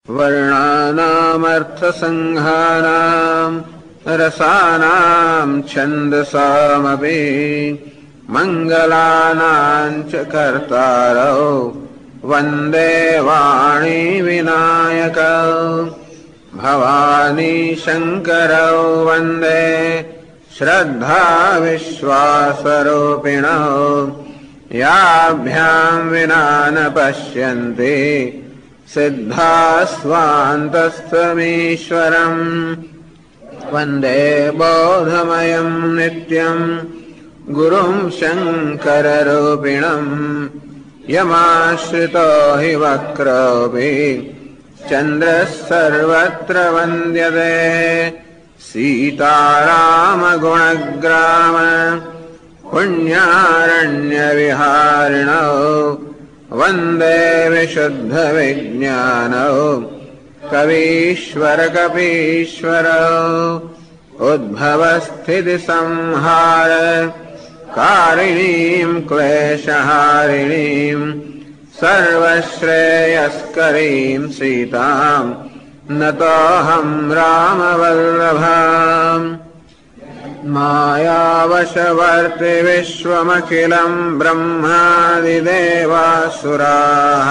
वर्णानामर्थसङ्घानाम् रसानाम् छन्दसामपि मङ्गलानाम् च कर्तारौ वन्दे वाणी विनायकौ भवानी शङ्करौ वन्दे श्रद्धा विश्वासरूपिणौ याभ्याम् विना न पश्यन्ति सिद्धास्वान्तस्थमीश्वरम् वन्दे बोधमयम् नित्यम् गुरुम् शङ्कररूपिणम् यमाश्रितो हि वक्रोऽपि चन्द्रः सर्वत्र वन्द्यते सीतारामगुणग्राम पुण्यारण्यविहारिणौ वन्दे विशुद्धविज्ञानौ कवीश्वरकपीश्वरौ उद्भवस्थितिसंहार कारिणीम् क्लेशहारिणीम् सर्वश्रेयस्करीम् सीताम् नतोऽहम् रामवल्लभाम् मायावशवर्ति विश्वमखिलम् ब्रह्मादिदेवासुराः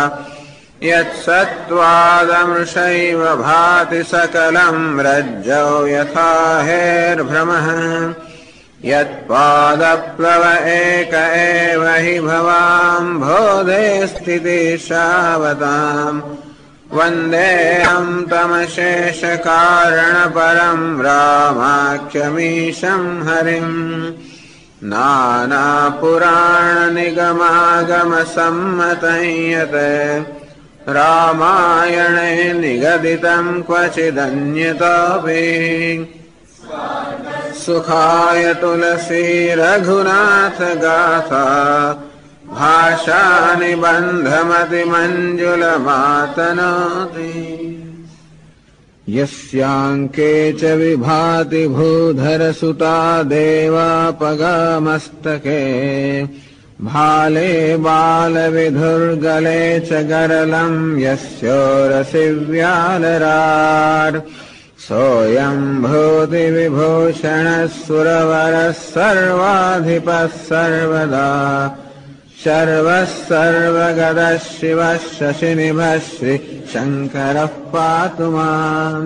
यत्सत्त्वादमृषैव भाति सकलम् रज्जौ यथा हेर्भ्रमः यत्पादप्लव एक एव हि भवाम् बोधे स्थितिशावताम् वन्देऽहम् तमशेषकारणपरम् रामाख्यमीशम् हरिम् नानापुराणनिगमागमसम्मतं यत् रामायणे निगदितम् क्वचिदन्यतोऽपि सुखाय तुलसी रघुनाथ गाथा भाषानिबन्धमतिमञ्जुलमातनोति यस्याङ्के च विभाति भूधरसुता देवापगामस्तके भाले बालविधुर्गले च गरलम् यस्योरसि व्यालराट् सोऽयम् भूतिविभूषणः सुरवरः सर्वाधिपः सर्वदा शर्वः सर्वगतः शिवः शशिनिभः श्रीशङ्करः पातु माम्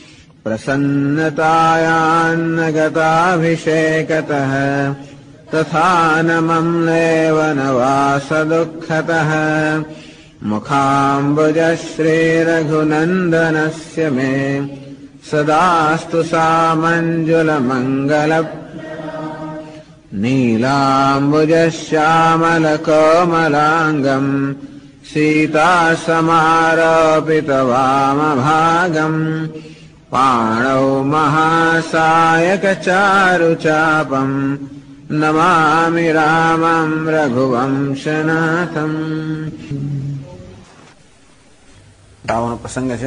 प्रसन्नतायान्न गताभिषेकतः तथा न मम्लेव न वासदुःखतः मुखाम्बुजः श्रीरघुनन्दनस्य मे सदास्तु सामञ्जुलमङ्गल नीलाम्बुजश्यामलकोमलाङ्गम् सीतासमारोपितवामभागम् पाणौ महासायकचारुचापम् नमामि रामम् रघुवंशनाथम्। રાવણનો પ્રસંગ છે.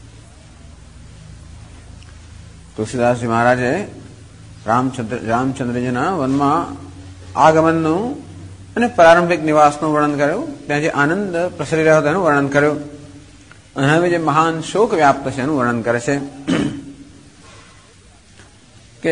તુલસીદાસજી મહારાજે રામચંદ્રજીના વનમાં આગમનનું અને પ્રારંભિક નિવાસનું વર્ણન કર્યું. ત્યાં જે આનંદ પ્રસરી રહ્યો હતો એનું વર્ણન કર્યું. અને હવે જે મહાન શોક વ્યાપ્ત છે એનું વર્ણન કરે છે કે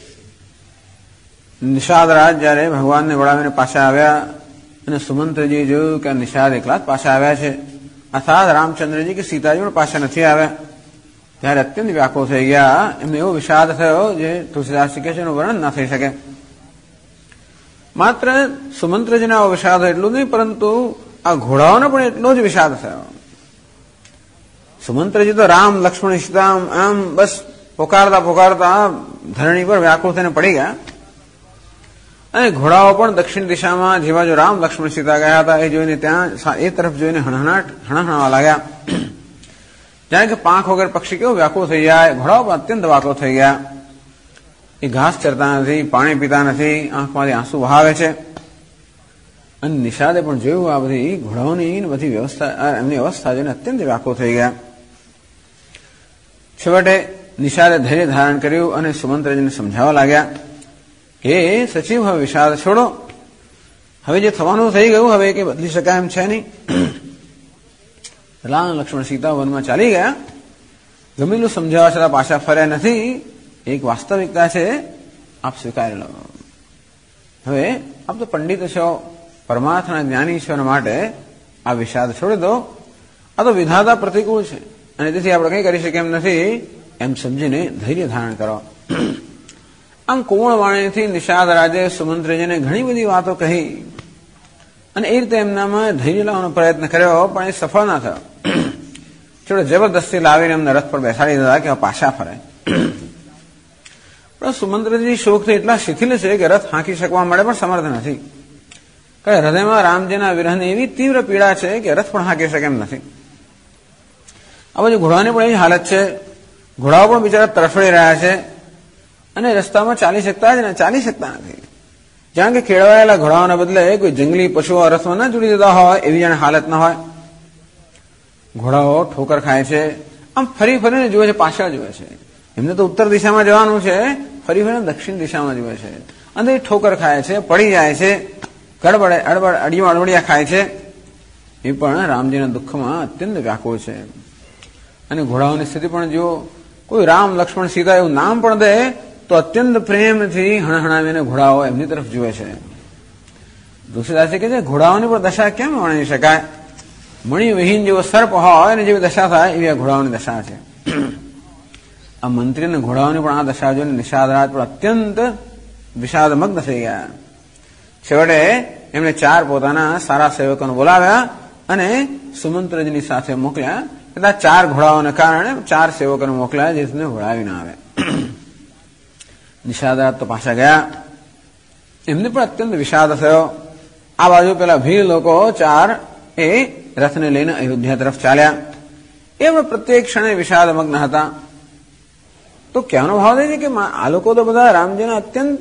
નિષાદરાજ જયારે ભગવાનને વળાવીને પાછા આવ્યા અને સુમંત્રજી જોયું કે નિષાદ એકલા જ પાછા આવ્યા છે, અર્થાત રામચંદ્રજી કે સીતાજી પણ પાછા નથી આવ્યા, ત્યારે અત્યંત વ્યાકુળ થઈ ગયા. એમને એવો વિષાદ થયો જે તુલસીદાસજી કહે છે એનું વર્ણન ના થઈ શકે. માત્ર સુમંત્રજીને આવો વિષાદ એટલું નહીં, પરંતુ આ ઘોડાઓને પણ એટલો જ વિષાદ થયો. સુમંત્રજી તો રામ લક્ષ્મણ સીતામ આમ બસ પોકારતા પોકારતા ધરણી પર વ્યાકુળ થઈને પડી ગયા. અને ઘોડાઓ પણ દક્ષિણ દિશામાં જેવા જો રામ લક્ષ્મણ સીતા ગયા હતા એ જોઈને ત્યાં એ તરફ જોઈને હણહણાવા લાગ્યા. જાણે કે પાંખ વગર પક્ષી કેવું વ્યાકુળ થઈ જાય, ઘોડાઓ પણ અત્યંત વ્યાકુળ થઈ ગયા. એ ઘાસ ચરતા નથી, પાણી પીતા નથી, આંખમાંથી આંસુ વહાવે છે. અને નિષાદે પણ જોયું આ બધી ઘોડાઓની બધી વ્યવસ્થા, એમની અવસ્થા જોઈને અત્યંત વ્યાકુળ થઈ ગયા. છેવટે નિષાદે ધૈર્ય ધારણ કર્યું અને સુમંત્રજીને સમજાવવા લાગ્યા કે સચિવ હવે વિષાદ છોડો, હવે જે થવાનું થઈ ગયું, હવે કે બદલી શકાય એમ છે નહીં. રામ લક્ષ્મણ સીતા વનમાં ચાલી ગયા, ગમેલું સમજાવવા છતાં પાછા ફર્યા નથી. એક વાસ્તવિકતા છે, આપ સ્વીકારી લો. હવે આપ તો પંડિત છો, પરમાર્થના જ્ઞાની છો, માટે આ વિષાદ છોડી દો. આ તો વિધાતા પ્રતિકૂળ છે અને તેથી આપણે કંઈ કરી શકીએ એમ નથી, એમ સમજીને ધૈર્ય ધારણ કરો. આમ કોમળ વાણીથી નિષાદ રાજે સુમંત્રજીને ઘણી બધી વાતો કહી અને એ રીતે એમનામાં ધૈર્ય લાવવાનો પ્રયત્ન કર્યો, પણ એ સફળ ના થયો. છોડે જબરદસ્તી લાવીને એમને રથ પર બેસાડી દીધા કે પાછા ફરે. પણ સુમંત્રજી શોકથી એટલા શિથિલ છે કે રથ હાંકી શકવા મળે પણ સમર્થ નથી. કારણ હૃદયમાં રામજીના વિરહની એવી તીવ્ર પીડા છે કે રથ પણ હાંકી શકે એમ નથી. આ બાજુ ઘોડાની પણ એવી હાલત છે, ઘોડાઓ પણ બિચારા તરફડી રહ્યા છે અને રસ્તામાં ચાલી શકતા નથી. જાણ કે ખેડવાયેલા ઘોડાઓના બદલે કોઈ જંગલી પશુઓ રથમાં ના જોડી દેતા હોય એવી જાણે હાલત ના હોય. ઘોડાઓ ઠોકર ખાય છે, આમ ફરી ફરીને જુએ છે, પાછળ જુએ છે. એમને તો ઉત્તર દિશામાં જવાનું છે, ફરી ફરીને દક્ષિણ દિશામાં જુએ છે અને એ ઠોકર ખાય છે, પડી જાય છે, અડિયા ખાય છે. એ પણ રામજીના દુઃખમાં અત્યંત વ્યાકુળ છે. અને ઘોડાઓની સ્થિતિ પણ જુઓ, કોઈ રામ લક્ષ્મણ સીતા એવું નામ પણ દે તો અત્યંત પ્રેમથી હણહણાવીને ઘોડાઓ એમની તરફ જુએ છે. તુલસીદાસ કે છે ઘોડાઓની પણ દશા કેમ વર્ણી શકાય? મણિવિહીન જેવો સર્પ હોય અને જેવી દશા થાય એવી આ ઘોડાઓની દશા છે. આ મંત્રી અને ઘોડાઓની પણ આ દશા જોઈને નિષાદરાજ પણ અત્યંત વિષાદમગ્ન થઈ ગયા. છેવટે એમણે 4 પોતાના સારા સેવકોને બોલાવ્યા અને સુમંત્રજીની સાથે મોકલ્યા. એટલે 4 ઘોડાઓને કારણે 4 સેવકોને મોકલ્યા જેને વળાવી ના આવે. નિષાદરાજ તો પાછા ગયા, એમને પણ અત્યંત વિષાદ થયો. આ બાજુ પેલા ભીલ લોકો 4 એ રથને લઈને અયોધ્યા તરફ ચાલ્યા. એમાં પ્રત્યેક ક્ષણે વિષાદમગ્ન હતા. તો કહેવાનો ભાવ એ છે કે આ લોકો તો બધા રામજીના અત્યંત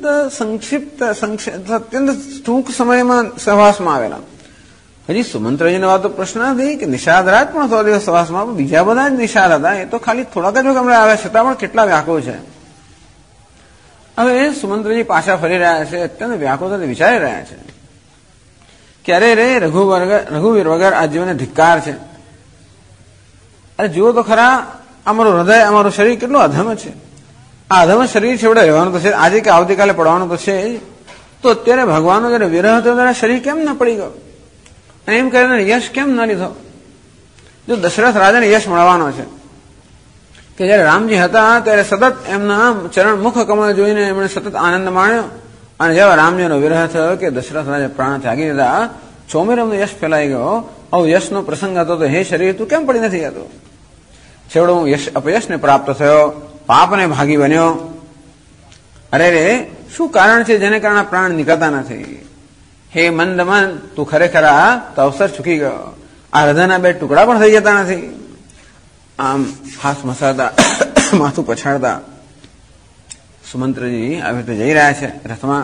અત્યંત ટૂંક સમયમાં સહવાસમાં આવેલા. હજી સુમંત્રજીનો વાતો પ્રશ્ન નથી કે નિષાદરાજ પણ 100 દિવસ સહવાસમાં, બીજા બધા જ નિષાદ હતા. એ તો ખાલી થોડાક જ હમણાં આવ્યા છતાં પણ કેટલા વ્યાકુળ છે. હવે સુમંત્રજી પાછા ફરી રહ્યા છે, અત્યંત વ્યાકુળતાથી વિચારી રહ્યા છે કે અરે રે રઘુવીર વગર આ જીવનને ધિક્કાર છે. અરે જુઓ તો ખરા, અમારું હૃદય, અમારું શરીર કેટલું અધમ છે. આ અધમ શરીર છેવડે રહેવાનું તો છે, આજે કે આવતીકાલે પડવાનું તો છે જ. તો અત્યારે ભગવાનનો જયારે વિરહ હતો ત્યારે શરીર કેમ ન પડી ગયો અને એમ કરીને યશ કેમ ન લીધો? જો દશરથ રાજાને યશ મળવાનો છે કે જયારે રામજી હતા ત્યારે સતત એમના ચરણ મુખ કમળ જોઈને એમણે સતત આનંદ માણ્યો અને જ્યારે રામજીનો વિરહ થયો કે દશરથ રાજા પ્રાણ ત્યાગી દીધા, ચોમેર એમનો યશ ફેલાઈ ગયો. આવો યશનો પ્રસંગ હતો તો હે શરીર તું કેમ પડી નથી જતો? છેવડો હું અપયશને પ્રાપ્ત થયો, પાપને ભાગી બન્યો. અરે રે શું કારણ છે જેને કારણે પ્રાણ નીકળતા નથી? હે મંદ મન, તું ખરેખર આ તો અવસર ચૂકી ગયો. આ હૃદયના 2 ટુકડા પણ થઈ જતા નથી. આમ હાથ મસાડતા માથું પછાડતા સુમંત્રજી આવી રીતે જઈ રહ્યા છે રથમાં.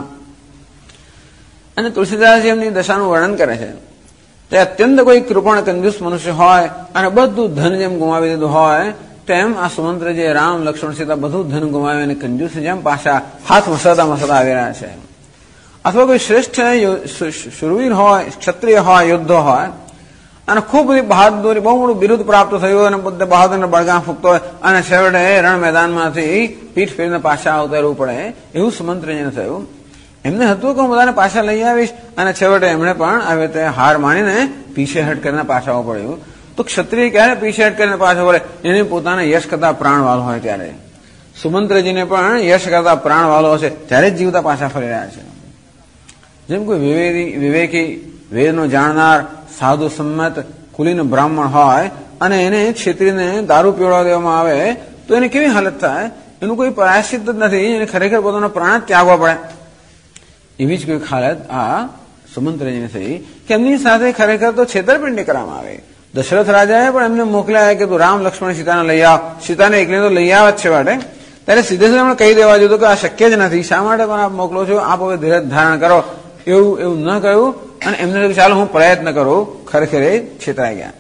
અને તુલસીદાસજી એમની દશાનું વર્ણન કરે છે. તે અત્યંત કોઈ કૃપણ કંજૂસ મનુષ્ય હોય અને બધું ધન જેમ ગુમાવી દીધું હોય તેમ આ સુમંત્રજી રામ લક્ષ્મણ સીતા બધું ધન ગુમાવી અને કંજૂસ જેમ પાછા હાથ મસાતા આવી રહ્યા છે. અથવા કોઈ શ્રેષ્ઠ શુરવીર હોય, ક્ષત્રિય હોય, યોદ્ધો હોય અને ખૂબ બધી બહાદુરી, બહુ મોટું બિરુદ પ્રાપ્ત થયું અને બધે બહાદુરને બળગામ ફૂંકતો હોય અને છેવટે રણ મેદાનમાંથી પીઠ ફેરીને પાછા ઉતરવું પડે, એવું સુમંત્રજીને થયું. એમને હતું કે હું બધાને પાછા લઈ આવીશ અને છેવટે એમણે પણ આવી રીતે હાર માનીને પીછે હટ કરીને પાછા આવવું પડ્યું. તો ક્ષત્રિય ક્યારે પીછે હટ કરીને પાછા વળે? એને પોતાના યશ કરતા પ્રાણ વાલો હોય ત્યારે. સુમંત્રજીને પણ યશ કરતા પ્રાણ વાલો હશે ત્યારે જ જીવતા પાછા ફરી રહ્યા છે. જેમ કોઈ વિવેકી, વેદનો જાણનાર, સાધુ સંમત, કુલીન બ્રાહ્મણ હોય અને એને છેતરીને દારૂ પીવડાવી દેવામાં આવે તો એને કેવી હાલત થાય? એનું કોઈ પ્રાયશ્ચિત જ નથી, એને ખરેખર પોતાનો પ્રાણ ત્યાગવા પડે. એવી જ કોઈ હાલત આ સુમંત્રજીને થઈ કે એમની સાથે ખરેખર તો છેતરપિંડી કરવામાં આવે. દશરથ રાજાએ પણ એમને મોકલ્યા કે તું રામ લક્ષ્મણ સીતાને લઈ આવ. સીતાને એકલી તો લઈ આવ જ છે માટે ત્યારે સીધે એમણે કહી દેવા જોયું કે આ શક્ય જ નથી, શા માટે પણ આપ મોકલો છો? આપ હવે ધીરજ ધારણ કરો. એવું ન કહ્યું અને એમને કહ્યું ચાલો હું પ્રયત્ન કરું. ખરેખર એ છેતરાઈ ગયા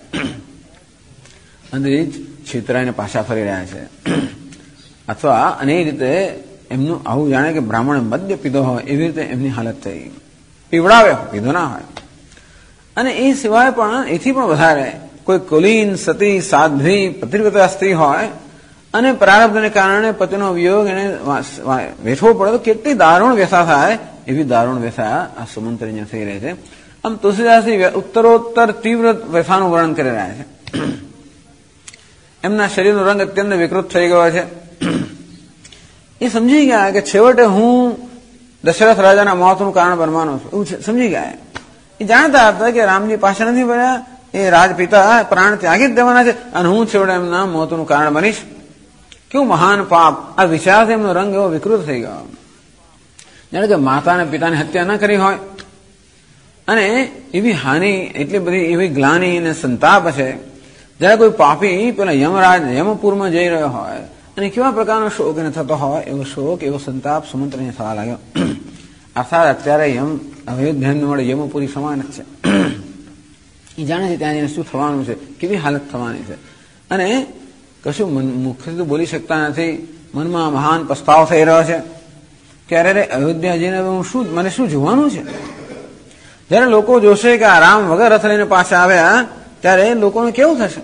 અને છેતરાઈને પાછા ફરી રહ્યા છે. અથવા અને એ રીતે એમનું આવું જાણે કે બ્રાહ્મણે મદ્ય પીધો હોય એવી રીતે એમની હાલત થઈ. પીવડાવ્યો, પીધો ના હોય. અને એ સિવાય પણ એથી પણ વધારે કોઈ કુલીન સતી સાધ્વી પતિવ્રતા સ્ત્રી હોય અને પ્રારબ્ધને કારણે પતિનો વિયોગ એને વેઠવો પડે તો કેટલી દારૂણ વ્યથા થાય, એવી દારૂણ વ્યથા આ સુમંત્રી થઈ રહી છે. આમ તુલસીદાસજી ઉત્તરોત્તર તીવ્ર વ્યથાનું વર્ણન કરી રહ્યા છે. એમના શરીરનો રંગ અત્યંત વિકૃત થઈ ગયો છે. એ સમજી ગયા કે છેવટે હું દશરથ રાજાના મોતનું કારણ બનવાનો છું, એવું સમજી ગયા. એ જાણતા હતા કે રામજી પાછા નથી પડ્યા, એ રાજપિતા પ્રાણ ત્યાગી જ દેવાના છે અને હું છેવટે એમના મોતનું કારણ બનીશ. કેવું મહાન પાપ! આ વિચારથી એમનો રંગ એવો વિકૃત થઈ ગયો, જાણે કે માતા અને પિતાની હત્યા ન કરી હોય. અને એવી હાનિ, એટલી બધી એવી ગ્લાની અને સંતાપ છે. જયારે કોઈ પાપી પેલા યમરાજ યમપુરમાં જઈ રહ્યો હોય અને કેવા પ્રકારનો શોક એને થતો હોય, એવો શોક, એવો સંતાપ સુમંત્રને થવા લાગ્યો. અર્થાત અત્યારે અયોધ્યા મળે યમપુરી સમાન જ છે. એ જાણે છે ત્યાં જઈને શું થવાનું છે, કેવી હાલત થવાની છે. અને કશું મુખથી તો બોલી શકતા નથી. મનમાં મહાન પસ્તાવો થઈ રહ્યો છે કે અરે અયોધ્યા જઈને મને શું જોવાનું છે. જયારે લોકો જોશે કે આ રામ વગર રથ લઈને પાછા આવ્યા, ત્યારે લોકોને કેવું થશે.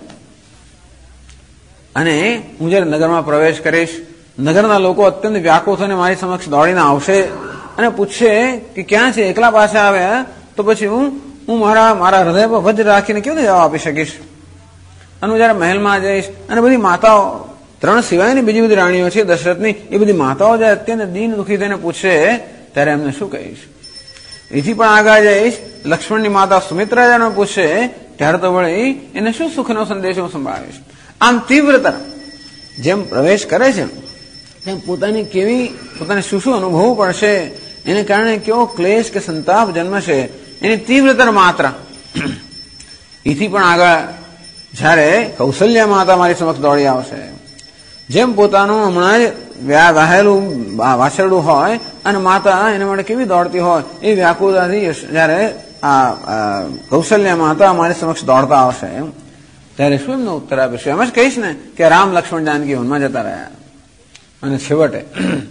અને હું જયારે નગરમાં પ્રવેશ કરીશ, નગરના લોકો અત્યંત વ્યાકુળ થઈને મારી સમક્ષ દોડીને આવશે અને પૂછશે કે ક્યાં છે, એકલા પાછા આવ્યા, તો પછી હું મારા હૃદય પર વજ્ર રાખીને કેવી રીતે જવાબ આપી શકીશ. અને હું જયારે મહેલમાં જઈશ અને બધી માતાઓ, 3 સિવાયની બીજી બધી રાણીઓ છે દશરથની, એ બધી માતાઓ જયારે અત્યંત દીન દુઃખી થઈને પૂછશે, ત્યારે એમને શું કહીશ. એથી પણ આગળ જઈશ, લક્ષ્મણની માતા સુમિત્રા જયારે પૂછશે, ત્યારે તો વળી એને શું સુખનો સંદેશો સંભળાવીશ. આમ તીવ્રતા જેમ પ્રવેશ કરે છે તેમ પોતાને શું શું અનુભવવું પડશે, એને કારણે કેવો ક્લેશ કે સંતાપ જન્મશે, એની તીવ્રતર માત્રા. એથી પણ આગળ જયારે કૌશલ્યા માતા મારી સમક્ષ દોડી આવશે, જેમ પોતાનું હમણાં જ વહાયેલું વાછરડું હોય અને માતા એને માટે કેવી દોડતી હોય, એ વ્યાકુળતાથી જયારે આ કૌશલ્યા માતા મારી સમક્ષ દોડતા આવશે, ત્યારે શું એમનો ઉત્તર આપીશું. એમ જ કહીશ ને કે રામ લક્ષ્મણ જાનકી વનમાં જતા રહ્યા. અને છેવટે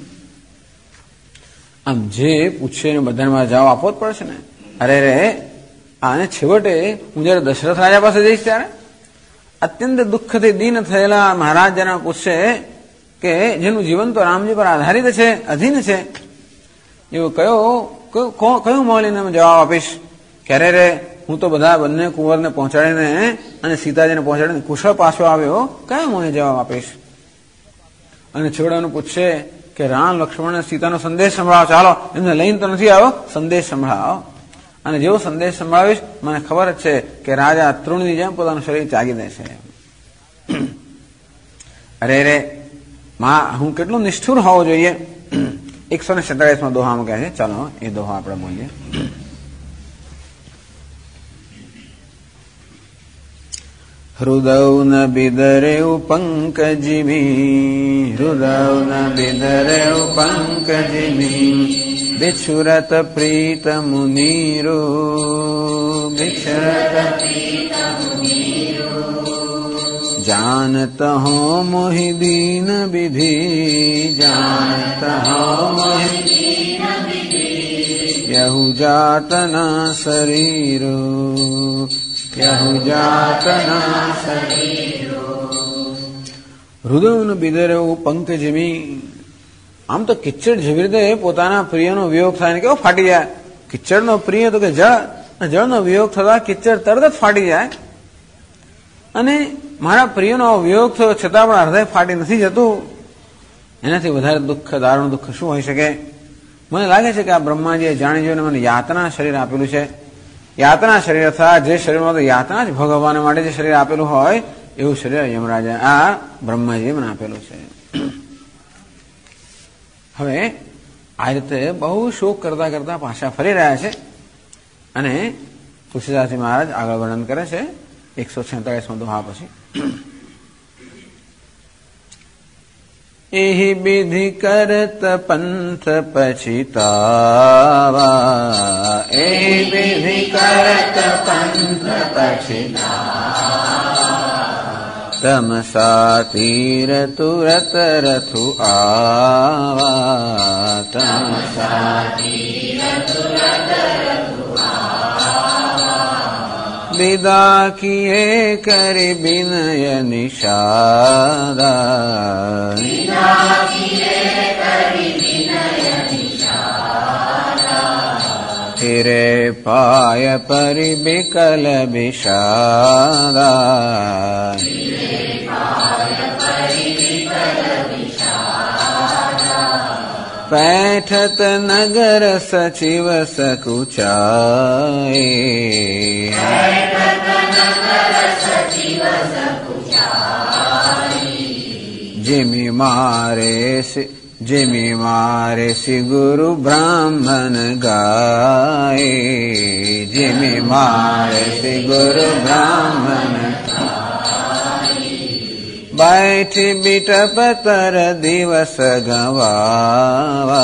આમ જે પૂછશે એને બધાને જવાબ આપવો જ પડશે ને. અરે અને છેવટે હું જયારે દશરથ રાજા પાસે જઈશ, ત્યારે અત્યંત દુઃખથી દીન થયેલા મહારાજ જરા પૂછશે કે જેનું જીવન તો રામજી પર આધારિત છે, અધીન છે, એવો કયું મોલીને જવાબ આપીશ કે અરે હું તો બધા બંને કુંવરને પહોંચાડીને અને સીતાજીને પહોંચાડીને કુશળ પાછો આવ્યો, કયા મોને જવાબ આપીશ. અને છેવડાનું પૂછશે કે રામ લક્ષ્મણ સીતાનો સંદેશ સંભળાવો, ચાલો એમને લઈને તો નથી આવ્યો, સંદેશ સંભળાવો. અને જેવો સંદેશ સંભળાવીશ, મને ખબર જ છે કે રાજા તૃણની જેમ પોતાનું શરીર ત્યાગી દેશે. અરે હું કેટલું નિષ્ઠુર હોવો જોઈએ. 147માં દોહામાં કહે છે. ચાલો એ દોહા આપણે બોલીએ. હૃદય ન બિદરેવ પંકજિમી, હૃદય ન બિદરેવ પંકજિમી, બિછુરત પ્રીત મુનિરો, બિછુરત जानत हो मोहि दीन विधि, जानत हो मोहि दीन विधि, यहु जातना शरीरो, यहु जातना शरीरो. હૃદયનું બિદરેવું પંકજમી. આમ તો કિચ્ચડ જેવી રીતે પોતાના પ્રિયનો વિયોગ થાય ને કેવો ફાટી જાય. કિચ્ચડનો પ્રિય તો કે જળનો વિયોગ થતા કિચ્ચડ તરત જ ફાટી જાય. અને મારા પ્રિયનો વિયોગ થયો છતાં પણ હૃદય ફાટી નથી જતું. એનાથી વધારે દુઃખ, દારૂણ દુઃખ શું હોઈ શકે. મને લાગે છે કે આ બ્રહ્માજીએ જાણી જોઈને મને યાતના શરીર આપેલું છે. યાતના શરીર અર્થાત જે શરીરમાં તો યાતના જ ભોગવવા માટે જે શરીર આપેલું હોય એવું શરીર યમરાજા આ બ્રહ્માજીએ મને આપેલું છે. હવે આ રીતે બહુ શોક કરતા કરતા પાછા ફરી રહ્યા છે. અને તુલસીદાસજી મહારાજ આગળ વર્ણન કરે છે 146માં દોહા પછી. એહી વિધિ કરત પંથ પછિતાવા, એહી વિધિ કરત પંથ પછિતાવા, તમસા તીર તુરત રથુ આવા, તમસા તીર તુરત રથુ આવા, विदा किए करि विनय निषादा फिरे पाय परि बिकल विषादा पैठत नगर सचिव सकुचाए जिमि मारे सि गुरु ब्राह्मण गाए जिमि मारे सि गुरु ब्राह्मण बैठ बिटप तर दिवस गवावा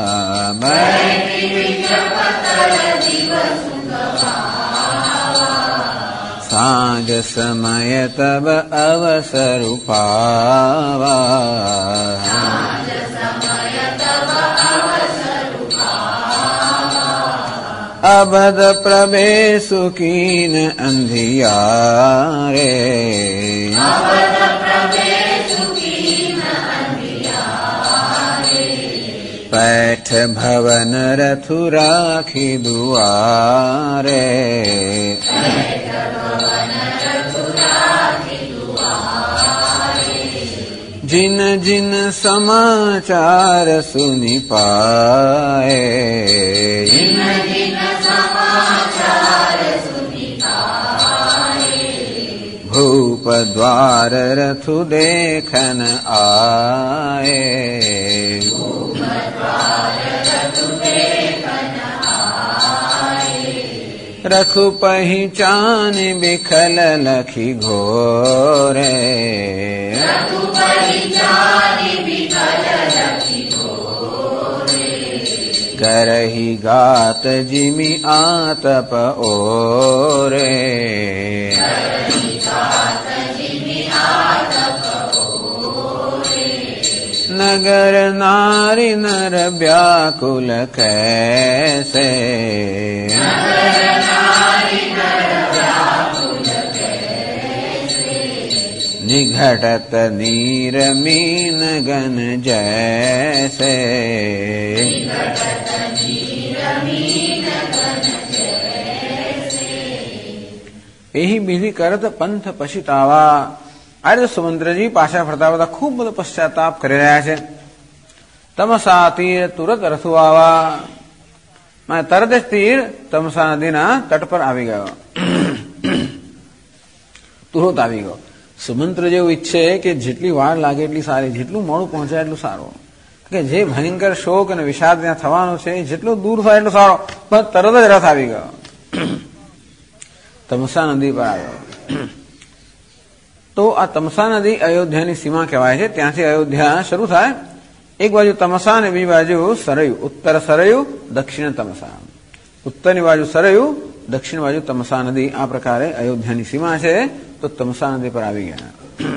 सांझ समय तब अवसर पावा अबध प्रवेश कीन अंधियारे पैठ भवन रथु राखी दुआरे जिन जिन समाचार सुनि पाए भूप द्वार रथु देखन आए रखु पहिचान बिखल लखी घोरे करही गात जिमि आतप ओरे नगर नारी नर व्याकुल कैसे निघटत नीर मीन गन जैसे यही विधि करत पंथ पछितावा આજે સુમંત્રજી પાછા ફરતા ફરતા ખૂબ બધો પશ્ચાતાપ કરી રહ્યા છે તમસા તીર તુરત રથુ આવા તરત જ તીર તમસા નદીના તટ પર આવી ગયો તુરત આવી ગયો સુમંત્ર જેવું ઈચ્છે કે જેટલી વાર લાગે એટલી સારી જેટલું મોડું પહોંચાય એટલું સારું કે જે ભયંકર શોક અને વિષાદ ત્યાં થવાનો છે જેટલું દૂર થાય એટલું સારો પણ તરત જ રથ આવી ગયો તમસા નદી પર આવ્યો તો આ તમસા નદી અયોધ્યાની સીમા કહેવાય છે ત્યાંથી અયોધ્યા શરૂ થાય એક બાજુ તમસા અને બીજી બાજુ સરયુ ઉત્તર સરયુ દક્ષિણ તમસા ઉત્તરની બાજુ સરયુ દક્ષિણ બાજુ તમસા નદી આ પ્રકારે અયોધ્યાની સીમા છે તો તમસા નદી પર આવી ગયા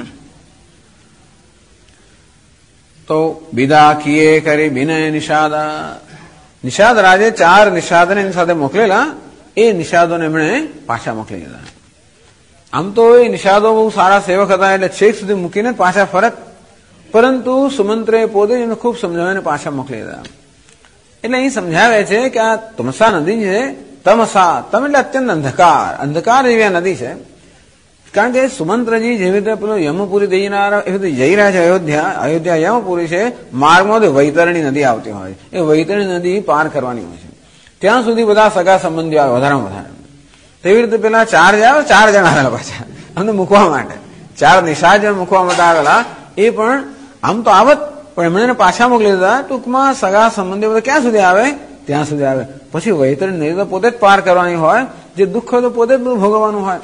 તો વિદા કિએ કરી વિનય નિષાદા નિષાદ રાજે 4 નિષાદને એની સાથે મોકલેલા એ નિષાદોને એમણે પાછા મોકલી દીધા આમ તો એ નિષાદો બહુ સારા સેવક હતા એટલે છેક સુધી મૂકીને પાછા ફરક પરંતુ સુમંત્રે પોતે એને ખૂબ સમજાવીને પાછા મોકલી દીધા એટલે અહીં સમજાવે છે કે આ તમસા નદી છે તમસા તમ એટલે અત્યંત અંધકાર જેવી આ નદી છે કારણ કે સુમંત્રજી જેવી રીતે પેલું યમપુરી દઈનારા એવી રીતે જઈ રહ્યા છે અયોધ્યા યમપુરી છે માર્ગમાં વૈતરણી નદી આવતી હોય એ વૈતરણી નદી પાર કરવાની હોય છે ત્યાં સુધી બધા સગા સંબંધીઓ આવે વધારેમાં વધારે તેવી રીતે પેલા 4 જણા આવેલા પાછા અમને મૂકવા માટે 4 નિષાદ મૂકવા માટે આવેલા એ પણ આમ તો આવત પણ એમણે પાછા મોકલી દીધા ટૂંકમાં સગા સંબંધીઓ બધા ક્યાં સુધી આવે ત્યાં સુધી આવે પછી વૈતરણી નદી તો પોતે જ પાર કરવાની હોય જે દુઃખ હોય તો પોતે જ બધું ભોગવવાનું હોય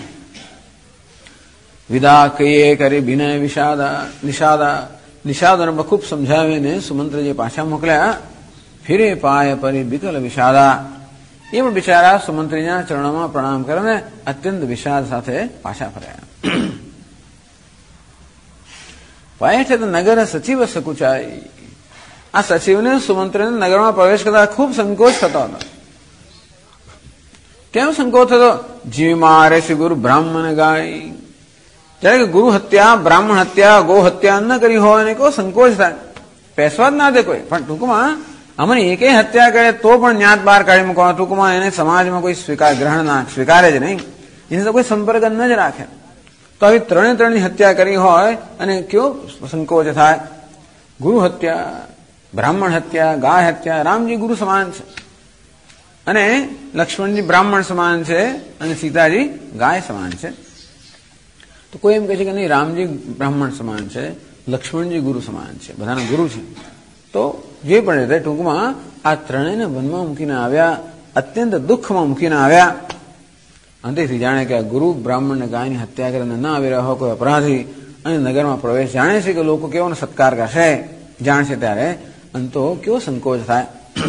વિદા કહીએ કરી વિનય નિષાદોને ખૂબ સમજાવીને સુમંત્રજી પાછા મોકલ્યા ફિરે પાય પરી બિકલ વિષાદા એમાં બિચારા સુમંત્રીના ચરણોમાં પ્રણામ કરીને અત્યંત વિષાદ સાથે પાછા ફર્યા પાયઠ નગર સચિવ સકુચાઈ આ સચિવને સુમંત્રીને નગરમાં પ્રવેશ કરતા ખૂબ સંકોચ થતો હતો કેમ સંકોચ થતો? જીવ મારે છે ગુરુ બ્રાહ્મણ ગાય. ત્યારે કે ગુરુ હત્યા, બ્રાહ્મણ હત્યા, ગો હત્યા ન કરી હોય અને કેવો સંકોચ થાય, પેશવા જ ના દે કોઈ. પણ ટૂંકમાં અમને એકે હત્યા કરે તો પણ ન્યાત બહાર કાઢી મૂકવા, ટૂંકમાં એને સમાજમાં કોઈ ગ્રહણ ના સ્વીકારે જ નહીં, એની તો કોઈ સંપર્ક ન જ રાખે. તો આવી ત્રણની હત્યા કરી હોય અને કેવો સંકોચ થાય. ગુરુ હત્યા, બ્રાહ્મણ હત્યા, ગાય હત્યા. રામજી ગુરુ સમાન છે અને લક્ષ્મણજી બ્રાહ્મણ સમાન છે અને સીતાજી ગાય સમાન છે. તો કોઈ એમ કહે છે કે નહીં, રામજી બ્રાહ્મણ સમાન છે, લક્ષ્મણજી ગુરુ સમાન છે, બધાના ગુરુ છે. તો જે પણ રીતે ટૂંકમાં આ ત્રણેયને વનમાં મૂકીને આવ્યા, અત્યંત દુઃખમાં મૂકીને આવ્યા. અંતેથી જાણે કે આ ગુરુ બ્રાહ્મણ ને ગાયની હત્યા કરીને ન આવી રહ્યો કોઈ અપરાધી અને નગરમાં પ્રવેશ, જાણે છે કે લોકો કેવો સત્કાર કરશે, જાણશે ત્યારે અંતો કેવો સંકોચ થાય.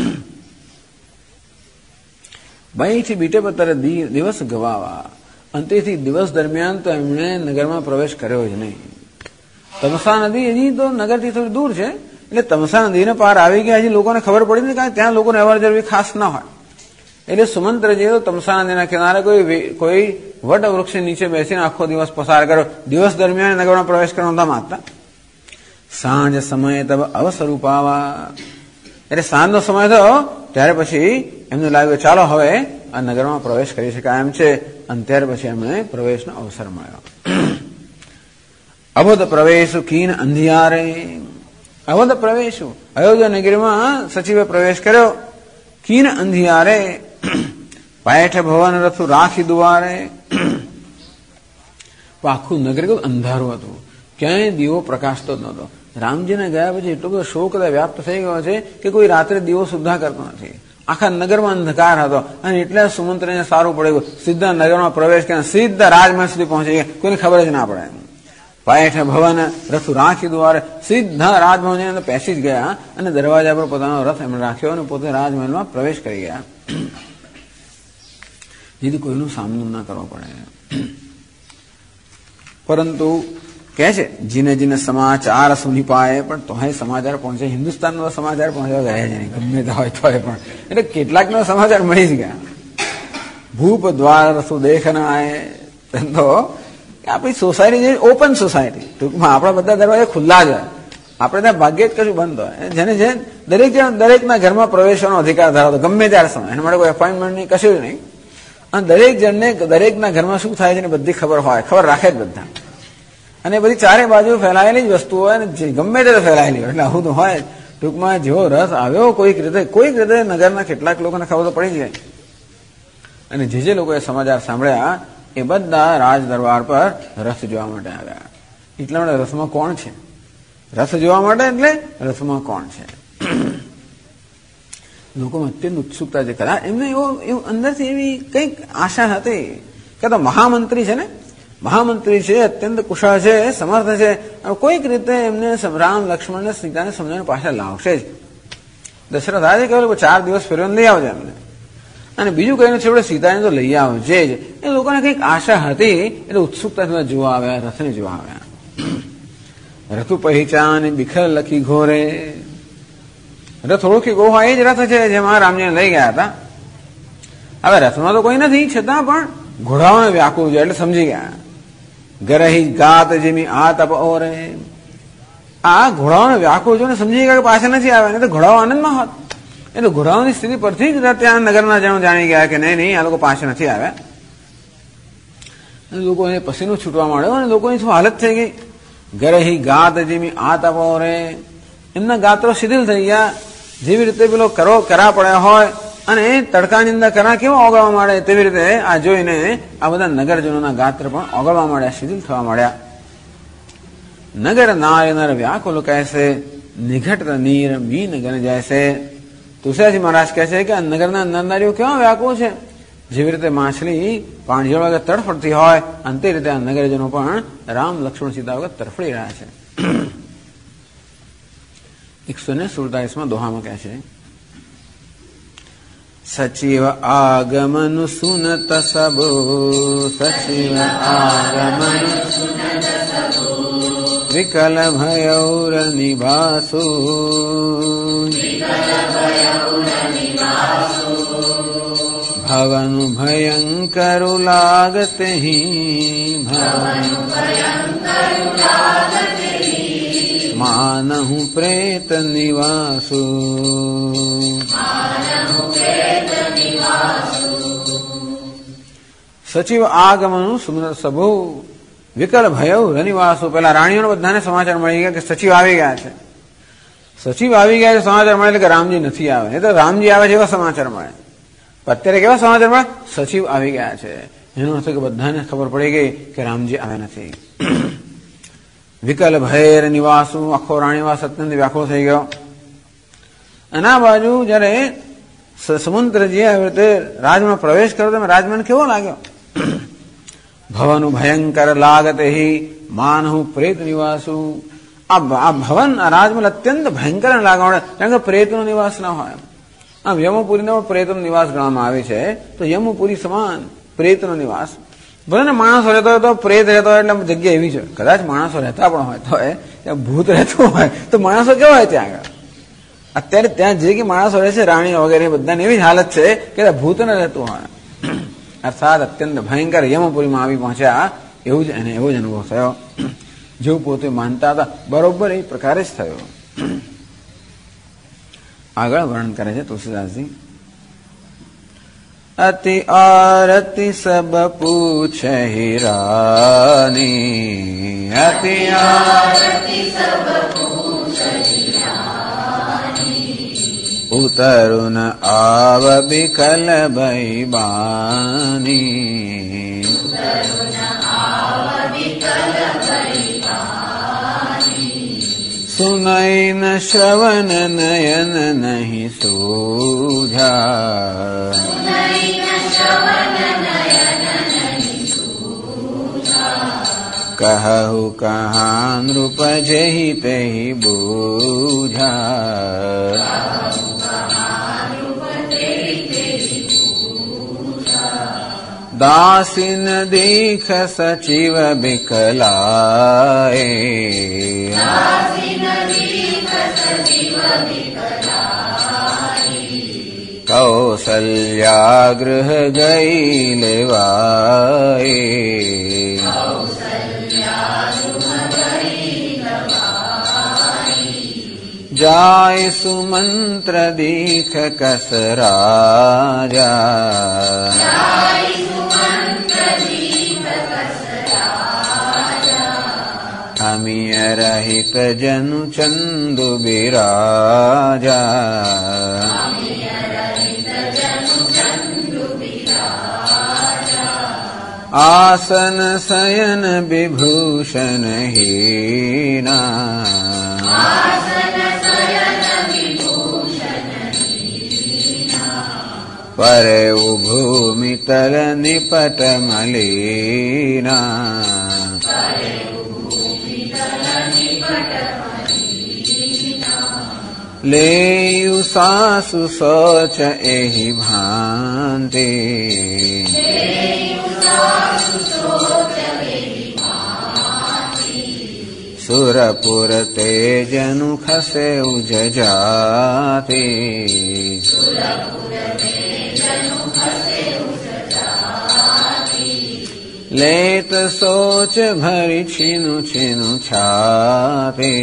બાઈથી બીટે પર દિવસ ગવાવા. અંતેથી દિવસ દરમિયાન તો એમણે નગરમાં પ્રવેશ કર્યો જ નહીં. તમસા નદી હજી તો નગરથી થોડી દૂર છે, એટલે તમસા નદીને પાર આવી ગયા. હજી લોકોને ખબર પડી નહીં, કારણ ત્યાં લોકોને અવર જવર ખાસ ના હોય. એટલે સુમંત્રજીએ તો તમસા નદીના કિનારે કોઈ વટ વૃક્ષ નીચે બેસીને આખો દિવસ પસાર કર્યો. દિવસ દરમિયાન નગરમાં પ્રવેશ કરવા નતા માંગતા. સાંજ સમયે તબ અવસર પાવા. એટલે સાંજનો સમય થયો ત્યારે પછી એમને લાગ્યું ચાલો હવે આ નગરમાં પ્રવેશ કરી શકાય એમ છે, અને ત્યાર પછી એમને પ્રવેશનો અવસર મળ્યો. અવધ પ્રવેશ કીન અંધિયારે. અવધ પ્રવેશ, અયોધ્યા નગરીમાં સચિવે પ્રવેશ કર્યો. કીન અંધિયારે પાયઠ ભવન રથુ રાખી દુવારે. આખું નગર કેવું અંધારું હતું, ક્યાંય દીવો પ્રકાશતો જ નહોતો. રામજીને ગયા પછી એટલો બધો શોક વ્યાપ્ત થઈ ગયો છે કે કોઈ રાત્રે દીવો સુદ્ધા કરતો નથી. આખા નગરમાં અંધકાર હતો અને એટલે સુમંત્રને સારું પડ્યું, સીધા નગરમાં પ્રવેશ કર્યા, સીધા રાજમહેલ સુધી પહોંચી ગયા, કોઈને ખબર જ ના પડે. પાયઠ ભવન રથુ રાખી દ્વારે, સીધા રાજભવનની અંદર પેસી જ ગયા અને દરવાજા પર પોતાનો રથ એમણે રાખ્યો અને પોતે રાજમહેલમાં પ્રવેશ કરી ગયા, જેથી કોઈનો સામનો ના કરવો પડે. પરંતુ કહે છે જીને જીને સમાચાર સુની પાએ, પણ તોય સમાચાર પહોંચે. હિન્દુસ્તાનનો સમાચાર પહોંચવા ગયા જ નહીં, ગમે તે હોય તોય પણ. એટલે કેટલાકનો સમાચાર મળી જ ગયા. ભૂપ દ્વાર રસુ દેખ ના આય. તો આપણી સોસાયટી જે ઓપન સોસાયટી, ટૂંકમાં આપણા બધા દરવાજા ખુલ્લા જ હોય, આપણે ત્યાં ભાગ્યે જ કશું બંધ હોય. જેને જે દરેકના ઘરમાં પ્રવેશવાનો અધિકાર ધરાવતો ગમે ત્યારે સમય, એના માટે કોઈ એપોઇન્ટમેન્ટ નહીં, કશું જ નહીં. અને દરેક જણને દરેકના ઘરમાં શું થાય છે ને બધી ખબર હોય, ખબર રાખે જ બધા. અને બધી ચારે બાજુ ફેલાયેલી જ વસ્તુ હોય ને ગમે તે ફેલાયેલી હોય, એટલે આવું તો હોય. ટૂંકમાં જેવો રસ આવ્યો કોઈક રીતે નગરના કેટલાક લોકોને ખબર તો પડી જાય. અને જે લોકોએ સમાચાર સાંભળ્યા એ બધા રાજ દરબાર પર રસ જોવા માટે આવ્યા. એટલા માટે રસમાં કોણ છે? રસ જોવા માટે એટલે રસમાં કોણ છે? લોકોમાં અત્યંત ઉત્સુકતા છે. કદાચ એમને એવું અંદરથી એવી કંઈક આશા હતી કે તો મહામંત્રી છે ને, મહામંત્રી છે, અત્યંત કુશળ છે, સમર્થ છે, કોઈક રીતે એમને રામ લક્ષ્મણને સીતાને સમજાવીને પાછા લાવશે જ. દશરથ આજે કહેલું 4 દિવસ ફેરવીને લઈ આવજે એમને, અને બીજું કહીને છેવડે સીતાને તો લઈ આવજે જ. એ લોકોને કંઈક આશા હતી એટલે ઉત્સુકતાથી જોવા આવ્યા, રથને જોવા આવ્યા. રથુ પહેચાન બિખર લખી ઘોરે. રથ ઓળખી ગો હોય એ જ રથ છે જેમાં રામજીને લઈ ગયા હતા. હવે રથમાં તો કોઈ નથી, છતાં પણ ઘોડાઓને વ્યાકુળ છે એટલે સમજી ગયા. ગરહી ગાત જેમી આ તપ ઓરે. આ ઘોડાઓને વ્યાકુળ છે ને સમજી ગયા કે પાછા નથી આવ્યા, નહીં તો ઘોડાઓ આનંદમાં હોત. એટલે ઘોડાઓની સ્થિતિ પરથી જ ત્યાં નગરના જણો જાણી ગયા કે નહીં આ લોકો પાછા નથી આવ્યા. લોકોને પસીનો છૂટવા માંડ્યો અને લોકોની શું હાલત થઈ ગઈ. ગરહી ગાત જેમી આ તપ ઓરે. એમના ગાત્રો શિથિલ થઈ ગયા. જેવી રીતે પેલો કરા પડ્યા હોય અને તડકાની અંદર કરા કેવો ઓગળવા માંડે, તેવી રીતે આ જોઈને આ બધા નગરજનોના ગાત્ર પણ ઓગળવા માંડ્યા, શિથિલ થવા માંડ્યા. નગર નાય નર વ્યાકુલ કહેશે, નિઘટ નીર મીન ગન જૈસે. તુલસીદાસજી મહારાજ કહે છે કે આ નગરના નરનારીઓ કેવા વ્યાકુળ છે. જેવી રીતે માછલી પાણી વગર તડફડતી હોય, અને તે રીતે આ નગરજનો પણ રામ લક્ષ્મણ સીતા વગર તડફડી રહ્યા છે. 147 દોહામાં કહે છે સચિવ આગમન સુનત સબો, સચિવ આગમન વિકલ ભયૌર નિભાસુ. भवनु भयंकरु लागते ही मानहु प्रेत निवासु સચિવ આગમનું સુમર સભુ વિકલ ભયઉ રનિવાસુ. પેલા રાણીઓને બધાને સમાચાર મળી ગયા કે સચિવ આવી ગયા છે. સચિવ આવી ગયા છે સમાચાર મળે કે રામજી નથી આવે. નહીં તો રામજી આવે છે એવા સમાચાર મળે. અત્યારે કેવા સમાચાર મળે? સચિવ આવી ગયા છે. એનો અર્થ કે બધાને ખબર પડી ગઈ કે રામજી આવે નથી. વિકલ ભય નિવાસુ. આખો રાણીવાસ અત્યંત વ્યાકુળ થઈ ગયો. અને આ બાજુ જયારે સમુદ્રજી આવી રીતે રાજમાં પ્રવેશ કર્યો તો રાજમાન કેવો લાગ્યો? ભવનું ભયંકર લાગતે હિ માનહુ પ્રેત નિવાસુ. આ ભવન આ રાજમહેલ અત્યંત ભયંકર લાગવા, કારણ કે પ્રેતનો નિવાસ ના હોય. આમ યમુપુરીને પ્રેતનો નિવાસ ગણવામાં આવે છે. તો યમુપુરી સમાન પ્રેતનો નિવાસ. ભલે ને માણસો રહેતો હોય તો પ્રેત રહેતો હોય એટલે જગ્યા એવી છે. કદાચ માણસો રહેતા પણ હોય તો ત્યાં ભૂત રહેતું હોય તો માણસો કેવા હોય ત્યાં આગળ? અત્યારે ત્યાં જે કે માણસો રહે છે રાણી વગેરે બધાની એવી હાલત છે કે ભૂત ન રહેતું હોય. અર્થાત અત્યંત ભયંકર યમપુરીમાં આવી પહોંચ્યા એવું જ એને એવો જ અનુભવ થયો. જેવું પોતે માનતા હતા બરોબર એ પ્રકારે જ થયો. આગળ વર્ણન કરે છે તુલસીદાસજી. અતિ આરતી સબ પૂછહિ રાની, અતિ આરતી સબ પૂછહિ ઉતરુન આવ બિકલ ભઈ બાની, સુનૈન શ્રવણ નયન નહીં સૂઝા, કહુ કહા નૃપ જહી તેહી બૂઝા, દાસીન દીખ સચિવ બિકલાએ, કૌસલ્યા ગૃહ ગઈ લેવાએ, જાય સુમંત્ર દીખ કસ રાજા, અમિય રહિત જનુ ચંદુ બિરાજા, આસન શયન વિભૂષણ હીના, પરે ભૂમિ તલ નિપટ મલિના, લેયુ સાસુ સોચ એહી ભાંતિ, સુરપુર તેજનુ ખસે ઉજ જાતિ, લેત સોચ ભરી છીનુ છીનુ છાતે,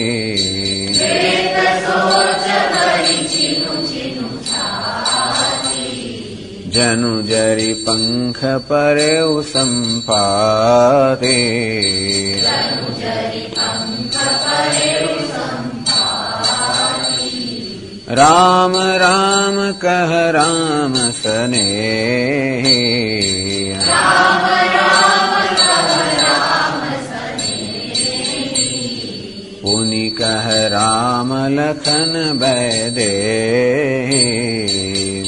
જનુ જરી પંખ પરેઉ સંપાતે, રામ રામ કહ રામ સનેહી, પુનિ કહ રામ લખન બૈદેહી,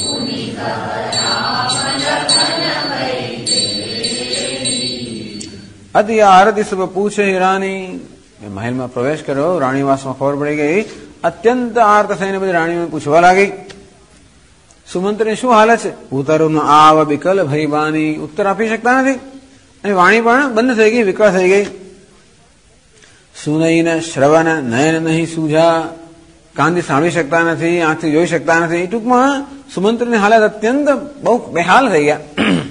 અતિ આરતી સબ પૂછે રાની. મહેલમાં પ્રવેશ કર્યો, રાણીવાસમાં ખબર પડી ગઈ. અત્યંત આર્ત થઈને બધી રાણીઓ પૂછવા લાગી સુમંત્રની શું હાલત છે. ઉતરુન આવ બિકલ ભઈ બાની, ઉત્તર આપી શકતા નથી અને વાણી પણ બંધ થઈ ગઈ, વિકળ થઈ ગઈ. સુનૈન શ્રવણ નયન નહીં સૂઝા, કાનથી સાંભળી શકતા નથી, આંખથી જોઈ શકતા નથી. ટૂંકમાં સુમંત્રની હાલત અત્યંત બહુ બેહાલ થઈ ગયા.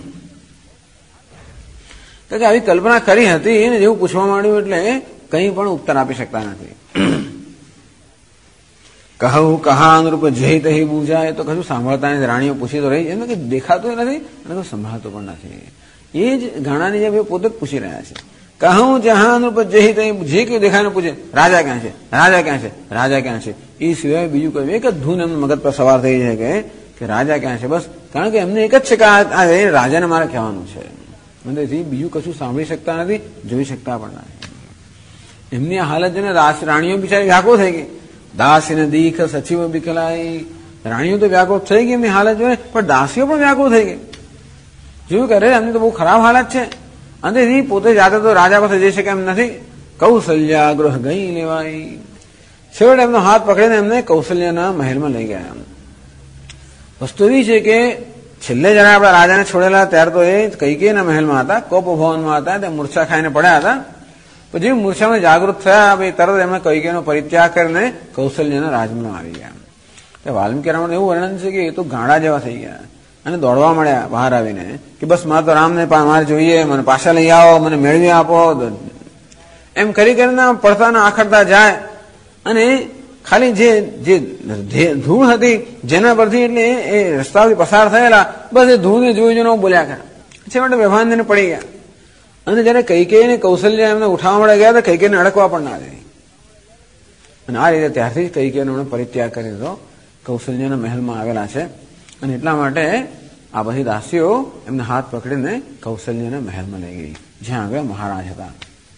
કે આવી કલ્પના કરી હતી અને જેવું પૂછવા માંડ્યું એટલે કંઈ પણ ઉત્તર આપી શકતા નથી. કહું કહા અનુરૂપ જય તહી બુજાય, તો કશું સાંભળતા નથી. રાણીઓ પૂછી તો રહી, એમને કંઈ દેખાતું નથી અને કશું સંભળાતું પણ નથી. એ જ ગાણાની જેમ એ પોતે જ પૂછી રહ્યા છે. કહું જહા અનુરૂપ જય તહી, જે કયું દેખાય પૂછે રાજા ક્યાં છે, રાજા ક્યાં છે, રાજા ક્યાં છે. એ સિવાય બીજું કયું એક જ ધૂન એમના મગજ પર સવાર થઈ જાય કે રાજા ક્યાં છે. બસ કારણ કે એમને એક જ છે કે આ રાજાને મારે કહેવાનું છે. મતલબ બીજું કશું સાંભળી શકતા નથી, જોઈ શકતા પણ નથી. એમની આ હાલત જોઈને રાણીઓ બિચારી વ્યાકુળ થઈ ગઈ. દાસીને દીખ સચિવ બિકલાઈ, રાણીઓ તો વ્યાકુળ થઈ ગઈ એમની હાલત જોઈને, પણ દાસીઓ પણ વ્યાકુળ થઈ ગઈ. જોયું કરે એમની તો બહુ ખરાબ હાલત છે. અને પોતે જાતે તો રાજા પાસે જઈ શકે એમ નથી. કૌશલ્યા ગૃહ ગઈ લેવાઈ, છેવટે એમનો હાથ પકડીને એમને કૌશલ્યાના મહેલમાં લઈ ગયા. વસ્તુ એવી છે કે છેલ્લે જયારે આપણા રાજાને છોડેલા ત્યારે તો એ કૈકેયીના મહેલમાં હતા, કોપ ભવનમાં હતા. તે મૂર્છા ખાઈને પડ્યા હતા. પછી મૂર્છામાં જાગૃત થયા, તરત એમણે કૈકેયીનો પરિત્યાગ કરીને કૌશલ્યના રાજમાં આવી ગયા. વાલ્મીકી રામાયણમાં એવું વર્ણન છે કે એ તો ગાંડા જેવા થઈ ગયા અને દોડવા મળ્યા બહાર આવીને કે બસ મારે તો રામને મારે જોઈએ, મને પાછા લઈ આવો, મને મેળવી આપો. એમ કરી કરીને પડતા આખડતા જાય અને ખાલી જે ધૂળ હતી જેના પરથી એટલે એ રસ્તાથી પસાર થયેલા, બસ એ ધૂળને જોઈ જોઈને બોલ્યા કરે. છેવટે બેભાન પડી ગયા. અને જયારે કૈકેયીને કૌશલ્ય એમને ઉઠાવવા મળે ગયા તો કૈકેયીને અડકવા પણ ના દે. અને આ રીતે ત્યારથી જ કૈકેયીનો એમણે પરિત્યાગ કરી દીધો, કૌશલ્યના મહેલમાં આવેલા છે. અને એટલા માટે આ બધી દાસીઓ એમને હાથ પકડીને કૌશલ્યના મહેલમાં લઈ ગઈ, જ્યાં આગળ મહારાજ હતા.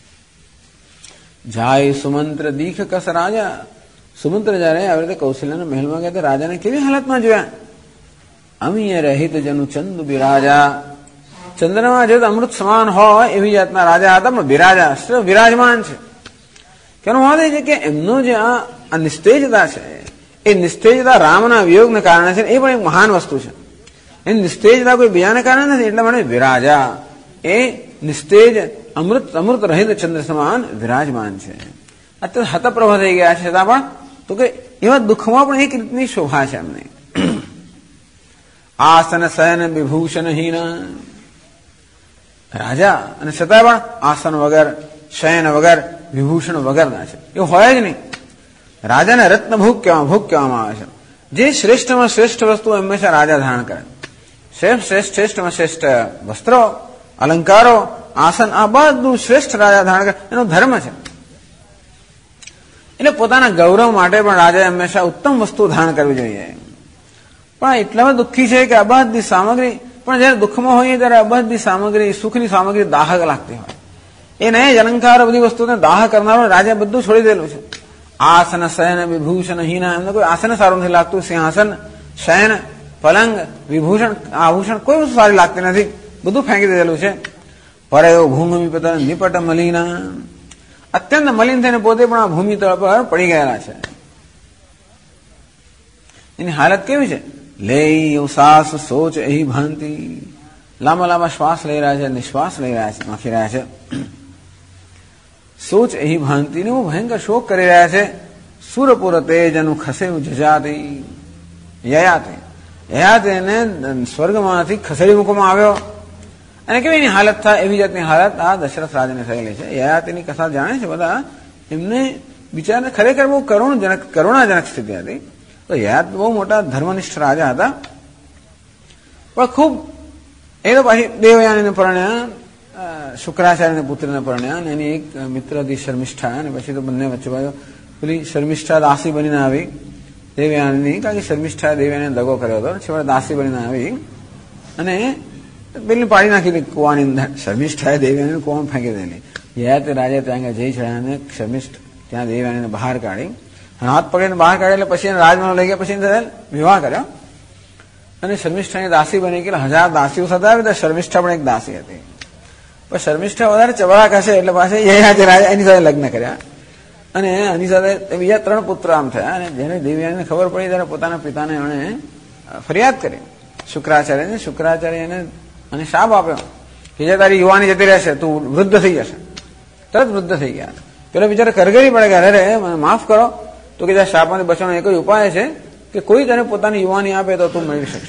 જાય સુમંત્ર દીખ કસ રાજા, સુમંત્ર જયારે આવી રીતે કૌશલ્યના મહેલમાં ગયા તો રાજાને કેવી હાલતમાં જોયા. અમીય રહિત જનુ ચંદ બિરાજા, ચંદ્રમાં જે અમૃત સમાન હોય એવી જાતના રાજા હતા, પણ બિરાજા વિરાજમાન છે. કેનો વાત એ છે કે એમનો જે આ નિસ્તેજતા છે, એ નિસ્તેજતા રામના વિયોગને કારણે છે. એ પણ એક મહાન વસ્તુ છે. એ નિસ્તેજતા કોઈ બીજાને કારણે નથી. એટલા માટે વિરાજા એ નિસ્તેજ અમૃત રહિત ચંદ્ર સમાન વિરાજમાન છે. અત્યારે હતપ્રભ થઈ ગયા છે છતાં પણ તો કે એવા દુઃખમાં પણ એક રીતની શોભા છે એમને. આસન શયન વિભૂષણહીન રાજા, અને છતાં પણ આસન વગર, શયન વગર, વિભૂષણ વગરના છે. એવું હોય જ નહીં. રાજાને રત્નભૂક કહેવામાં આવે છે. જે શ્રેષ્ઠમાં શ્રેષ્ઠ વસ્તુ હંમેશા રાજા ધારણ કરે. શ્રેષ્ઠમાં શ્રેષ્ઠ વસ્ત્રો, અલંકારો, આસન, આ બધું શ્રેષ્ઠ રાજા ધારણ કરે. એનો ધર્મ છે. એટલે પોતાના ગૌરવ માટે પણ રાજાએ હંમેશા ઉત્તમ વસ્તુ ધારણ કરવી જોઈએ. પણ એટલામાં દુઃખી છે કે આ બધી સામગ્રી, પણ જયારે દુઃખમાં હોઈએ ત્યારે આ બધી સામગ્રી, સુખની સામગ્રી દાહક લાગતી હોય. એ નહીં જ અલંકાર બધી વસ્તુને દાહ કરનારો રાજા બધું છોડી દેલું છે. આસન શયન વિભૂષણ હીના, એમને કોઈ આસન સારું નથી લાગતું. સિંહાસન, શયન, પલંગ, વિભૂષણ, આભૂષણ કોઈ વસ્તુ સારી લાગતી નથી. બધું ફેંકી દીધેલું છે. પરયો ભૂમિ નિપટ મલિના, અત્યંત મલિન થઈને પોતે પણ આ ભૂમિ તળ પર પડી ગયેલા છે. એની હાલત કેવી છે? લેઈ ઉસાસ સોચ એહી ભાંતિ, લાંબા લાંબા શ્વાસ લઈ રહ્યા છે, નિશ્વાસ લઈ રહ્યા છે, નાખી રહ્યા છે. સોચ એહી ભાંતિ ને હું ભયંકર શોક કરી રહ્યા છે. સુરપુર તેજનું ખસે જજાતી યયાતે, યયાતે એને સ્વર્ગમાંથી ખસેડી મૂકવામાં આવ્યો. અને કેવી એની હાલત થાય, એવી જાતની હાલત આ દશરથ રાજાને થયેલી છે. યયાતિની કથા જાણે છે બધા. એમને બિચારાને ખરેખર બહુ કરુણાજનક સ્થિતિ હતી. તો યયાત બહુ મોટા ધર્મનિષ્ઠ રાજા હતા. પણ ખૂબ એ તો પાછી દેવયાનીને પરણ્યા, શુક્રાચાર્યને પુત્રને પરણ્યા, અને એની એક મિત્ર હતી શર્મિષ્ઠા. અને પછી તો બંને વચ્ચે પેલી શર્મિષ્ઠા દાસી બનીને આવી દેવયાનીની, કારણ કે શર્મિષ્ઠા દેવયાનીને દગો કર્યો હતો. છેવટે દાસી બનીને આવી અને પેલી પાડી નાખી કુવાની અંદર. શર્મિષ્ઠાએ દેવયાનીને કુવામાં ફેંકી દેલી. યયાતે રાજા ત્યાં જઈ ચડ્યા અને શર્મિષ્ઠ ત્યાં દેવયાનીને બહાર કાઢી, હાથ પકડીને બહાર કાઢે. એટલે પછી એને રાજમહેલ લઈ ગયા. પછી વિવાહ કર્યો અને શર્મિષ્ઠાની દાસી બની કે 1000 દાસીઓ સદાવી. તો શર્મિષ્ઠા પણ એક દાસી હતી. પણ શર્મિષ્ઠા વધારે ચબળાક હશે એટલે પાછી યયાતિ રાજા એની સાથે લગ્ન કર્યા. અને એની સાથે બીજા 3 પુત્ર આમ થયા. અને જેને દેવયાનીને ખબર પડી ત્યારે પોતાના પિતાને એણે ફરિયાદ કરી શુક્રાચાર્યને. શુક્રાચાર્યને અને શાપ આપ્યો કે જે તારી યુવાની જતી રહેશે, તું વૃદ્ધ થઈ જશે. તરત વૃદ્ધ થઈ ગયા. પેલા બિચારા કરગરી પડે ગયા, અરે મને માફ કરો, તો કે આ શાપમાંથી બચવાનો એક જ ઉપાય છે કે કોઈ તને પોતાની યુવાની આપે તો તું મેળવી શકશે.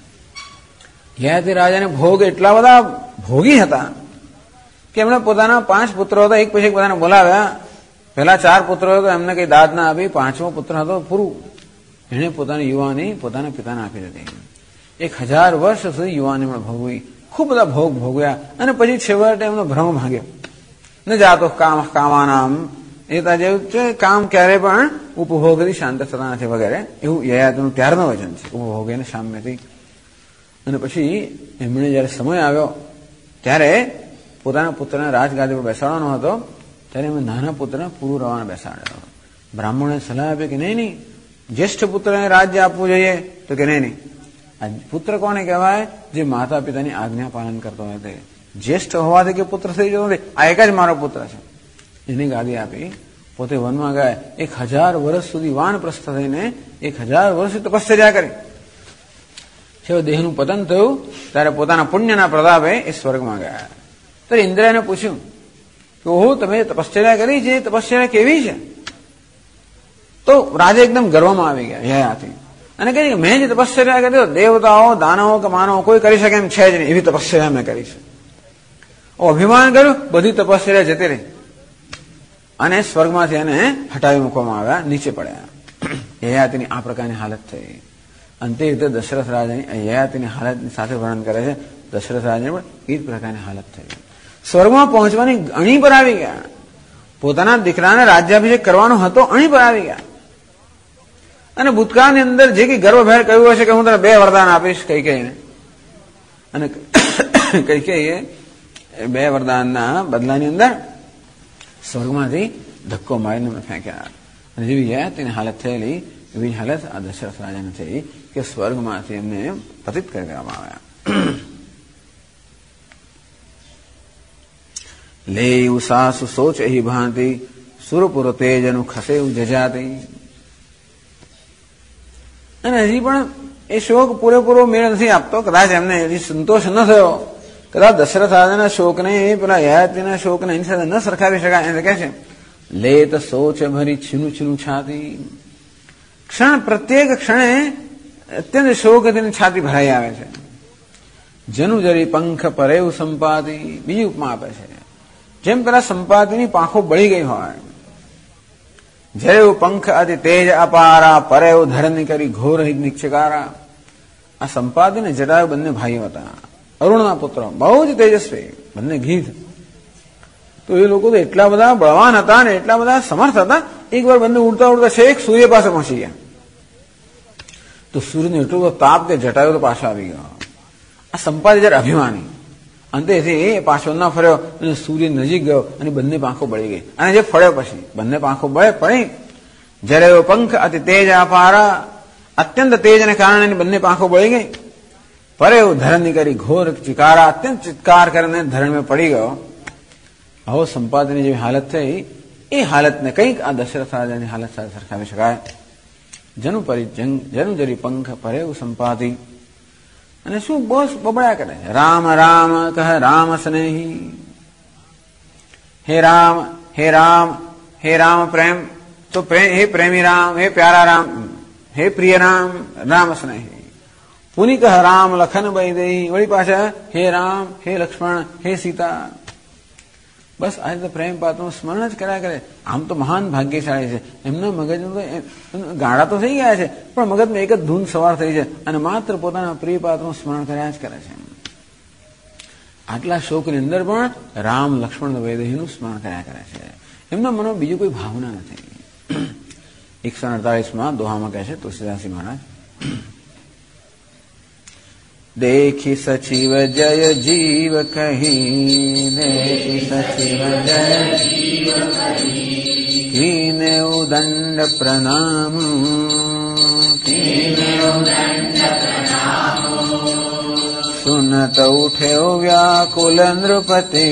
યયાતિ રાજાને ભોગ એટલા બધા ભોગી હતા કે એમણે પોતાના 5 પુત્રો હતા, એક પછી એક બધાને બોલાવ્યા. પહેલા 4 પુત્રો હતો, એમને કઈ દાદ ના આપી. 5મો પુત્ર હતો પૂરું, એને પોતાની યુવાની પોતાના પિતાને આપી દીધી. 1000 વર્ષ સુધી યુવાની એમણે ભોગવી, ખૂબ બધા ભોગ ભોગવ્યા અને પછી છેવટે એમનો ભ્રમ ભાગ્યો. ન જાતો કામાનામ, એ જેવું છે કામ ક્યારે પણ ઉપભોગથી શાંત થતા નથી વગેરે, એવું યયાતિનું ત્યારનું વચન છે, ઉપભોગે ને સામ્યથી. અને પછી એમણે જયારે સમય આવ્યો ત્યારે પોતાના પુત્રને રાજગાદી પર બેસાડવાનો હતો, ત્યારે એમણે નાના પુત્રને પૂરું રવાને બેસાડ્યો. બ્રાહ્મણોએ સલાહ આપી કે નહીં, જ્યેષ્ઠ પુત્રને રાજ્ય આપવું જોઈએ, તો કે નહીં. આ પુત્ર કોને કહેવાય? જે માતા પિતાની આજ્ઞા પાલન કરતો હોય તે. જ્યેષ્ઠ હોવાથી કે પુત્ર થઈ જતો નથી, આ એક જ મારો પુત્ર છે. એની ગાદી આપી, પોતે વનમાં ગયા. 1000 વર્ષ સુધી વાનપ્રસ્થ થઈને 1000 વર્ષ તપશ્ચર્યા કરી. છેવટે દેહનું પતન થયું ત્યારે પોતાના પુણ્યના પ્રતાપે એ સ્વર્ગમાં ગયા. ત્યારે ઇન્દ્રને પૂછ્યું કે ઓહો, તમે તપશ્ચર્યા કરી છે, તપશ્ચર્યા કેવી છે? તો રાજા એકદમ ગર્વમાં આવી ગયા યયાતિ અને કહે કે મેં જે તપશ્ચર્યા કરી, દેવતાઓ દાનવો કે માનવો કોઈ કરી શકે એમ છે જ નહીં, એવી તપશ્ચર્યા મેં કરી છે. અભિમાન કર્યું, બધી તપશ્ચર્યા જતી રહી અને સ્વર્ગમાંથી એને હટાવી મૂકવામાં આવ્યા, નીચે પડ્યા. યયાતિની આ પ્રકારની હાલત થઈ. અંતે રીતે દશરથ રાજાની યયાતિની હાલતની સાથે વર્ણન કરે છે. દશરથ રાજાની પણ એ જ પ્રકારની હાલત થઈ. સ્વર્ગમાં પહોંચવાની અણી પર આવી ગયા. પોતાના દીકરાને રાજ્યાભિષેક કરવાનો હતો, અણી પર આવી ગયા. અને ભૂતકાળની અંદર જે કઈ ગર્વભેર કહ્યું હશે કે હું તને 2 વરદાન આપીશ કૈકેયીને, અને કૈકેયીએ 2 વરદાનના બદલાની અંદર સ્વર્ગમાંથી ધક્કો મારીને ફેંક્યા. અને જેવી યયાતિની હાલત થયેલી એવી હાલત આ દશરથ રાજાને થઈ કે સ્વર્ગમાંથી એમને પતિત કરી દેવામાં આવ્યા. લેવ સાસુ સોચ એહી ભાંતિ, સુરપુર તેજનું ખસેવું જજાતી. અને હજી પણ એ શોક પૂરેપૂરો મેળ નથી આપતો. કદાચ એમને હજી સંતોષ ન થયો. કદાચ દશરથ રાજાના શોકને પેલા યયાતિના શોકને એની સાથે ન સરખાવી શકાય. એને કહે છે લેત સોચ ભરી છીનું છીનું છાતી. પ્રત્યેક ક્ષણે અત્યંત શોક તેની છાતી ભરાઈ આવે છે. જનુ જરી પંખ પરેવ સંપાતી. બીજી ઉપમા આપે છે, જેમ પેલા સંપાતીની પાંખો બળી ગઈ હોય. જરેવ પંખ અતિ તેજ અપારા, પરેવ ધરની કરી ઘોર નિક્ષકારા. આ સંપાતી ને જટાયુ બંને ભાઈઓ હતા, અરુણના પુત્રો, બહુ જ તેજસ્વી, બંને ગીધ. તો એ લોકો તો એટલા બધા બળવાન હતા ને એટલા બધા સમર્થ હતા. એકવાર બંને ઉડતા ઉડતા છેક સૂર્ય પાસે પહોંચી ગયા. તો સૂર્યનો એટલો બધો તાપ કે જટાયુ તો પાછો આવી ગયો. આ સંપાતી જયારે અભિમાની, અંતેથી એ પાછો ના ફર્યો અને સૂર્ય નજીક ગયો અને બંને પાંખો બળી ગઈ. અને જે ફળ્યો પછી બંને પાંખો પડી. જયારે પંખ અતિ તેજ અપારા, અત્યંત તેજને કારણે બંને પાંખો બળી ગઈ. પરે એવું ધરણ કરી ઘોર ચિકારા, અત્યંત ચિત્કાર કરીને ધરણમાં પડી ગયો. આવો સંપાદની જેવી હાલત થઈ, એ હાલતને કંઈક આ દશરથ રાજાની હાલત સાથે સરખાવી શકાય. જનુ જરી પંખ પરે એવું સંપાદી. અને શું બોસ બબડ્યા કરે છે, રામ રામ કહ રામ સ્નેહી. હે રામ હે રામ હે રામ પ્રેમ, તો હે પ્રેમી રામ, હે પ્યારા રામ, હે પ્રિય રામ, રામ સ્નેહી. પુનિ કહ રામ લખન વૈદેહી. વળી પાછા હે રામ હે લક્ષ્મણ હે સીતા. બસ આ રીતે પ્રેમ પાત્રનું સ્મરણ જ કર્યા કરે. આમ તો મહાન ભાગ્યશાળી છે. એમના મગજમાં તો ગાળા તો થઈ ગયા છે, પણ મગજમાં એક જ ધૂન સવાર થઈ છે અને માત્ર પોતાના પ્રિય પાત્રનું સ્મરણ કર્યા જ કરે છે. આટલા શોકની અંદર પણ રામ લક્ષ્મણ વૈદેહીનું સ્મરણ કર્યા કરે છે. એમના મનમાં બીજું કોઈ ભાવના નથી. 148માં દોહામાં કહે છે તુલસીદાસજી મહારાજ, देखी सचिव जय जीव कही, देखी सचिव जय जीव कही, कीने उदंड प्रणाम, कीने उदंड प्रणाम, सुनत उठे व्याकुल नृपति,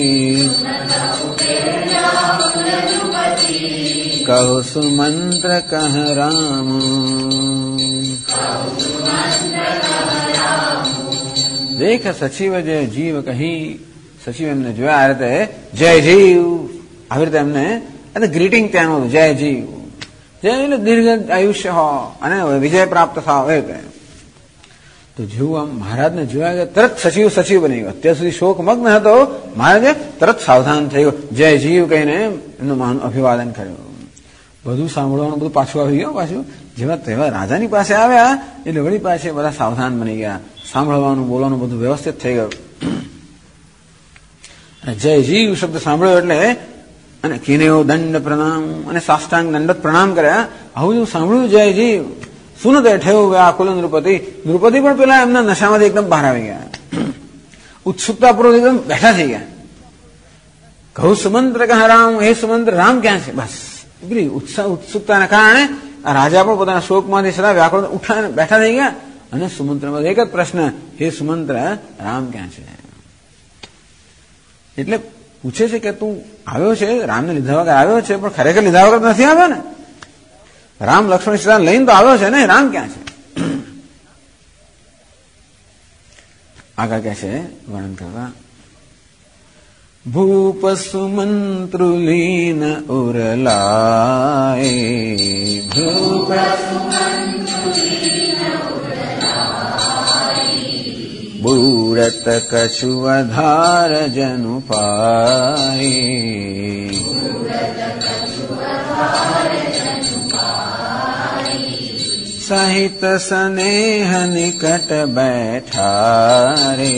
कहो सुमंत्र कह राम, દેખ સચિવ જય જીવ કહી. સચિવ એમને જોયા આ રીતે જય જીવ, આવી રીતે એમને ગ્રીટિંગ ત્યાંનું જય જીવ. એટલે દીર્ઘ આયુષ્ય હો અને વિજય પ્રાપ્ત થાવ એ કહે. તો જેવું આમ મહારાજને જોયા કે તરત સચિવ બની ગયો. અત્યાર સુધી શોકમગ્ન હતો, મહારાજે તરત સાવધાન થઈ ગયો. જય જીવ કહીને એમનું અભિવાદન કર્યું. બધું સાંભળવાનું બધું પાછું આવી ગયું. પાછું જેવા તેવા રાજાની પાસે આવ્યા એટલે વળી પાસે બધા સાવધાન બની ગયા. સાંભળવાનું બોલવાનું બધું વ્યવસ્થિત થઈ ગયું. જય જીવ શબ્દ સાંભળ્યો એટલે અને કિનેઓ દંડ પ્રણામ અને સાષ્ટાંગ દંડત પ્રણામ કર્યા. આવું જેવું સાંભળ્યું જય જીવ સુનત ઠેવ વ્યાકુલ નૃપતિ પણ પેલા એમના નશામાંથી એકદમ બહાર આવી ગયા. ઉત્સુકતાપૂર્વક એકદમ બેઠા થઈ ગયા. કહું સુમંત્ર કહા રામ, હે સુમંત્ર રામ ક્યાં છે? બસ ઉત્સુકતાના કારણે આ રાજા પણ પોતાના શોકમાંથી સદા વ્યાકુળ ઉઠાને બેઠા થઈ ગયા. અને સુમંત્રમાં એક જ પ્રશ્ન, હે સુમંત્ર રામ ક્યાં છે? એટલે પૂછે છે કે તું આવ્યો છે, રામને લીધા વગર આવ્યો છે, પણ ખરેખર લીધા વગર નથી આવ્યો ને? રામ લક્ષ્મણ સીતા લઈને તો આવ્યો છે ને, રામ ક્યાં છે? આગળ કે છે વર્ણન કરવા, ભૂપ સુમંત્રુલીન ઉરલાય, ભૂપ બુરત કછુ અધાર જનુ પાય, સહિત સ્નેહ નિકટ બેઠા રે,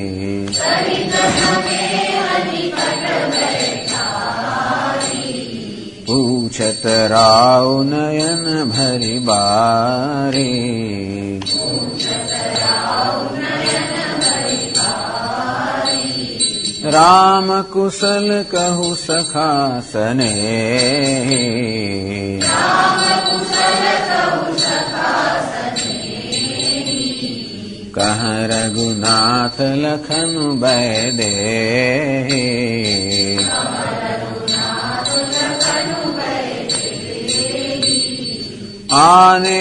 પૂછત રાવ નયન ભરી બારે, રામ કુશલ કહુ સખા સને, કહ રઘુનાથ લખન બેદે, आने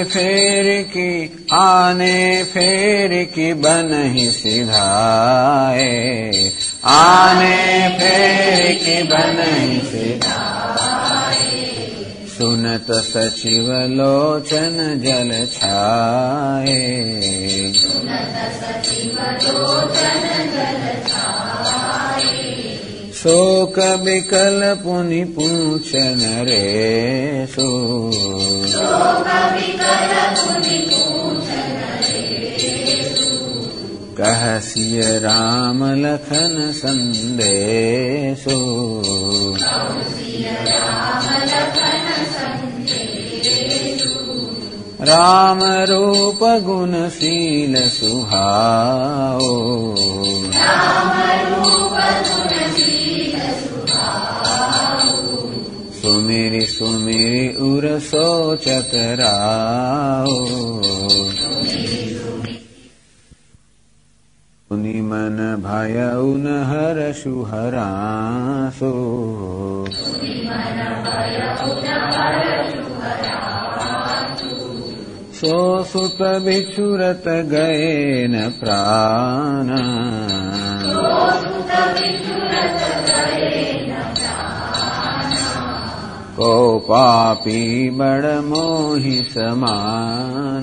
फेर की बनहि सिधाए, आने फेर की बनहि सिधाए, सुनत सचिव लोचन जल छाए, शोक विकल पुनि पूछन रे सो, कह सिय राम लखन संदेशो, राम रूप गुण शील सुहाओ, सुमिरि सुमिरि उर सोचत राओ, मुनि मन भयउ न हरषु हरासो, सो सुत बिछुरत गए न प्राण, को पापी बड़ मोहि समान,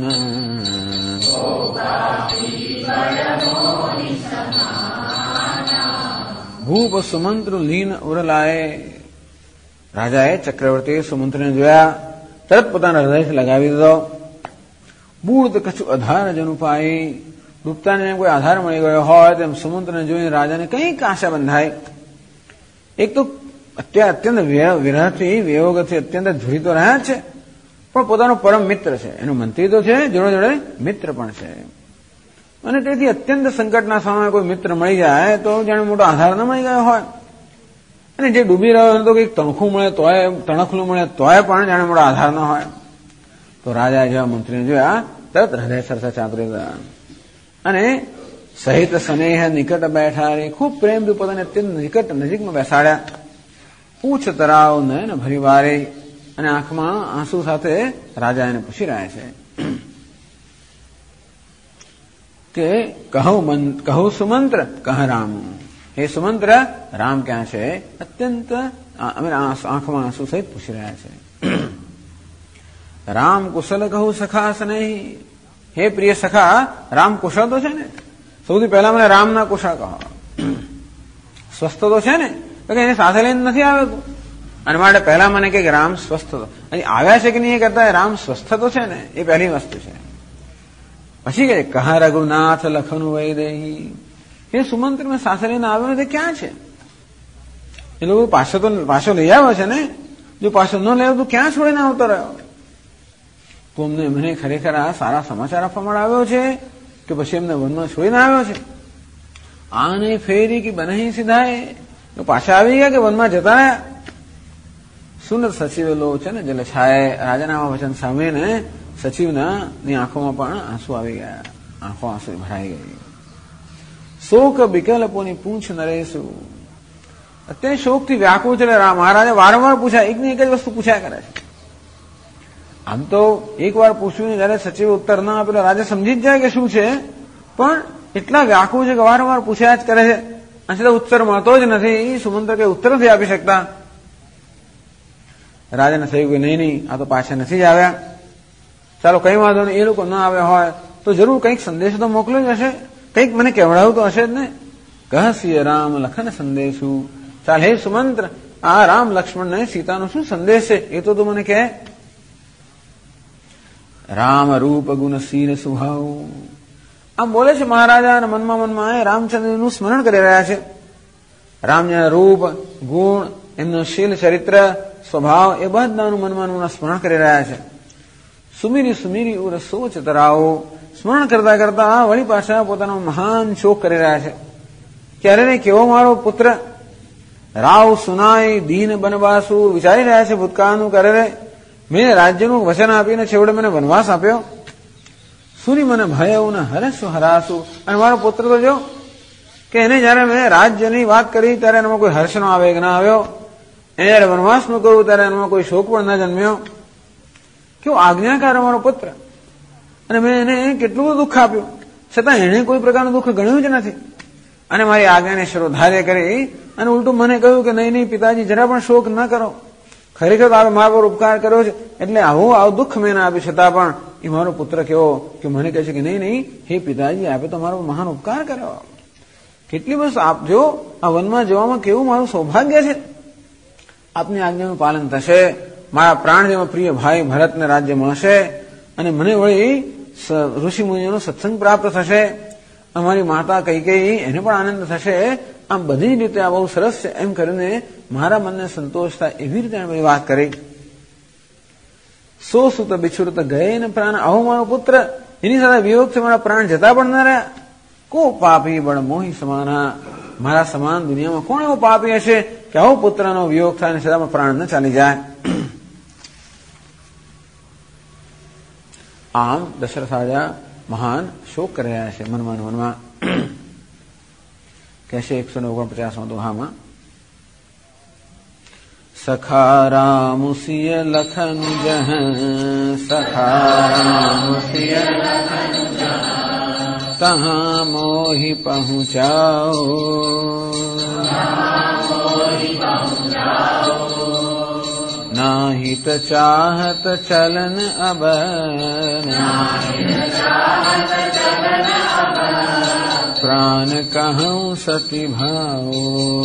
ભૂપ સુમંત્ર લીન ઉરલાએ, રાજાએ ચક્રવર્તીએ સુમંત્રને જોયા, તરત પોતાના હૃદયથી લગાવી દીધો. બૂળ કછુ આધાર જન ઉપાય, ડૂબતાને કોઈ આધાર મળી ગયો હોય તેમ સુમંત્રને જોઈને રાજાને કંઈક આશા બંધાય. એક તો અત્યંત વિરહથી વિયોગથી અત્યંત ધુરી તો રહ્યા છે, પણ પોતાનો પરમ મિત્ર છે, એનો મંત્રી તો છે, જોડે જોડે મિત્ર પણ છે. અને તેથી અત્યંત સંકટના સમયે કોઈ મિત્ર મળી જાય તો જાણે મોટો આધાર ન મળી ગયો હોય. અને જે ડૂબી રહ્યો તો કંઈક તણખલું મળે તોય પણ જાણે મોટો આધાર ન હોય. તો રાજા જેવા મંત્રીને જોયા, તરત હૃદય સરસા ચાતરી ગયા અને સહિત સ્નેહ નિકટ બેઠા રે, ખૂબ પ્રેમથી પોતાને અત્યંત નજીકમાં બેસાડ્યા. પૂછ તરાવ નયન ભરી વારે, અને આંખમાં આંસુ સાથે રાજા એને પૂછી રહ્યા છે કે કહો સુમંત્ર કહ રામ, હે સુમંત્ર રામ ક્યાં છે? અત્યંત આંખમાં આંસુ સહિત પૂછી રહ્યા છે. રામ કુશલ કહું સખા સ્નેહી, હે પ્રિય સખા, રામ કુશળ તો છે ને? સૌથી પહેલા મને રામના કુશળ કહો. સ્વસ્થ તો છે ને? તો કે એને સાથે લઈને નથી આવ્યો તું, અને માટે પહેલા મને કે રામ સ્વસ્થ તો અહીં આવ્યા છે કે નહીં એ કરતા રામ સ્વસ્થ તો છે ને, એ પહેલી વસ્તુ છે. પછી કે કહા રઘુનાથ લખન વૈદેહી, એ સુમંત્ર મેં સાથે લઈને આવ્યો ને તે ક્યાં છે? એ લોકો પાછો લઈ આવ્યો છે ને, જો પાછો ન લેવો તો ક્યાં છોડીને આવતો રહ્યો? તો મને ખરેખર આ સારા સમાચાર આપવા માટે આવ્યો છે કે પછી એમને વનમાં છોડીને આવ્યો છે? આને ફેરી કે બને સીધાય, તો પાછા આવી ગયા કે વનમાં જતા રહ્યા? સુનત સચિવ લોચન જલ છાય, રાજાના વચન સાંભળીને સચિવના ની આંખોમાં પણ આંસુ આવી ગયા, આંખો આંસુ ભરાઈ ગઈ. શોક વિકલ્પોની પૂંછ નરેશુ, અત્યારે શોકથી વ્યાકુળ છે. મહારાજે વારંવાર પૂછ્યા, એક ને એક જ વસ્તુ પૂછ્યા કરે છે. આમ તો એક વાર પૂછ્યું ને જયારે સચિવ ઉત્તર ના આપેલો રાજા સમજી જ જાય કે શું છે, પણ એટલા વ્યાકુળ છે કે વારંવાર પૂછ્યા જ કરે છે, અને છતાં ઉત્તર મળતો જ નથી. સુમંત્ર કે ઉત્તર નથી આપી શકતા. રાજાને થયું કે નહીં, આ તો પાછા નથી જ આવ્યા, ચાલો કઈ વાંધો નહીં, એ લોકો ના આવ્યા હોય તો જરૂર કંઈક સંદેશ તો મોકલ્યો જ હશે, કંઈક મને કહેવડાવું તો હશે જ ને. કહસિય રામ લખન સંદેશુ, ચાલ હે સુમંત્ર, આ રામ લક્ષ્મણ ને સીતાનો શું સંદેશ છે એ તો તું મને કહે. રામ રૂપ ગુણ સીર સ્વભાવ, આમ બોલે છે મહારાજા, અને મનમાં રામચંદ્રનું સ્મરણ કરી રહ્યા છે. રામના રૂપ ગુણ, એમનો શીલ ચરિત્ર સ્વભાવ એ બધાનું મનમાં સ્મરણ કરી રહ્યા છે. સુમીરી સુમીરી ઉર સોચ તરાવો, સ્મરણ કરતા કરતા વળી પાછા પોતાનો મહાન શોક કરી રહ્યા છે. ક્યારે ને કેવો મારો પુત્ર રાવ સુનાય દીન બનવાસુ, વિચારી રહ્યા છે ભૂતકાળનું કરે રે, મેં રાજ્યનું વચન આપીને છેવટે મને વનવાસ આપ્યો. સુની મને ભય ને હરસુ હરાસુ, અને મારો પુત્ર તો જો કે એને જયારે મેં રાજ્યની વાત કરી ત્યારે એનામાં કોઈ હર્ષનો આવેગ ના આવ્યો, એને જયારે વનવાસનું કહ્યું ત્યારે એનામાં કોઈ શોક પણ ના જન્મ્યો. કેવો આજ્ઞાકાર અમારો પુત્ર, અને મેં એને કેટલું બધું દુઃખ આપ્યું, છતાં એને કોઈ પ્રકારનું દુઃખ ગણ્યું જ નથી, અને મારી આજ્ઞાને શિરોધાર્ય કરી અને ઉલટું મને કહ્યું કે નહીં નહીં પિતાજી, જરા પણ શોક ન કરો, ખરેખર આવે મારા પર ઉપકાર કર્યો છે, એટલે આવું દુઃખ મેં ના આપ્યું, છતાં પણ એ મારો પુત્ર કેવો કે મને કહે છે કે નહીં નહીં હે પિતાજી, આપે તો મારો મહાન ઉપકાર કર્યો. કેટલી બસ આપજો, આ વનમાં જવામાં કેવું મારું સૌભાગ્ય છે. આપની આજ્ઞાનું પાલન થશે, મારા પ્રાણ જેવા પ્રિય ભાઈ ભરતને રાજ્ય મળશે, અને મને વળી ઋષિ મુનિઓનો સત્સંગ પ્રાપ્ત થશે, અમારી માતા કૈકેયી એને પણ આનંદ થશે. આમ બધી રીતે આ બહુ સરસ છે એમ કરીને મારા મનને સંતોષ થાય એવી રીતે બધી વાત કરી. સો સુત બિછુરત ગયે ને પ્રાણ, આવો મારો પુત્ર, એની સાથે વિયોગથી મારા પ્રાણ જતા પણ ન રહ્યા. કો પાપી બળ મોહી સમાના, મારા સમાન દુનિયામાં કોણ એવો પાપી હશે કે આવો પુત્રનો વિયોગ થાય અને છતાં પ્રાણ ન ચાલી જાય. આમ દશરથ રાજા મહાન શોક કરી રહ્યા છે મનમાં. કહેશે 149 દોહામાં, સખા રામ સિય લખન જહ, સખા રામ સિય લખન જહ, તહાં મોહી પહુંચાઓ, નાહિત ચાહત ચલન અબ, प्राण कहूं सती भाओ,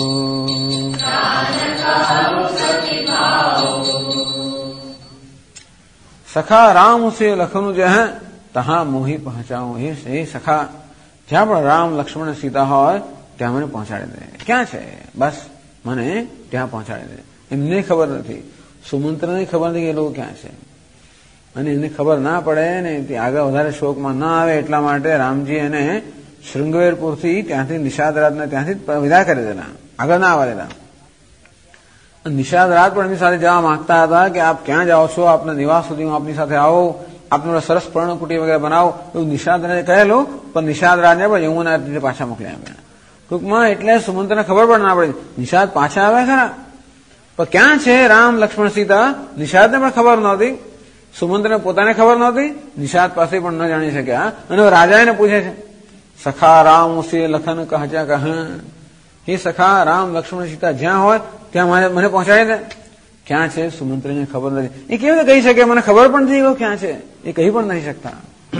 सखा राम से लखन जह तहां मोही पहुंचाऊं. हे सखा, જ્યાં પણ રામ લક્ષ્મણ સીતા હોય ત્યાં મને પહોંચાડી દે. ક્યાં છે? બસ મને ત્યાં પહોંચાડી દે. એમને ખબર નથી, સુમંત્રને ખબર નથી કે એ લોકો ક્યાં છે, અને એને ખબર ના પડે ને આગળ વધારે શોકમાં ના આવે એટલા માટે રામજી એને શૃંગવેરપુરથી ત્યાંથી નિષાદરાજને ત્યાંથી વિદા કરી દેલા, આગળ ના આવવા દેલા. નિષાદરાજ પણ એમની સાથે જવા માંગતા હતા કે આપ ક્યાં જાઓ છો, આપના નિવાસ સુધી હું આપની સાથે આવો, આપને સરસ પર્ણકુટી વગેરે બનાવો, એવું નિષાદરાજે કહેલું. પણ નિષાદરાજને પણ યમુના રીતે પાછા મોકલી આપ્યા. ટૂંકમાં એટલે સુમંત્રને ખબર પણ ના પડી. નિષાદ પાછા આવ્યા ખરા, પણ ક્યાં છે રામ લક્ષ્મણ સીતા નિષાદને પણ ખબર નહોતી, સુમંત્રને પોતાને ખબર નહોતી, નિષાદ પાસે પણ ન જાણી શક્યા. અને રાજા એને પૂછે છે, સખા રામ સે લખન કહ્યા કહ, હે સખા રામ લક્ષ્મણ સીતા જ્યાં હોય ત્યાં મને પહોંચાડી દે. ક્યાં છે સુમંત્રીને ખબર નથી. એ કેવી રીતે કહી શકે મને ખબર પણ નથી ક્યાં છે? એ કહી પણ નથી શકતા.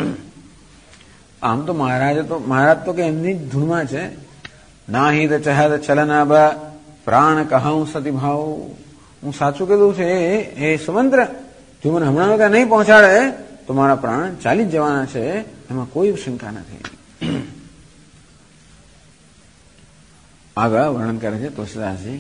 આમ તો મહારાજ તો કે એમની જ ધૂનમાં છે. નાહી દ ચહદ ચલના બ પ્રાણ કહું સતી ભાવ. હું સાચું કીધું છે એ સુમંત્ર, જો મને હમણાં ત્યાં નહીં પહોંચાડે તો મારા પ્રાણ ચાલી જ જવાના છે, એમાં કોઈ શંકા નથી. આગળ વર્ણન કરે છે તુલસીદાસજી.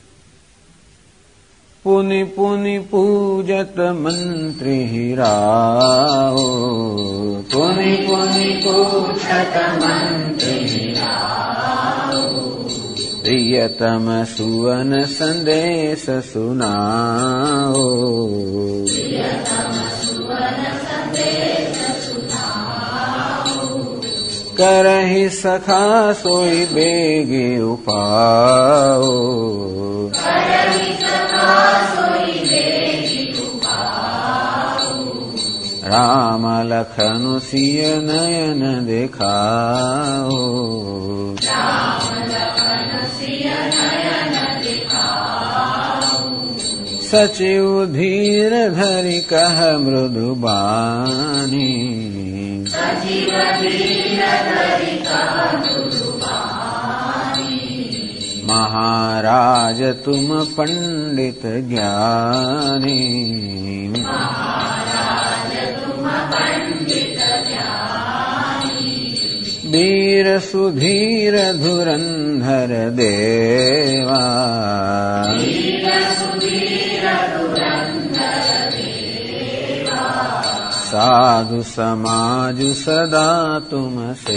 પુનિ પુનિ પૂજત મંત્રી રાઓ, પુનિ પુનિ પૂજત મંત્રી રાઓ, પ્રિયતમ સુવન સંદેશ સુનાઓ, પ્રિયતમ સુવન સંદેશ સુનાઓ, કરહી સખા સોઈ બેગે ઉપાઓ, રામ લખનુ સિય નયન દેખાઓ, સચિવ ધીર ધરી કહ મૃદુ બાની, મહારાજ તુમ પંડિત જ્ઞાની, વીર સુધીર ધુરંધર દેવા, સાધુ સમાજ સદા તુમ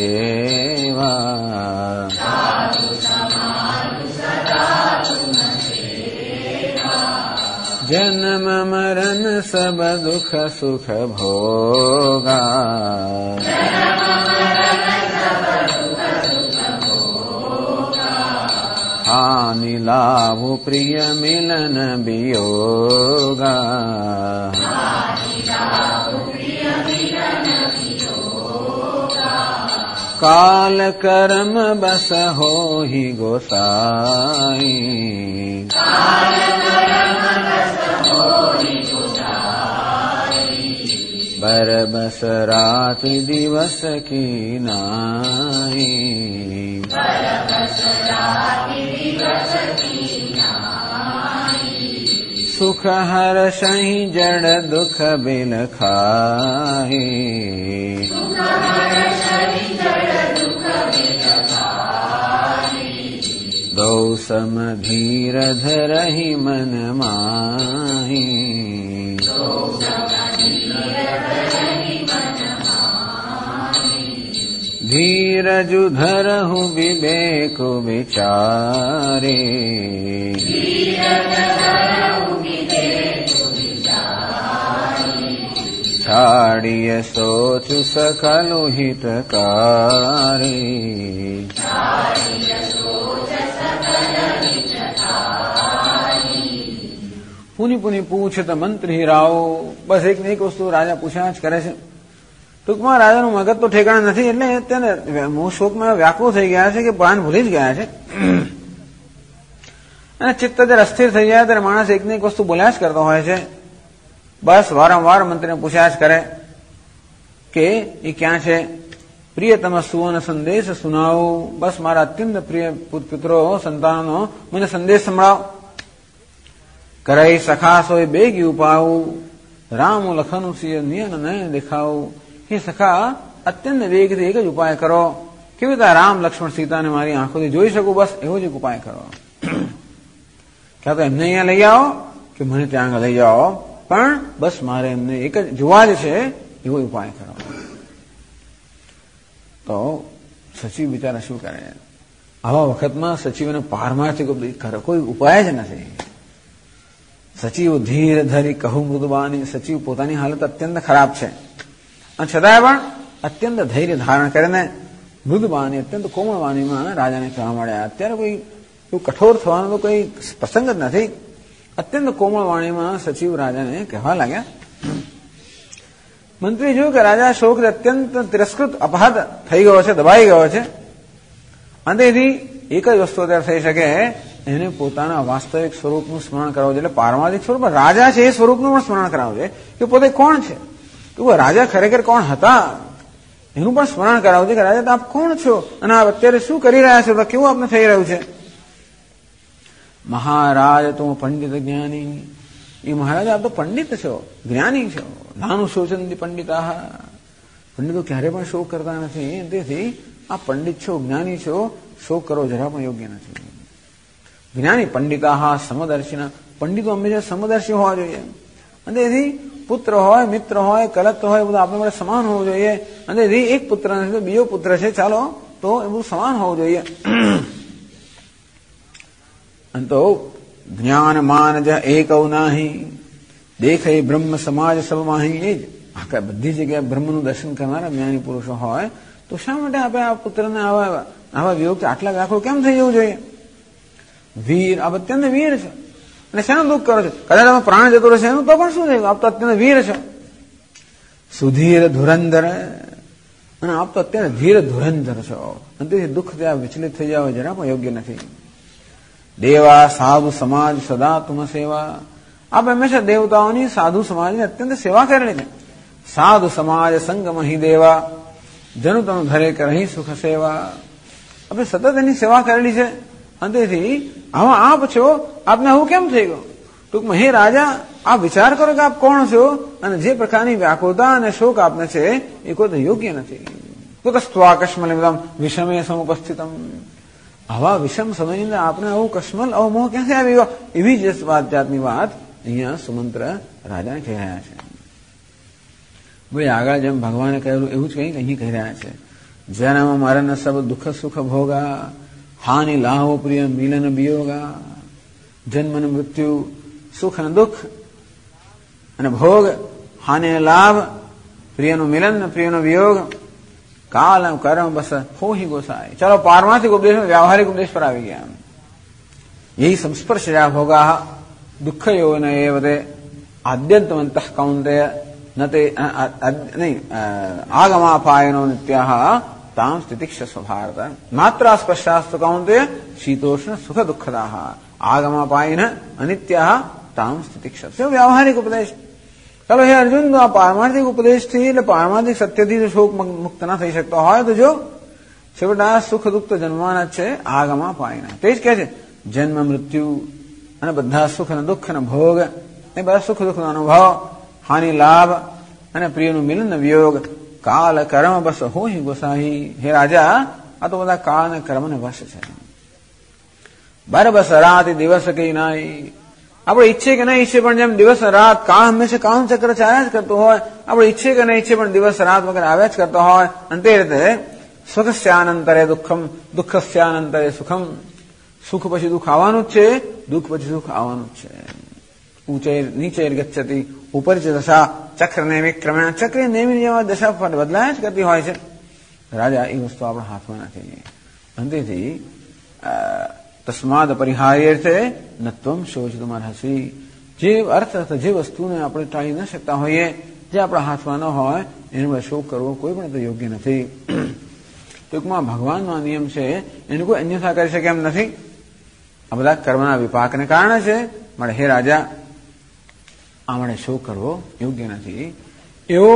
સેવા, જન્મ મરણ સબ દુઃખ સુખ ભોગા, હાનિ લાભ પ્રિય મિલન વિયોગા, કાલ કર્મ બસ હોહિ ગોસાઈ, બરબસ રાત્રિ દિવસ કી નાઈ, સુખ હર્ષઈ જડ દુઃખ બિલ ખાઈ, દૌ સમ ધીર ધરહી મન માહી, ધીરજુ ધરહુ વિવેક વિચારે, છાડીય સોચુ સકલુ હિતકારી, પુનિ પુનિ પૂછત મંત્રી રાઓ. બસ એક ને એક વસ્તુ રાજા પૂછ્યા જ કરે છે. ટૂંકમાં રાજાનું મગજ તો ઠેકાણા નથી, એટલે તેને મોહ શોકમાં વ્યાકુળ થઈ ગયા છે કે પ્રાણ ભૂલી જ ગયા છે. અને ચિત્ત જ્યારે અસ્થિર થઈ જાય ત્યારે માણસ એક ને એક વસ્તુ બોલ્યા જ કરતો હોય છે. બસ વારંવાર મંત્રીને પૂછ્યા જ કરે કે એ ક્યાં છે. પ્રિયતમ સુવન સંદેશ સુનાવો. બસ મારા અત્યંત પ્રિય પુત્રો સંતાનો મને સંદેશ સંભળાવો. કરાઈ સખા સોય બેગી ઉપાવું, રામ લખનુ સિંહ નયન નયન દેખાવું. હે સખા, અત્યંત વેગથી એક જ ઉપાય કરો. કેવી રીતે રામ લક્ષ્મણ સીતાને મારી આંખોથી જોઈ શકું, બસ એવો જ એક ઉપાય કરો. ક્યાં તો એમને અહીંયા લઈ આવો કે મને ત્યાં આગળ લઈ જાઓ, પણ બસ મારે એમને એક જ જોવા જ છે, એવો ઉપાય કરો. તો સચિવ બિચારા શું કરે? આવા વખતમાં સચિવને પારમાર્થિક કોઈ ઉપાય જ નથી. સચિવ ધીર ધરી કહું મૃદુબાની. સચિવ પોતાની હાલત અત્યંત ખરાબ છે, અને છતાંય પણ અત્યંત ધૈર્ય ધારણ કરીને મૃદુબાની અત્યંત કોમળ વાણીમાં રાજાને કહેવા માંડ્યા. અત્યારે કોઈ કઠોર થવાનો તો કોઈ પ્રસંગ જ નથી. અત્યંત કોમળ વાણીમાં સચિવ રાજાને કહેવા લાગ્યા. મંત્રી જોયું કે રાજા શોકથી અત્યંત તિરસ્કૃત અપહાદ થઈ ગયો છે, દબાઈ ગયો છે. અંતેથી એક જ વસ્તુ અત્યારે થઈ શકે એને પોતાના વાસ્તવિક સ્વરૂપનું સ્મરણ કરાવવું જોઈએ. એટલે પારમાર્થિક સ્વરૂપ રાજા છે એ સ્વરૂપનું પણ સ્મરણ કરાવવું જોઈએ કે પોતે કોણ છે, કે રાજા ખરેખર કોણ હતા એનું પણ સ્મરણ કરાવવું છે કે રાજા આપ કોણ છો અને આપ અત્યારે શું કરી રહ્યા છો, કેવું આપને થઈ રહ્યું છે. મહારાજ તો પંડિત જ્ઞાની, એ મહારાજ આપ તો પંડિત છો, જ્ઞાની છો. નાનું શોચંતી પંડિતા, પંડિતો ક્યારે પણ શોક કરતા નથી. તેથી આ પંડિત છો, જ્ઞાની છો, શોક કરો જરા પણ યોગ્ય નથી. જ્ઞાની પંડિતા સમદર્શિના, પંડિતો હંમેશા સમદર્શી હોવા જોઈએ. અને તેથી પુત્ર હોય, મિત્ર હોય, કલત્ર હોય, બધું આપણે માટે સમાન હોવું જોઈએ. અને તેથી એક પુત્ર નથી તો બીજો પુત્ર છે, ચાલો તો એ બધું સમાન હોવું જોઈએ. અને તો જ્ઞાન માન જ એક નાહી, દેખે બ્રહ્મ સમાજ સબમાહી. એ જ આખા બધી જગ્યાએ બ્રહ્મનું દર્શન કરનારા જ્ઞાની પુરુષો હોય તો શા માટે આપણે આ પુત્રને આવા વિયોગ આટલા વ્યાકુળ કેમ થઈ જવું જોઈએ? વીર, આપ અત્યંત વીર છે અને શેનું દુઃખ કરો છો? કદાચ તમે પ્રાણ જતો રહેશે એનું તો પણ શું થયું? આપ તો અત્યંત વીર છો. સુધીર ધુરંધર, અને આપ તો અત્યારે ધીર ધુરંધર છો. અને તેથી દુઃખ ત્યાં વિચલિત થઈ જાવ જરા પણ યોગ્ય નથી. દેવા સાધુ સમાજ સદા તુમ સેવા, આપ હંમેશા દેવતાઓની સાધુ સમાજની અત્યંત સેવા કરેલી છે. સાધુ સમાજ સંગમહી દેવા, જનુ તમ ધરે કરહી સુખ સેવા, આપણે સતત એની સેવા કરેલી છે. અને તેથી આવા આપ છો, આપને આવું કેમ થઈ ગયું? ટૂંકમાં હે રાજા, આપ વિચાર કરો કે આપ કોણ છો અને જે પ્રકારની વ્યાકુળતા અને શોક આપને છે એ કોઈ યોગ્ય નથી. કસ્ત્વાકસ્મલિમ વિષમે સમુપસ્થિતમ, આવા વિષમ સમયની અંદર આપણે આવું કશ્મલ અવમોહ ક્યાંથી આવી ગયો? એવી જ જાતની વાત અહીંયા સુમંત્ર રાજાને કહી રહ્યા છે. ભાઈ આગળ જેમ ભગવાને કહેલું એવું જ કંઈક અહીં કહી રહ્યા છે. જન્મ મરણ સબ દુઃખ સુખ ભોગા, હાનિ લાહો પ્રિય મિલન વિયોગા. જન્મ અને મૃત્યુ, સુખ અને દુઃખ અને ભોગ, હાનિ લાભ, પ્રિયનું મિલન, પ્રિયનો વિયોગ, કાલ કર્મ બસ હો ही गोसाई. चलो पारमार्थिक उपदेश में व्यावहारिक उपदेश पर आ गया. यही संस्पर्श भोगा दुख यो न एवदे आद्यंतवंत कौंतेय नते नहीं आगमापायनो नित्याः ताम स्थितिक्ष स्वभारत. मात्रा स्पर्शास्तु कौंतेय शीतोष्ण सुख दुःखदाः आगमापायन अनित्याः ताम स्थितिक्ष. व्यावहारिक उपदेश. चलो हे अर्जुन, तो આ પારમાર્થિક ઉપદેશથી એટલે પારમાર્થિક સત્યથી જો શોક મુક્ત ના થઈ શકતો હોય તો જો છેવટા સુખ દુઃખ તો જન્મવાના જ છે. આગમાં પાયના, તે જ કહે છે જન્મ મૃત્યુ અને બધા સુખ અને દુઃખ અને ભોગ, એ બધા સુખ દુઃખનો અનુભવ, હાનિ લાભ અને પ્રિયનું મિલન વિયોગ, કાલ કર્મ બસ હો હિ ગોસાહી. હે રાજા, આ તો બધા કાળ અને કર્મને વશ છે. બર બસ રાત દિવસ કઈ નાઈ, આપણે ઈચ્છે કે નહીં ઈચ્છે પણ જેમ દિવસ રાત કાળ હંમેશા કાળનું ચક્ર ચાલ્યા જ કરતું હોય, આપણે ઈચ્છે કે નહીં ઈચ્છે પણ દિવસ રાત વગર આવ્યા જ કરતો હોય. અને તે રીતે સુખસ્યાનંતરે દુઃખમ, દુઃખસ્યાનંતરે સુખમ. સુખ પછી દુઃખ આવવાનું જ છે, દુઃખ પછી સુખ આવવાનું જ છે. ઊંચે નીચે ગચ્છતિ ઉપર જ દશા ચક્ર નેમિક ક્રમેણ, ચક્રી નેમી જેવા દશા બદલાયા જ કરતી હોય છે. રાજા, એ વસ્તુ આપણા હાથમાં નથી. અને તેથી તસ્માદ પરિહાર્યર્થે નત્વમ શોચિતુમ અર્હસી. જે અર્થ જે વસ્તુને આપણે ટાળી ન શકતા હોઈએ, જે આપણા હાથમાં ન હોય, એનો શોક કરવો કોઈ પણ તો યોગ્ય નથી. ટૂંકમાં ભગવાનનો આ નિયમ છે, એને કોઈ અન્યથા કરી શકે એમ નથી. આ બધા કર્મના વિપાકને કારણે છે. મળે હે રાજા, આ મળે શોક કરવો યોગ્ય નથી. એવો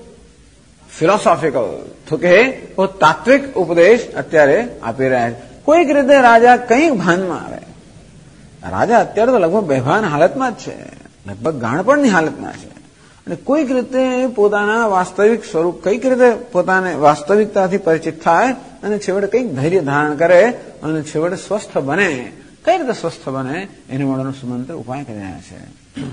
ફિલોસોફિકલ તો કે તાત્વિક ઉપદેશ અત્યારે આપી રહ્યા છે. કોઈક રીતે રાજા કંઈક ભાનમાં આવે. રાજા અત્યારે તો લગભગ બેભાન હાલતમાં જ છે, લગભગ ગાણપણની હાલતમાં છે. અને કોઈક રીતે પોતાના વાસ્તવિક સ્વરૂપ, કઈક રીતે પોતાને વાસ્તવિકતાથી પરિચિત થાય અને છેવટે કંઈક ધૈર્ય ધારણ કરે અને છેવટે સ્વસ્થ બને. કઈ રીતે સ્વસ્થ બને એને માટેનો સુમંત્ર ઉપાય કરી રહ્યા છે.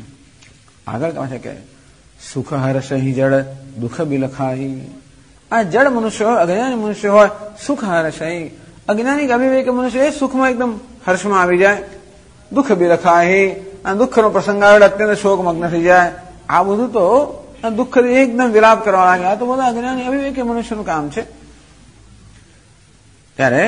આગળ કહે છે કે સુખ હર્ષહી જડ દુઃખ બિલખાહી. આ જડ મનુષ્ય હોય, અજ્ઞાની મનુષ્ય હોય, સુખ હર્ષહી. અજ્ઞાનિક અવિવેકી મનુષ્ય એ સુખમાં એકદમ હર્ષમાં આવી જાય, દુઃખ બિલખાહી. અને દુઃખનો પ્રસંગ આવે અત્યંત શોકમગ્ન થઈ જાય. આ બધું તો દુઃખ એકદમ વિલાપ કરવા લાગે. આ તો બધા અજ્ઞાની અવિવેકી મનુષ્યનું કામ છે. ત્યારે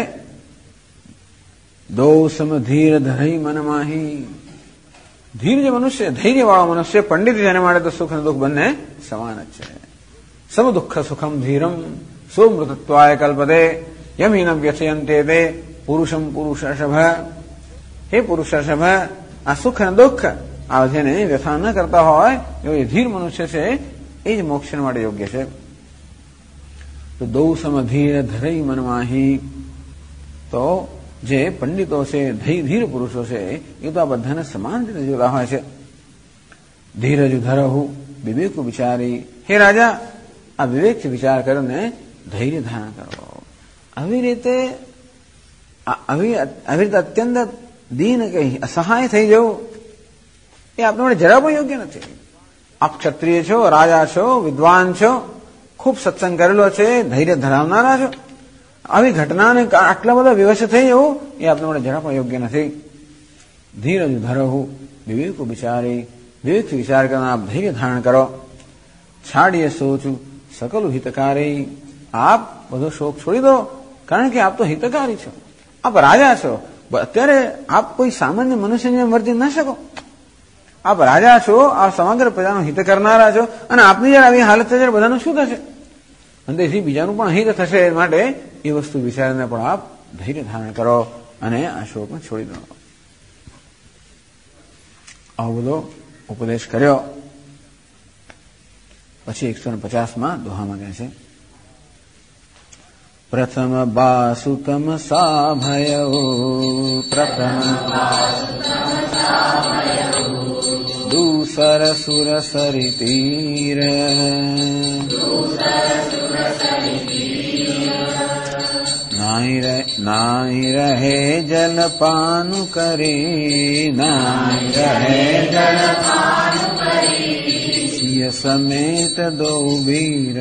દો સમ ધીર ધરઈ મનમાહી. ધીર જે મનુષ્ય, ધૈર્ય વાળો મનુષ્ય, પંડિત જેને માટે તો સુખ અને દુઃખ બંને સમાન જ છે. સમ દુઃખ સુખમ ધીરમ સોમૃતત્વાય કલ્પતે યમીન વ્યથયંતે તે પુરુષમ પુરુષર્ષભ. હે પુરુષર્ષભ, આ સુખ અને દુઃખ આ જેને વ્યથા ન કરતા હોય એવો એ ધીર મનુષ્ય છે એ જ મોક્ષ માટે યોગ્ય છે. તો દૌ સમધીર ધરઈ મનમાહી, તો જે પંડિતો છે, ધીર પુરુષો છે એ તો આ બધાને સમાન રીતે જોતા હોય છે. ધીરજ ધરહુ વિવેક વિચારી, હે રાજા આ વિવેકથી વિચાર કરીને ધૈર્ય ધારણ કરો. આવી રીતે અત્યંત દીન કહી અસહાય થઈ જવું એ આપણા માટે જરા પણ યોગ્ય નથી. આપ ક્ષત્રિય છો, રાજા છો, વિદ્વાન છો, ખૂબ સત્સંગ કરેલો છે, ધૈર્ય ધરાવનારા છો, આવી ઘટનાને આટલા બધા વિવશ થઈ જવું એ આપણા માટે જરા પણ યોગ્ય નથી. ધીરજ ધરહુ વિવેક વિચારી, વિવેકથી વિચાર કરવાના આપ ધૈર્ય ધારણ કરો. છાડીએ સોચું સકલ હિતકારી, આપ બધો શોક છોડી દો, કારણ કે આપ તો હિતકારી છો, આપ રાજા છો. અત્યારે આપ કોઈ સામાન્ય મનુષ્યને વર્તી ન શકો. આપ રાજા છો, આપ સમગ્ર પ્રજાનું હિત કરનારા છો, અને આપની જયારે આવી હાલત થશે બધાનું શું થશે? અંતેથી બીજાનું પણ હિત થશે. એ માટે એ વસ્તુ વિચારીને પણ આપ ધૈર્ય ધારણ કરો અને આ શોકને છોડી દો. આવો બધો ઉપદેશ કર્યો. પછી 150માં દોહામાં કહે છે, પ્રથમ બાસુતમ સાભયો, પ્રથમ દૂસર સુર સરિતીર, નાઈ રહે જલપાન કરી, નાઈ રહે જલપાન કરી, સિય સમેત દો વીર,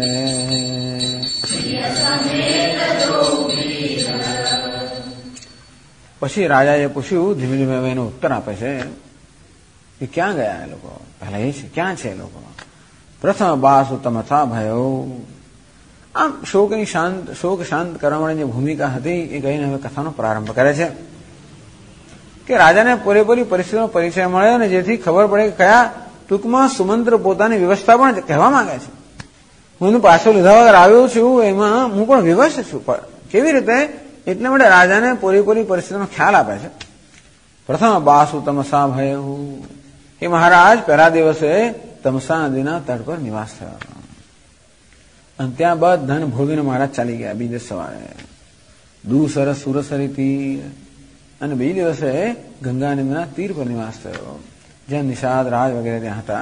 પછી રાજાએ પૂછ્યું, ધીમે ધીમે એનો ઉત્તર આપે છે કે ક્યાં ગયા એ લોકો? પહેલા એ છે ક્યાં છે એ લોકો? પ્રથમ બાસુ તમથા ભયો, આમ શોક શાંત કરવા માટેની જે ભૂમિકા હતી એ કહીને હવે કથાનો પ્રારંભ કરે છે કે રાજાને પૂરેપૂરી પરિસ્થિતિનો પરિચય મળે અને જેથી ખબર પડે કે કયા ટૂંકમાં સુમંત્ર પોતાની વ્યવસ્થા પણ કહેવા માંગે છે. હું પાછો લીધા વગર આવ્યો છું, એમાં હું પણ વિવશ છું. કેવી રીતે? એટલા માટે રાજાને પૂરેપૂરી પરિસ્થિતિનો ખ્યાલ આપે છે. પ્રથમ બાસુ તમસા ભયહુ, એ મહારાજ પહેલા દિવસે તમસા નદીના તટ પર નિવાસ થયો અને ત્યાં બધા ભોગીને મહારાજ ચાલી ગયા બીજે સવારે. દૂસર સુરસરી તીર, અને બીજે દિવસે ગંગા નદીના તીર પર નિવાસ થયો, જ્યાં નિષાદ રાજ વગેરે ત્યાં હતા.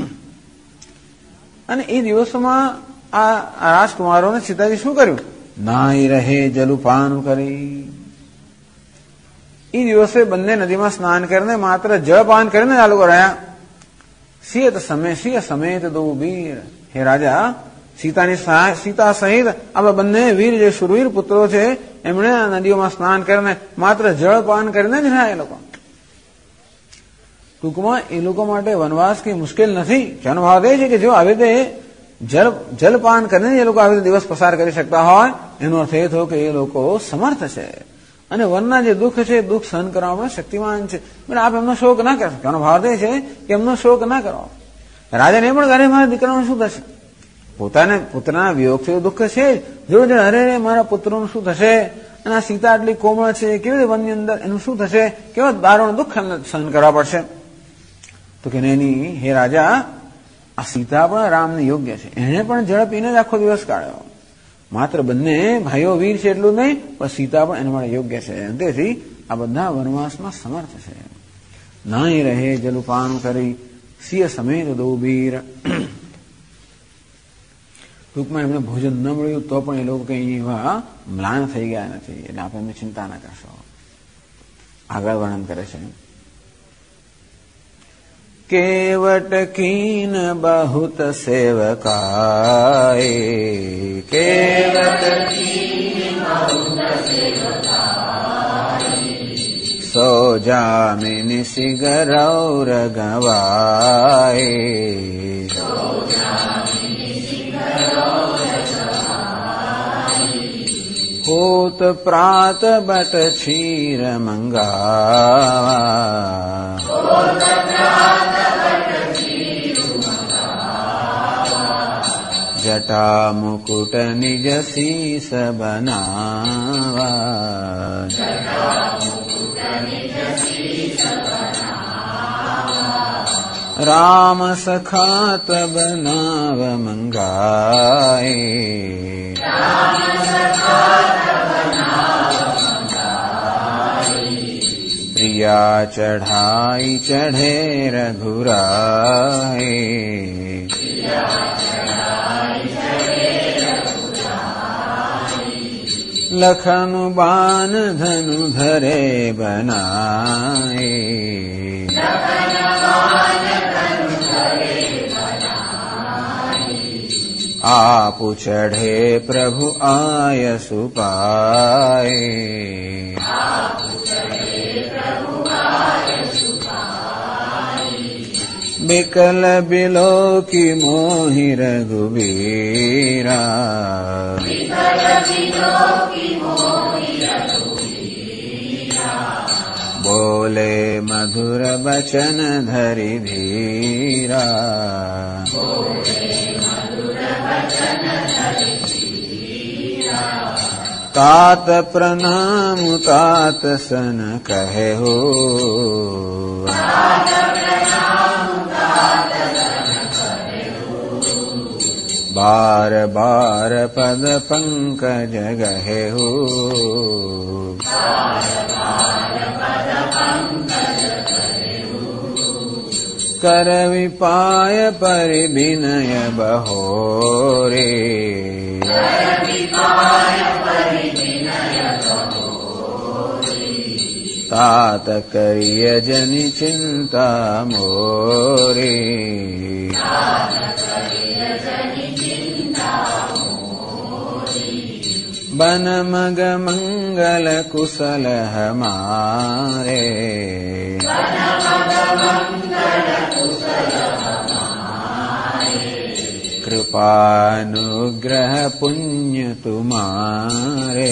અને એ દિવસોમાં આ રાજકુમારોને સીતાજી શું કર્યું? નાઈ રહે જલુપાન કરી. એ દિવસે બંને નદીમાં સ્નાન કરીને માત્ર જળપાન કરીને આ લોકો રહ્યા. સિય સમેત દો વીર, હે રાજા સીતા સહિત આપણે બંને વીર જે શુરવીર પુત્રો છે એમણે આ નદીઓમાં સ્નાન કરીને માત્ર જળપાન કરીને જ રહ્યા એ લોકો. ટૂંકમાં એ લોકો માટે વનવાસ કઈ મુશ્કેલ નથી. જેનો ભાવ એ છે કે જો આવી રીતે જલપાન કરીને એ લોકો આવી રીતે દિવસ પસાર કરી શકતા હોય એનો અર્થ એ થયો કે એ લોકો સમર્થ છે અને વનના જે દુઃખ છે દુઃખ સહન કરવામાં શક્તિમાન છે. આપ એમનો શોક ના કરશો. એનો ભાવ એ છે કે એમનો શોક ના કરો. રાજાને પણ અરે મારા દીકરાનું શું થશે? પોતાને પુત્રના વિયોગથી દુઃખ છે, જોડે જોડે અરે મારા પુત્રનું શું થશે? અને આ સીતા આટલી કોમળ છે, કેવી રીતે વનની અંદર એનું શું થશે? કેવા દારૂણ દુઃખ સહન કરવા પડશે? તો કે નહીં, હે રાજા આ સીતા પણ રામને યોગ્ય છે. એને પણ જળ પીને જ આખો દિવસ કાઢ્યો. માત્ર બંને ભાઈઓ વીર છે એટલું નહીં, પણ સીતા પણ એના માટે યોગ્ય છે. તેથી આ બધા વનવાસમાં સમર્થ છે. નાઈ રહે જલુપાન કરી, સિંહ સમેત દો વીર. ટૂંકમાં એમને ભોજન ન મળ્યું તો પણ એ લોકો કઈ એવા મ્લાન થઈ ગયા નથી. એટલે આપણે એમની ચિંતા ના કરશો. આગળ વર્ણન કરે છે, કેવટ કીન બહુત સેવકાય, કેવટ કીન બહુત સેવકાય, સો જામિની સિગરૌર ગવાય, સો જામિની સિગરૌર ગવાય, હોત પ્રાત બટ છીર મંગાવા, હોત પ્રાત જટા મુકુટ નિજ શીસ બનાવા, જટા મુકુટ राम सखा तब नाव मंगाए, प्रिया चढ़ाई चढ़े रघुराए, लखनु बान धनु धरे बनाए, आप चढ़े प्रभु आयसु पाए, बिकल बिलो की मोहि रघुबीरा, बोले मधुर बचन धरि धीरा, तात प्रणाम तात सन कहे हो, बार बार पद पंकज गहे हो, कर विपाय परिविनय बहोरे, तात करिय जनि चिंता मोरे, बन मग मंगल कुशल हमारे, कृपानुग्रह पुण्य तुम्हारे,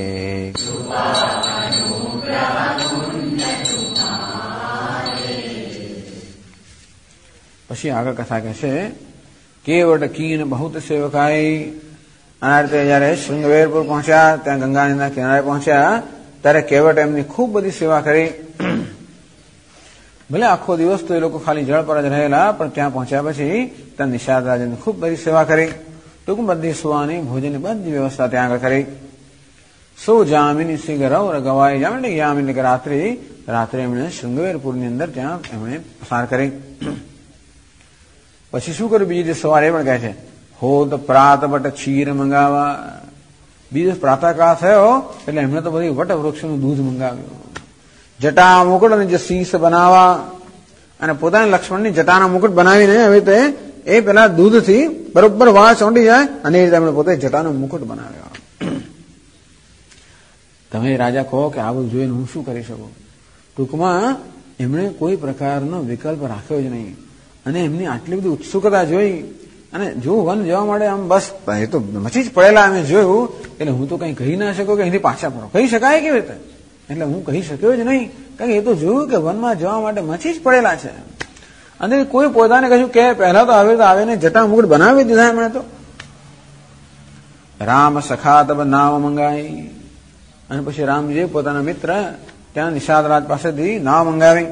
પછી આગળ કથા કહેશે, કેવટ કીન બહુત સેવકાઈ. આ રીતે જયારે શૃંગવેરપુર પહોંચ્યા, ત્યાં ગંગાનદીના કિનારે પહોંચ્યા, ત્યારે કેવટ એમની ખૂબ બધી સેવા કરી. ભલે આખો દિવસ તો એ લોકો ખાલી જળ પર જ રહેલા, પણ ત્યાં પહોંચ્યા પછી ત્યાં નિષાદ રાજની ખૂબ બધી સેવા કરી. ટૂંક બધી સુવાની ભોજનની બધી વ્યવસ્થા ત્યાં આગળ કરી. સો જામિની શ્રી ગરૌર ગવાઈ જામિની યામિની રાત્રે એમણે શૃંગવેરપુરની અંદર ત્યાં એમણે પસાર કરી. પછી શું કર્યું બીજી સવારે પણ કહે છે, હોદ પ્રાત વટ ક્ષીર મંગાવા. બીજો પ્રાતઃકાળ થયો એટલે એમણે તો બધી વટ વૃક્ષનું દૂધ મંગાવ્યું. જટા મુકુટ અને જે શીશ બનાવવા, અને પોતાના લક્ષ્મણની જટાના મુકુટ બનાવીને હવે તે એ પેલા દૂધથી બરોબર વાળ ચોંટી જાય, અને એ રીતે એમણે પોતે જટાનો મુકુટ બનાવ્યો. તમે રાજા કહો કે આ બધું જોઈને હું શું કરી શકું? ટૂંકમાં એમણે કોઈ પ્રકારનો વિકલ્પ રાખ્યો જ નહીં, અને એમની આટલી બધી ઉત્સુકતા જોઈ, અને જો વન જવા માટે આમ બસ એ તો મચી જ પડેલા અમે જોયું, એટલે હું તો કઈ કહી ના શકું કે અહીંથી પાછા ફરો. કહી શકાય કેવી રીતે? એટલે હું કહી શક્યો જ નહીં, કારણ કે એ તો જોયું કે વનમાં જવા માટે મચી જ પડેલા છે. અને કોઈ પોતાને કહ્યું કે પહેલા તો આવીને જટા મુકુટ બનાવી દીધા એમણે તો. રામ સખા તબ નાવ મંગાઈ. અને પછી રામજીએ પોતાના મિત્ર ત્યાં નિષાદ રાજ પાસેથી નાવ મંગાવી.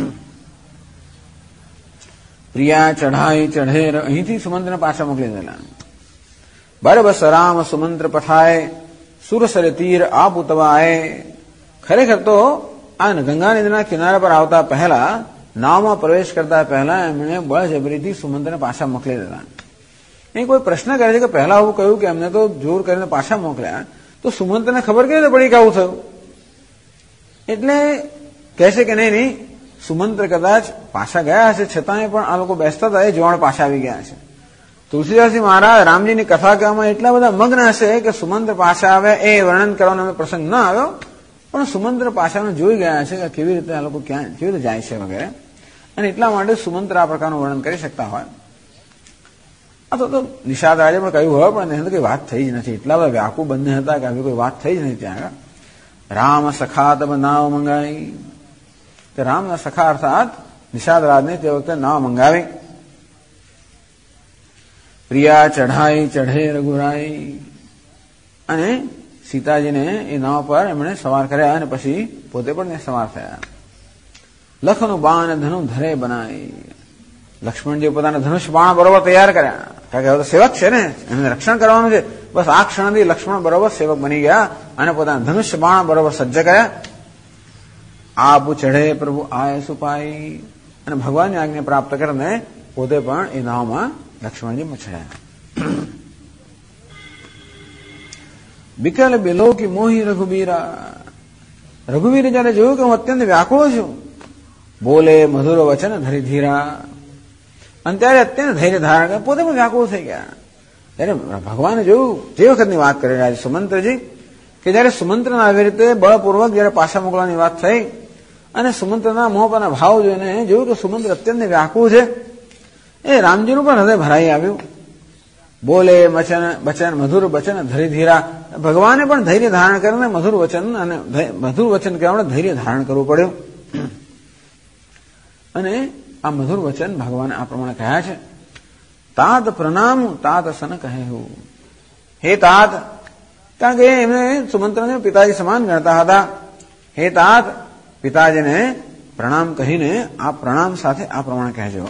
પ્રિયા ચઢાઈ ચઢે, અહીંથી સુમંત્રને પાછા મોકલી દેલા. બરબસ રામ સુમંત્ર પઠાય, સુરસર તીર આપ ઉતવાય. ખરેખર તો આ ગંગા નદીના કિનારા પર આવતા પહેલા, નાવમાં પ્રવેશ કરતા પહેલા એમણે બળજબરીથી સુમંત્રને પાછા મોકલી દેલા. એ કોઈ પ્રશ્ન કરે છે કે પહેલા આવું કહ્યું કે એમને તો જોર કરીને પાછા મોકલ્યા, તો સુમંત્રને ખબર કેવી રીતે પડી કે આવું થયું? એટલે કહેશે કે નહીં, સુમંત્ર કદાચ પાછા ગયા હશે, છતાંય પણ આ લોકો બેસતા હતા એ જોવાણ પાછા આવી ગયા છે. તુલસીદાસજી મહારાજ રામજીની કથા કહેવામાં એટલા બધા મગ્ન હશે કે સુમંત્ર પાછા આવે એ વર્ણન કરવાનો અમે પ્રસંગ ન આવ્યો, પણ સુમંત્ર પાછાને જોઈ ગયા છે કે કેવી રીતે આ લોકો ક્યાં કેવી રીતે જાય છે વગેરે, અને એટલા માટે સુમંત્ર આ પ્રકારનું વર્ણન કરી શકતા હોય. આ તો નિષાદ રાજે પણ કહ્યું હોય, પણ એને તો કઈ વાત થઈ જ નથી. એટલા બધા વ્યાકુળ બંને હતા કે આવી કોઈ વાત થઈ જ નહીં ત્યાં આગળ. રામ સખા તબ નાવ મંગાઈ. તે રામના સખા અર્થાત નિષાદ રાજને તે વખતે નાવ મંગાવી. પ્રિયા ચઢાઈ ચઢે રઘુરાઈ. અને સીતાજીને એ નાવ પર એમણે સવાર કર્યા અને પછી પોતે પણ સવાર થયા. લખનું બાણ ધનુ ધરે બનાવી, લક્ષ્મણજી પોતાના ધનુષ બાણ બરોબર તૈયાર કર્યા, કારણ કે હવે તો સેવક છે ને, એમને રક્ષણ કરવાનું છે. બસ આ ક્ષણથી લક્ષ્મણ બરોબર સેવક બની ગયા અને પોતાના ધનુષ્ય બાણ બરોબર સજ્જ કર્યા. આબુ ચઢે પ્રભુ આય સુપાઈ, અને ભગવાનની આજ્ઞા પ્રાપ્ત કરીને પોતે પણ એ નાવમાં લક્ષ્મણજી ચડ્યા. બિકલ બિલોકી મોહી રઘુબીરા, રઘુવીરે જયારે જોયું કે હું અત્યંત વ્યાકુળ છું, બોલે મધુર વચન ધરી ધીરા, અને ત્યારે અત્યંત ધૈર્ય ધારણ કરે, પોતે પણ વ્યાકુળ થઈ ગયા. ત્યારે ભગવાને જોયું, જે વખતની વાત કરી રહ્યા છે સુમંત્રજી, કે જયારે સુમંત્રના આવી રીતે બળપૂર્વક જયારે પાછા મોકલવાની વાત થઈ અને સુમંત્રના મોહ પરના ભાવ જોઈને જોયું કે સુમંત્ર અત્યંત વ્યાકુળ છે, એ રામજીનું પણ હૃદય ભરાઈ આવ્યું. બોલે બચન મધુર વચન ધરી ધીરા, ભગવાને પણ ધૈર્ય ધારણ કરીને મધુર વચન કહેવા ધૈર્ય ધારણ કરવું પડ્યું. અને આ મધુર વચન ભગવાને આ પ્રમાણે કહ્યા છે. તાત પ્રણામ તાત સન કહેવું, હે તાત, કારણ કે એમને સુમંત્રને પિતાજી સમાન ગણતા હતા. હે તાત, પિતાજીને પ્રણામ કહીને આ પ્રણામ સાથે આ પ્રમાણે કહેજો.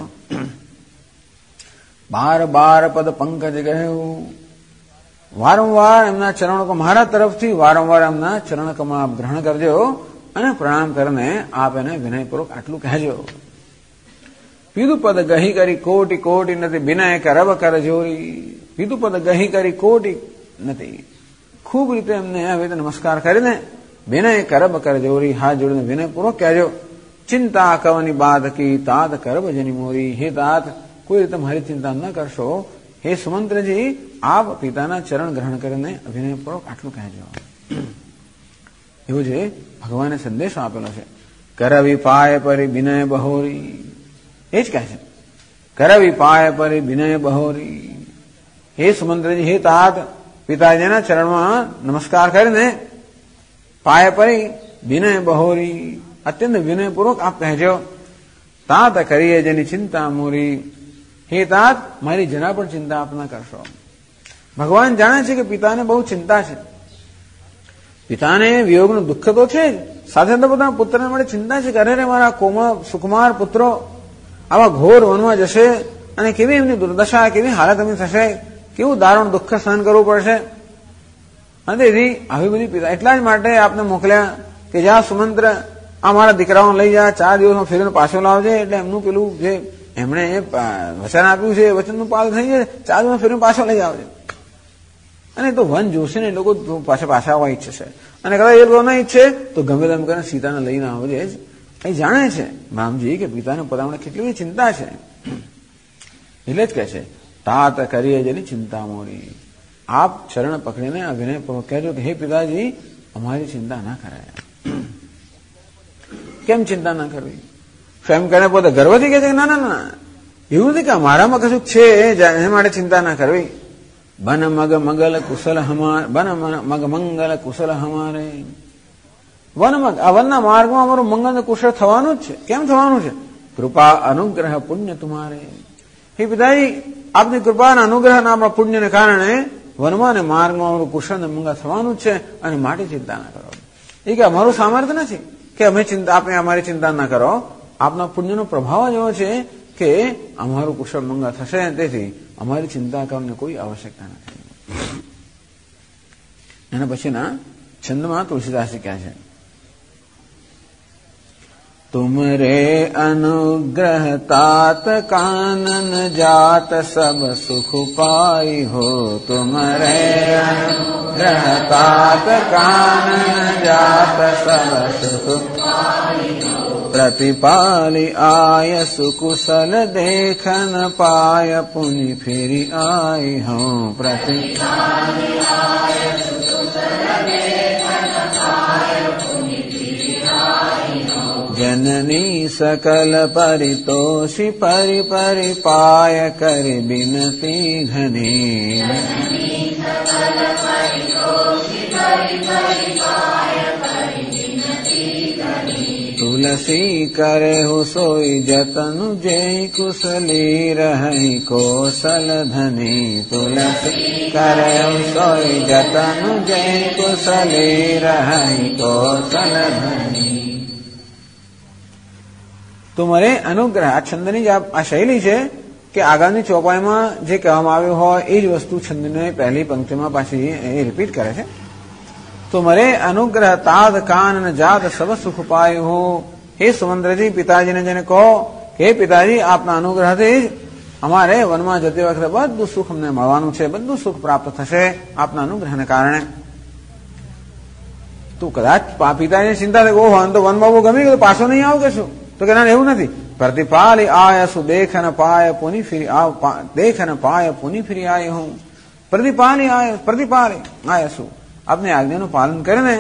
બાર બાર પદ પંકજ ગયું, વારંવાર એમના ચરણો, મારા તરફથી વારંવાર એમના ચરણ કમળ આપ ગ્રહણ કરજો અને પ્રણામ કરીને આપ એને વિનયપૂર્વક આટલું કહેજો. પીદુપદ ગહી કરી કોટી કોટી નથી, વિનય કરબ કર જોરી. પીદુપદ ગહી કરી કોટી નથી, ખૂબ રીતે એમને આવી રીતે નમસ્કાર કરીને વિનય કરબ કર જોરી, હાથ જોડીને વિનયપૂર્વક કહેજો. ચિંતા કવની બાધકી તાત કરબ જની મોરી, હે તાત, કોઈ રીતે મારી ચિંતા ન કરશો. હે સુમંત્રજી, આપ પિતાના ચરણ ગ્રહણ કરીને વિનયપૂર્વક આટલું કહેજો. એવો જે ભગવાને સંદેશો આપેલો છે. કરવી પાય પરી વિનય બહોરી, એ જ કહે છે. કરવી પાય પરી વિનય બહોરી, હે સુમંત્રજી, હે તાત, પિતાજીના ચરણમાં નમસ્કાર કરીને પાય પરી વિનય બહોરી, અત્યંત વિનયપૂર્વક આપ કહેજો. તાત કરીએ જેની ચિંતા મોરી, હે તાત, મારી જરા પણ ચિંતા આપ ન કરશો. ભગવાન જાણે છે કે પિતાને બહુ ચિંતા છે, પિતાને વિયોગનું દુઃખ તો છે જ, સાથે તો પોતાના પુત્રને માટે ચિંતા છે કે અરે મારા કોમળ સુકુમાર પુત્રો આવા ઘોર વનમાં જશે અને કેવી એમની દુર્દશા, કેવી હાલત એમની થશે, કેવું દારૂણ દુઃખ સહન કરવું પડશે. અને તેથી આવી બધી પિતા એટલા જ માટે આપને મોકલ્યા કે જ્યાં સુમંત્ર આ મારા દીકરાઓને લઈ જા, 4 દિવસમાં ફેરીને પાછો લાવજે, એટલે એમનું પેલું જે એમણે વચન આપ્યું છે એ વચનનું પાલ થઈ જાય, 4 દિવસમાં ફેરીને પાછો લઈ આવજે. અને તો વન જોશે ને એ લોકો પાછા આવવા ઈચ્છે છે, અને કદાચ એ લોકો ન ઈચ્છે તો ગમે તેમ કરીને સીતાને લઈને આવજે. એ જાણે છે રામજી કે પિતાને પોતાને કેટલી બધી ચિંતા છે, એટલે જ કહે છે તાત કરીએ જેની ચિંતા મોરી. આપ ચરણ પકડીને આ વિનયપૂર્વક કહેજો કે હે પિતાજી, અમારી ચિંતા ના કરાય. કેમ ચિંતા ના કરવી? સ્વયં કરીને પોતે ગર્વથી કહે છે કે ના ના ના, એવું નથી કે મારામાં કશું છે એ માટે ચિંતા ના કરવી. બન મગ મંગલ કુશલ હમારે, બન મગ મંગલ કુશલ હમારે. વનમગ, આ વનના માર્ગમાં અમારું મંગલ કુશળ થવાનું જ છે. કેમ થવાનું છે? કૃપા અનુગ્રહ પુણ્ય તુમારે. હે પિતાજી, આપની કૃપા અને અનુગ્રહ અને આપણા પુણ્યને કારણે વનમાં અને માર્ગમાં અમારું કુશળ અને મંગળ થવાનું જ છે, અને માટે ચિંતા ના કરો. એ કે અમારું સામર્થ્ય નથી કે આપણે અમારી ચિંતા ના કરો. આપના પુણ્યનો પ્રભાવ જ એવો છે કે અમારું કુશળ મંગળ થશે, તેથી અમારી ચિંતા કરવાની કોઈ આવશ્યકતા નથી. એના પછીના છંદમાં તુલસીદાસ કહ્યા છે, तुमरे अनुग्रह तात कानन जात सब सुख पाई हो. तुमरे अनुग्रह तात कानन जात सब सुख पाई हो. प्रतिपाली आय सुकुशल देखन पाय पुनि फिरी आई हो. प्रतिपाली आय सुकुशल देखन पाय पुनि फिरी आई हो. जननी सकल परितोषि परि परि पाय करि बिनती घनी. તુલસી કરે હું સોઈ જતન જે કુશલી રહી કૌશલ ધની તુલસી કરે હું સોઈ જતન જે કુશલી રહી કૌશલ ધની. તુમરે અનુગ્રહ આ છંદની આ શૈલી છે કે આગળની ચોપાઈમાં જે કહેવામાં આવ્યું હોય એ જ વસ્તુ છંદની પહેલી પંક્તિમાં પાછી એ રિપીટ કરે છે. તુમરે અનુગ્રહ તાદ કાન જાત સબ સુખ પાય હો. હે સુમંદ્રજી પિતાજીને જેને કહો કે હે પિતાજી આપના અનુગ્રહથી જ અમારે વનમાં જતી વખતે બધું સુખ અમને મળવાનું છે, બધું સુખ પ્રાપ્ત થશે આપના અનુગ્રહને કારણે. તું કદાચ પિતાજીની ચિંતા થાય ઓહો તો વનમાં બહુ ગમી ગયું પાછો નહીં આવ કે શું? તો કે ના એવું નથી. પ્રતિપાલી આયસુ દેખ ન પાય પુની ફિરી આવ દેખ ન પાય પુની ફિરી આય હું. પ્રતિપાલી આયસુ આપની આજ્ઞાનું પાલન કરીને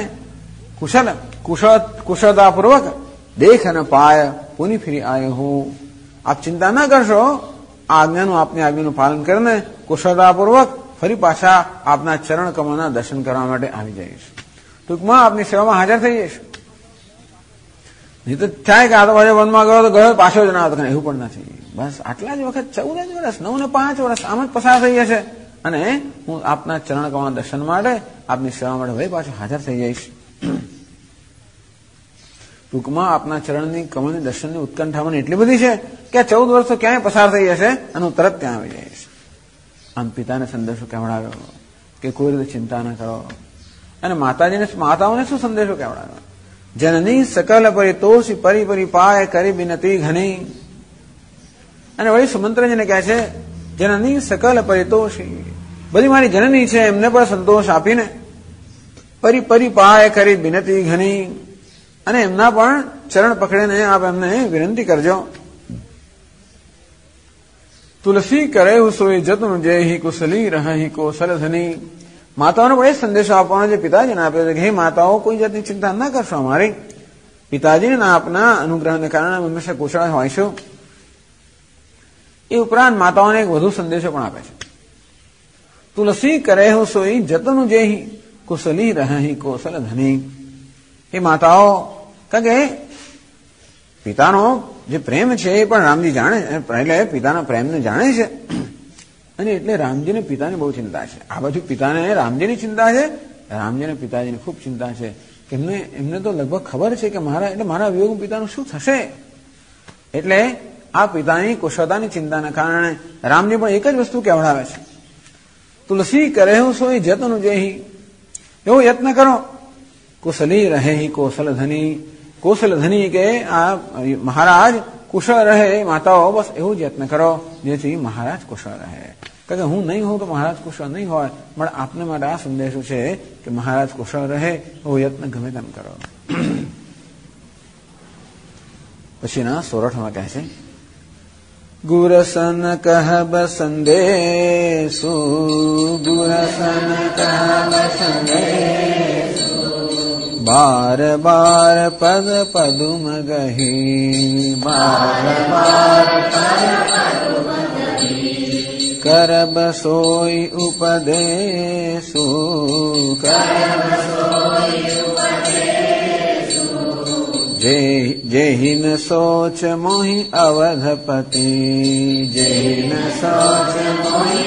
કુશળતાપૂર્વક દેખ ન પાય પુની ફિરી આય હું. આપ ચિંતા ના કરશો, આપની આજ્ઞાનું પાલન કરીને કુશળતાપૂર્વક ફરી પાછા આપના ચરણ કમળના દર્શન કરવા માટે આવી જઈશ. ટૂંકમાં આપની સેવામાં હાજર થઈ જઈશ. નહીં તો થાય કે આ તો પાછો વનમાં ગયો તો ગયો પાછો જ ના આવતો, એવું પણ નથી. બસ આટલા જ વખત 14 જ વર્ષ 9 ને 5 વર્ષ આમ જ પસાર થઈ જશે અને હું આપના ચરણ કમળના દર્શન માટે આપની સેવા માટે વળી પાછો હાજર થઈ જઈશ. ટૂંકમાં આપના ચરણની કમળની દર્શનની ઉત્કંઠા મને એટલી બધી છે કે આ 14 વર્ષ તો ક્યાંય પસાર થઈ જશે અને હું તરત ત્યાં આવી જઈશ. આમ પિતાને સંદેશો કહેવડાવ્યો કે કોઈ રીતે ચિંતા ન કરો. અને માતાઓને શું સંદેશો કહેવડાવ્યો? જનની સકલ પરિતોષી પરિ પાય કરી બિનતી ઘણી. અને વળી સુમંત્રજીને કહે છે જનની સકલ પરિતોષી, બધી મારી જનની છે એમને પણ સંતોષ આપીને પરિ પાય કરી બિનતી ઘણી, અને એમના પણ ચરણ પકડીને આપ એમને વિનંતી કરજો. તુલસી કરે સોઈ જતન જય કુશલી રહી કૌશલ ધની. માતાઓને પણ એ સંદેશો આપવાનો જે પિતાજીને આપ્યો છે કે હે માતાઓ કોઈ જાતની ચિંતા ના કરશો અમારી, પિતાજીને આપના અનુગ્રહને કારણે હંમેશા કુશળ હોઈશું. એ ઉપરાંત માતાઓને એક વધુ સંદેશો પણ આપે છે. તુલસી કરે હું સોઈ જતન જે કુશલી રહી કૌશલ ધની. એ માતાઓ કારણ કે પિતાનો જે પ્રેમ છે એ પણ રામજી જાણે, એટલે પિતાના પ્રેમને જાણે છે અને એટલે રામજીને પિતાની બહુ ચિંતા છે. આ બાજુ પિતાને રામજીની ચિંતા છે, રામજીને પિતાજીની ખૂબ ચિંતા છે કે એમને તો લગભગ ખબર છે કે મારા વિયોગ પિતાનું શું થશે. એટલે આ પિતાની કુશળતાની ચિંતાના કારણે રામજી પણ એક જ વસ્તુ કહેવડાવે છે, તુલસી કરે હું સોઈ જતન જેહી. એવો યત્ન કરો કુશલી રહે કૌશલ ધની. કૌશલ ધની કે આ મહારાજ કુશળ રહે. માતાઓ બસ એવું જ યત્ન કરો જેથી મહારાજ કુશળ રહે. કારણ કે હું નહીં હોઉં તો મહારાજ કુશળ નહીં હોય, પણ આપને માટે આ સંદેશો છે કે મહારાજ કુશળ રહે એવો યત્ન ગમે તેમ કરો. પછીના સોરઠમાં કહે છે ગુરસન કહબ સંદેશુ ગુરસન કહબ સંદેશુ બાર બાર પદ પદુમ ગહી બાર બાર કરબ સોઈ ઉપદેશુ જેહિન સોચ મોહી અવધપતિ જેહિન સોચ મોહી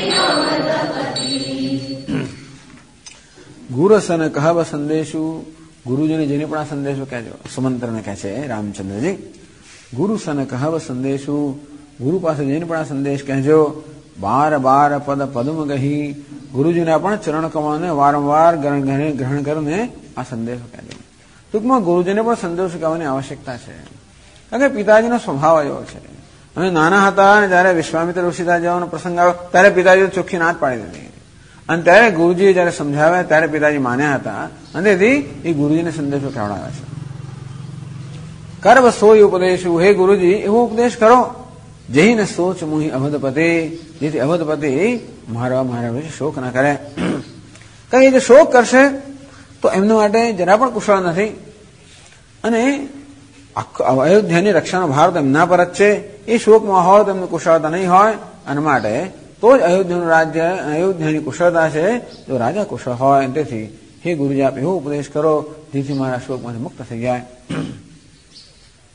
ગુરસન કહબ સંદેશુ. ગુરુજીને જેને પણ આ સંદેશો કહેજો. સુમંત્રને કહે છે રામચંદ્રજી ગુરુસન કહબ સંદેશુ, ગુરુ પાસે જઈને પણ આ સંદેશ કહેજો. બાર બાર પદ પદુમ ગહી, ગુરુજીના પણ ચરણ કમળને વારંવાર ગ્રહણ કરીને આ સંદેશો કહેજો. ટૂંકમાં ગુરુજીને પણ સંદેશો કહેવાની આવશ્યકતા છે કારણ કે પિતાજીનો સ્વભાવ એવો છે. અમે નાના હતા અને જયારે વિશ્વામિત્ર ઋષિતા જવાનો પ્રસંગ આવ્યો ત્યારે પિતાજીએ ચોખ્ખી ના જ પાડી દીધી અને ત્યારે ગુરુજીએ જયારે સમજાવ્યા ત્યારે પિતાજી માન્યા હતા અને તેથી એ ગુરુજીને સંદેશો કહેવડાવે છે. કર્મ સોય ઉપદેશ, હે ગુરુજી એવો ઉપદેશ કરો જઈને સોચ મુહી અવધપતિ, જેથી અવધપતિ મારા વિશે શોક ના કરે. કઈ જે શોક કરશે તો એમના માટે જરા પણ કુશળ નથી અને અયોધ્યાની રક્ષાનો ભાર તો એમના પર જ છે. એ શોકમાં હોય તો એમની કુશળતા નહીં હોય અને માટે તો જ અયોધ્યાનું રાજ્ય અયોધ્યાની કુશળતા છે જો રાજા કુશળ હોય. તેથી હે ગુરુજી આપ એવો ઉપદેશ કરો જેથી મારા શોકમાંથી મુક્ત થઈ જાય.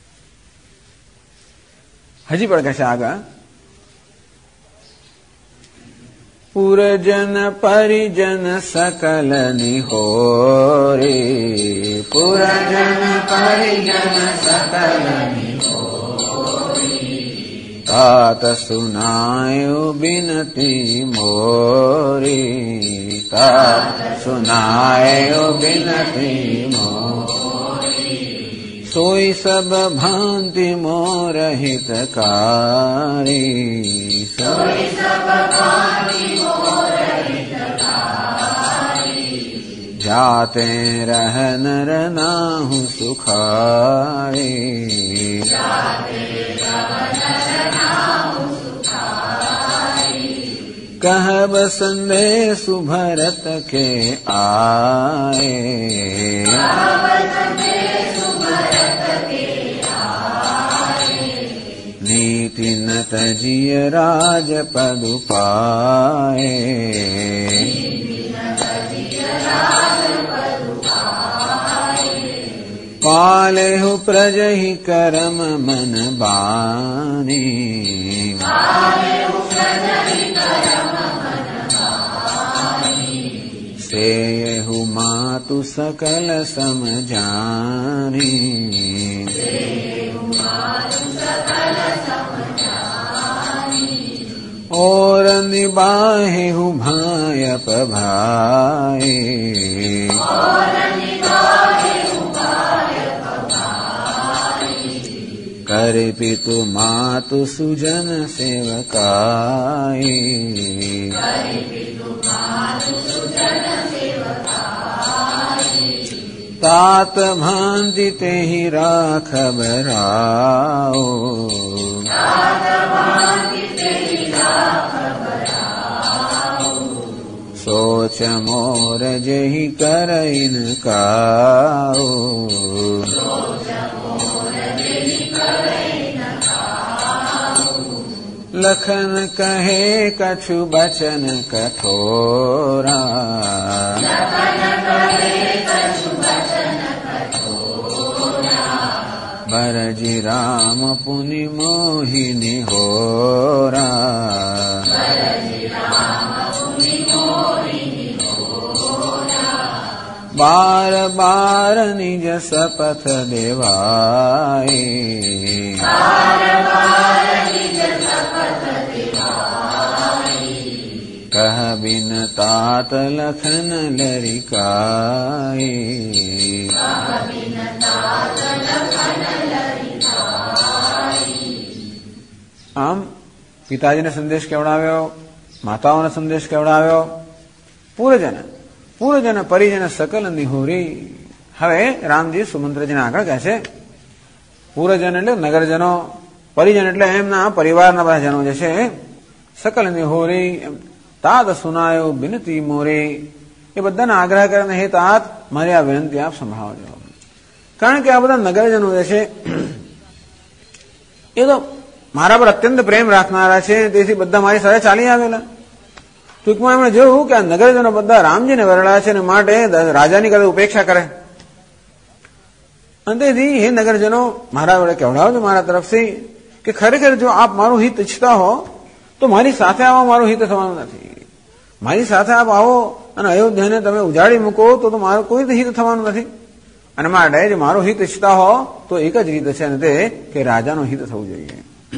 હજી પણ કહે છે આગળ, પુરજન પરિજન સકલ નિહોરી, પુરજન પરિજન સકલ નિહોરી, तात સુનાયો બિનતી મોરી, तात સુનાયો બિનતી મોરી, सोई सब भांति मोर हितकारी, सोई सब भांति मोर हितकारी, जाते रह नर नाहु सुखारी, जाते रह नर नाहु सुखारी, कहब संदेशु भरत के आए, नीति न तजिय राज पदु पाए, पालेहु प्रजहि करम मन बानी, सेयहु मातु सकल सम जानी, और निबाहेहु भायप भाई, कर पितु मातु सुजन सेवकाई, तात भांति ते ही राख बराओ, सोच मोर जही कर इनकाओ, लखन कहे कछु बचन कठोरा, बरजी राम पुनि मोहिनी होरा, बार बार निज शपथ देवाए, कह बिन तात लखन लरिकाए, આમ પિતાજીને સંદેશ કેવડાવ્યો, માતાઓને સંદેશ કેવડાવ્યો, પૂરજન પરિજન સકલ નિહોરી. હવે રામજી સુમંત્રજીને આગળ કહે છે, પૂરજન એટલે નગરજનો, પરિજન એટલે એમના પરિવારના બધા જનો જે છે, સકલ નિહોરી, તાત સુનાયો બિનતી મોરી, એ બધાને આગ્રહ કરે, હે તાત મારી આ વિનંતી આપ સંભાળજો. કારણ કે આ બધા નગરજનો જે છે એ તો મારા પર અત્યંત પ્રેમ રાખનારા છે, તેથી બધા મારી સાથે ચાલી આવેલા. ટૂંકમાં એમણે જોયું કે આ નગરજનો બધા રામજીને વરળ્યા છે, ને માટે રાજાની કદાચ ઉપેક્ષા કરે. અને તેથી હે નગરજનો મારા વડે કહેવડાવજો મારા તરફથી કે ખરેખર જો આપ મારું હિત ઈચ્છતા હો તો મારી સાથે આવવા મારું હિત થવાનું નથી. મારી સાથે આપ આવો અને અયોધ્યાને તમે ઉજાડી મૂકો તો મારું કોઈ હિત થવાનું નથી. અને માટે જો મારું હિત ઈચ્છતા હો તો એક જ રીત છે, અને તે કે રાજાનું હિત થવું જોઈએ.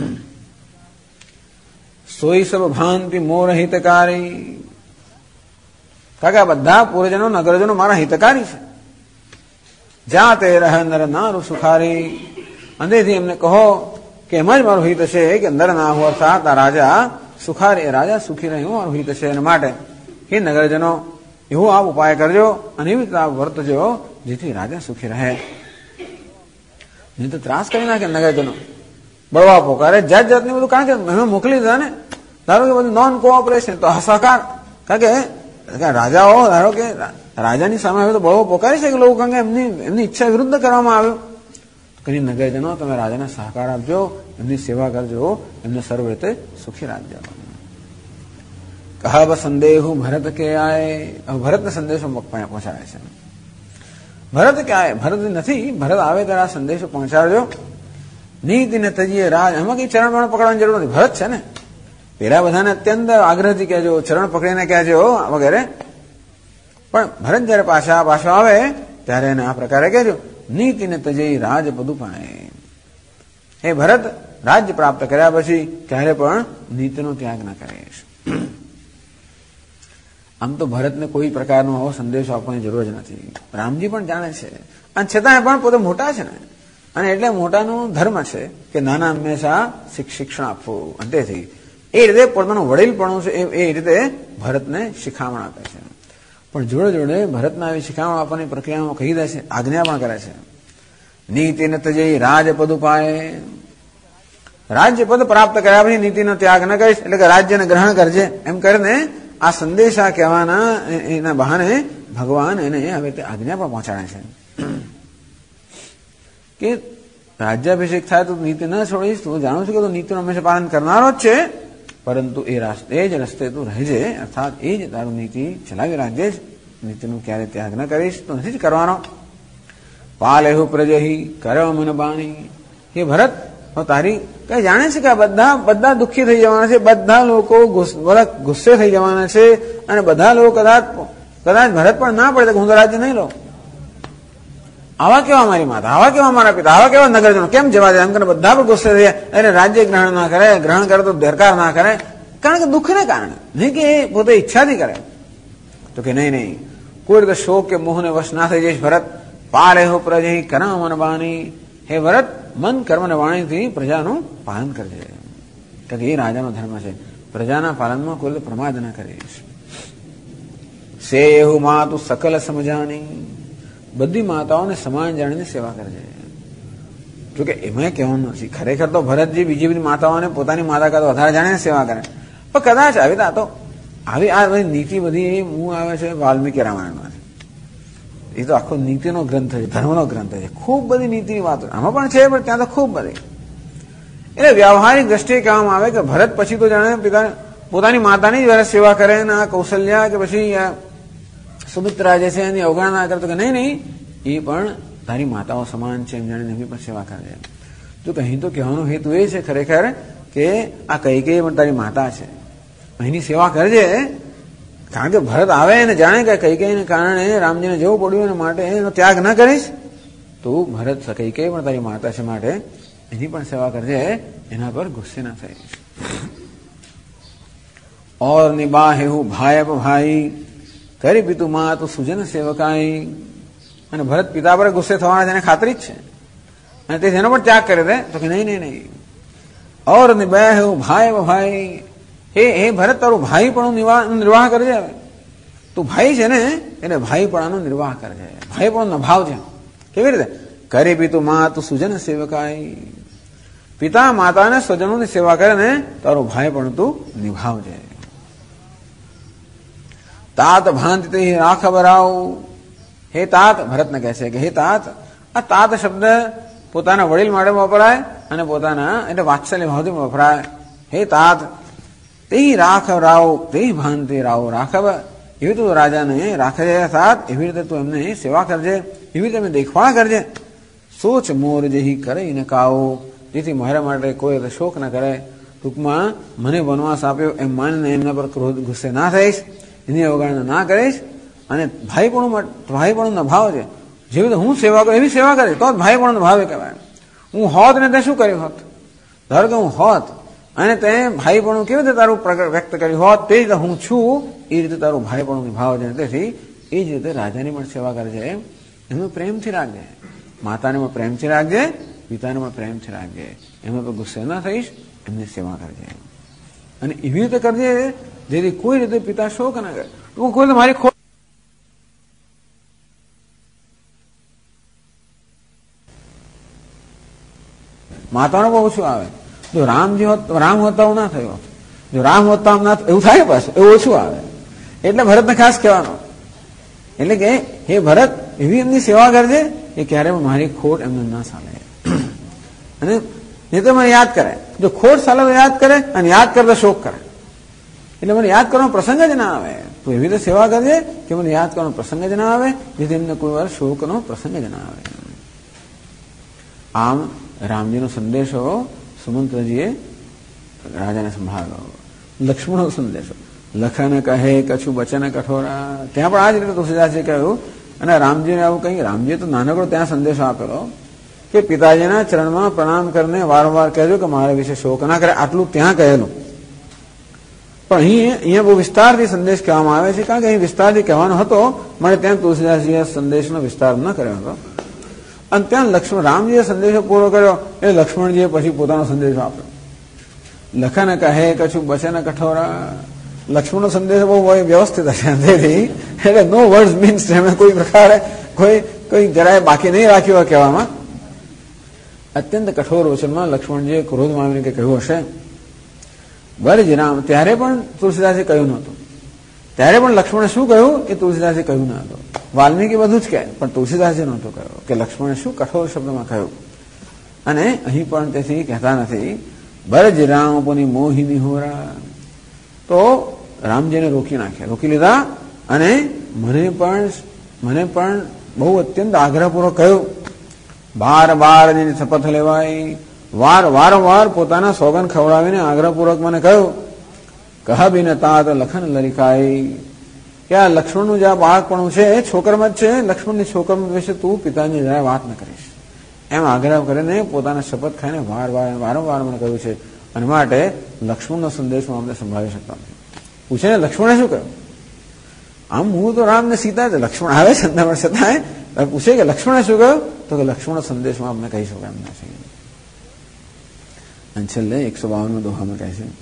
સોઈ સબ ભાંતિ મોર હિતકારી, કારણ કે આ બધા પૂર્વજનો નગરજનો મારા હિતકારી છે. જ્યાં તે રહ નર નારુ સુખારી, અંધેથી એમને કહો કે એમ જ મારું હિત છે કે નર ના હો, અર્થાત આ રાજા સુખારી, રાજા સુખી રહે એવું મારું હિત છે. એના માટે હે નગરજનો એવો આપ ઉપાય કરજો અને એવી રીતે આપ વર્તજો જેથી રાજા સુખી રહે. નહીં તો ત્રાસ કરી નાખે નગરજનો, બળવા પોકારે, જાત જાતની બધું. કારણ કે અમે મોકલી દીધા ને, ધારો કે બધું નોન કોઓપરેશન, તો સહકાર. કારણ કે રાજાઓ ધારો કે રાજાની સામે હવે તો બળવો પોકારી છે કે લોકો, કારણ કે એમની ઈચ્છા વિરુદ્ધ કરવામાં આવ્યો. કઈ નગરજનો તમે રાજાને સહકાર આપજો, એમની સેવા કરજો, એમને સર્વ રીતે સુખી રાખજો. કહબ સંદેહુ ભરત કે આય, ભરતને સંદેશો પહોંચાડે છે. ભરત કે આય, ભરત નથી, ભરત આવે ત્યારે આ સંદેશો પહોંચાડજો. નીતિ ને તજીએ રાજ. એમાં કઈ ચરણ પણ પકડવાની જરૂર નથી. ભરત છે ને, પેલા બધાને અત્યંત આગ્રહથી કહેજો, ચરણ પકડીને કહેજો વગેરે. પણ ભરત જયારે પાછો આવે ત્યારે એને આ પ્રકારે કહેજો, નીતિ ને તજઈ રાજ પદુપાય. હે ભરત, રાજ્ય પ્રાપ્ત કર્યા પછી ક્યારે પણ નીતિનો ત્યાગ ના કરીશ. આમ તો ભરતને કોઈ પ્રકારનો આવો સંદેશો આપવાની જરૂર જ નથી. રામજી પણ જાણે છે, અને છતાંય પણ પોતે મોટા છે ને, અને એટલે મોટાનો ધર્મ છે કે નાના હંમેશા શિક્ષણ આપવું. અંતેથી એ રીતે પોતાનું વડીલપણું છે એ રીતે ભરતને શિખામણ આપે છે. પણ જોડે જોડે ભરતના આવી શિખામણ આપવાની પ્રક્રિયામાં કહી દે છે, આજ્ઞા પણ કરે છે. નીતિ ને તજઈ રાજપદ ઉપાય. રાજ્યપદ પ્રાપ્ત કર્યા પછી નીતિનો ત્યાગ ન કરીશ, એટલે કે રાજ્યને ગ્રહણ કરજે. એમ કરીને આ સંદેશા કહેવાના એના બહાને ભગવાન એને હવે તે આજ્ઞા પણ પહોંચાડે છે કે રાજ્યાભિષેક થાય તો નીતિ ન છોડીશ. તું જાણું છું કે તું નીતિનું હંમેશા પાલન કરનારો જ છે, પરંતુ એ જ રસ્તે તું રહેજે, અર્થાત એ જ તારું નીતિ ચલાવી રાખજે. નીતિનું ક્યારે ત્યાગ ન કરીશ તો નથી જ કરવાનો. પાલેહુ પ્રજહી કરવ મન બાણી. હે ભરત, તારી કઈ જાણે છે કે આ બધા દુઃખી થઈ જવાના છે, બધા લોકો ગુસ્સે થઈ જવાના છે, અને બધા લોકો કદાચ ભરત પણ ના પડે તો હું તો રાજ્ય નહીં લઉં. આવા કેવા મારી માતા, આવા કેવા મારા પિતા, આવા કેવા નગરજનો કેમ જવા દે? એમ કરીને બધા પણ ગુસ્સે થઈ જાય. એને રાજ્ય ગ્રહણ ના કરે, ગ્રહણ કરે તો દરકાર ના કરે, કારણ કે દુઃખને કારણે, નહીં કે એ પોતે ઈચ્છાથી કરે. તો કે નહીં, કોઈ રીતે શોક કે મોહને વશ ના થઈ જઈશ ભરત. પાલેહુ પ્રજહી કરમ મન બાણી. હે ભરત, મન કર્મ અને વાણીથી પ્રજાનું પાલન કરજે. કે એ રાજાનો ધર્મ છે, પ્રજાના પાલનમાં કોઈ પ્રમાદ ના કરીશ. સેહુ માતુ સકલ સમજાની. બધી માતાઓને સમાન જાણીને સેવા કરજે. જોકે એમાં કહેવાનું નથી, ખરેખર તો ભરતજી બીજી બધી માતાઓને પોતાની માતા કરતા વધારે જાણીને સેવા કરે. પણ કદાચ આવી આ નીતિ બધી હું આવે છે વાલ્મીકી રામાયણમાં. એ તો આખો નીતિનો ગ્રંથ છે, ધર્મનો ગ્રંથ છે. ખૂબ બધી નીતિની વાતો આમાં પણ છે, પણ ત્યાં તો ખૂબ બધી. એટલે વ્યવહારિક દ્રષ્ટિએ કહેવામાં આવે કે ભરત પછી તો જાણે પોતાની માતાની જ જયારે સેવા કરે ને આ કૌશલ્યા કે પછી સુમિત્રા જે છે એની અવગણના કરતો કે નહીં, એ પણ તારી માતાઓ સમાન છે એમ જાણીને એમની પણ સેવા કરે. જો અહીં તો કહેવાનો હેતુ એ છે ખરેખર કે આ કૈકેયી પણ તારી માતા છે, અહીંની સેવા કરજે. કારણ કે ભરત આવે અને જાણે કે કૈકેયીને કારણે રામજીને જવું પડ્યું અને માટે એનો ત્યાગ ન કરીશ તો ભરત કૈકેયી પણ તારી માતા છે, માટે એની પણ સેવા કરજે, એના પર ગુસ્સે ના થઈશ. ઓર નિબાહેહુ ભાઈ ભાઈ કરી પિતુ મા તો સુજન સેવકાઈ. અને ભરત પિતા પર ગુસ્સે થવાના તેને ખાતરી જ છે, અને તે તેનો પણ ત્યાગ કરે દે. તો કે નહીં, ઓર નિબાહેહુ ભાઈ ભાઈ. હે ભરત, તારું ભાઈ પણ નિર્વાહ કરજે. હવે તું ભાઈ છે ને, એટલે ભાઈપણાનો નિર્વાહ કરજે. ભાઈપણનો ભાવ છે. કેવી રીતે? કરી પિતુ મા તું સુજન સેવકાઈ. પિતા માતાને સ્વજનોની સેવા કરે ને તારું ભાઈપણ તું નિભાવજે. તાત ભાંતિ રાખ બરાવ. હે તાત, ભરતને કહે છે કે હે તાત. આ તાત શબ્દ પોતાના વડીલ માટે વપરાય અને પોતાના એટલે વાત્સલ્ય ભાવથી વપરાય. હે તાત, તે રાખ રાવ, તે ભાંતિ રાવ રાખવ. એવી તું રાજાને રાખે સાથ, એવી રીતે તું એમને સેવા કરજે, એવી રીતે એમને દેખભાળ કરજે. સોચ મોર જેહી કરે ને કાવો. જેથી મારા માટે કોઈ શોક ના કરે. ટૂંકમાં મને વનવાસ આપ્યો એમ માનીને એમના પર ક્રોધ ગુસ્સે ના થઈશ, એની અવગણના ના કરીશ. અને ભાઈપણનો ભાવ છે, જેવી રીતે હું સેવા કરું એવી સેવા કરીશ તો જ ભાઈપણનો ભાવ કહેવાય. હું હોત ને તે શું કર્યું હોત? ધારો કે હું હોત અને તે ભાઈપણું કેવી રીતે તારું વ્યક્ત કર્યું હોત, તે રીતે હું છું, એ રીતે તારું ભાઈપણું ભાવ છે. તેથી એ જ રીતે રાજાની પણ સેવા કરજે, એમને પ્રેમથી રાખજે. માતાને પણ પ્રેમથી રાખજે, પિતાને પણ પ્રેમથી રાખજે. એમાં પણ ગુસ્સે ના થઈશ, એમની સેવા કરજે. અને એવી રીતે કરજે જેથી કોઈ રીતે પિતા શોક ના કરે. કોઈ તો મારી માતાનો બહુ ઓછું આવે. જો રામ હોતા ના થયો, જો રામ હોતા ના એવું થાય, પાછું એવું ઓછું આવે. એટલે ભરતને ખાસ કહેવાનો, એટલે કે હે ભરત, એવી એમની સેવા કરજે એ ક્યારે પણ મારી ખોટ એમને ના ચાલે. અને નહીં તો મને યાદ કરે, જો ખોટ ચાલે તો યાદ કરે, અને યાદ કરે તો શોક કરે. એટલે મને યાદ કરવાનો પ્રસંગ જ ના આવે. તો એવી રીતે સેવા કરજે કે મને યાદ કરવાનો પ્રસંગ જ ના આવે, જેથી એમને કોઈ વાર શોકનો પ્રસંગ જ ના આવે. આમ રામજીનો સંદેશો સુમંત્રજીએ રાજાને સંભાળ્યો. લક્ષ્મણનો સંદેશો, લખન કહે કછું બચન કઠોરા, ત્યાં પણ આ જ રીતે તુલસીદાસે કહ્યું. અને રામજીને આવું કંઈ, રામજીએ તો નાનકડો ત્યાં સંદેશો આપેલો કે પિતાજીના ચરણમાં પ્રણામ કરીને વારંવાર કહેજો કે મારા વિશે શોક ના કરે, આટલું ત્યાં કહેલું. પણ અહીંયા બહુ વિસ્તારથી સંદેશ કહેવામાં આવે છે, કારણ કે અહીં વિસ્તારથી કહેવાનો હતો, માટે ત્યાં તુલસીદાસજીએ સંદેશનો વિસ્તાર ન કર્યો હતો. અને ત્યાં રામજીએ સંદેશો પૂરો કર્યો એ લક્ષ્મણજીએ પછી પોતાનો સંદેશો આપ્યો. લખન કહે કછું બચન કઠોરા, લક્ષ્મણનો સંદેશો બહુ વ્યવસ્થિત હશે અંદરથી, એટલે નો વર્ડ્સ મીન્સ એમણે કોઈ પ્રકારે કોઈ જરાય બાકી નહીં રાખ્યું હોય કહેવામાં. અત્યંત કઠોર વચનમાં લક્ષ્મણજીએ ક્રોધમાં આવીને કે કહ્યું હશે. બરજરામ, ત્યારે પણ તુલસીદાસે કહ્યું નહોતું. ત્યારે પણ લક્ષ્મણે શું કહ્યું એ તુલસીદાસે કહ્યું ન હતું. વાલ્મીકી બધું જ કહે, પણ તુલસીદાસે નહોતું કહ્યું કે લક્ષ્મણે શું કઠોર શબ્દમાં કહ્યું. અને અહીં પણ તેથી કહેતા નથી બરજરામ પોની મોહિની હોરા. તો રામજીને રોકી નાખ્યા, રોકી લીધા. અને મને પણ બહુ અત્યંત આગ્રહપૂર્વક કહ્યું. બાર એની શપથ લેવાય, વારંવાર પોતાના સોગન ખવડાવીને આગ્રહપૂર્વક મને કહ્યું કહ બિન તાત લખન લરિકાઈ, કે આ લક્ષ્મણનું જે આ બાળકપણું છે એ છોકરમાં જ છે, લક્ષ્મણની છોકરમ વિશે તું પિતાની જરાય વાત ન કરીશ, એમ આગ્રહ કરીને પોતાના શપથ ખાઈને વારંવાર મને કહ્યું છે. અને માટે લક્ષ્મણનો સંદેશ હું અમને સંભાળી શકતા નથી. પૂછે ને લક્ષ્મણે શું કહ્યું? આમ હું તો રામ ને સીતા જ, લક્ષ્મણ આવે છે અંદર છતાં પૂછે કે લક્ષ્મણે શું કહ્યું? તો કે લક્ષ્મણનો સંદેશમાં અમને કહી શકો એમ નથી. અને છેલ્લે 152 દોહામાં કહે છે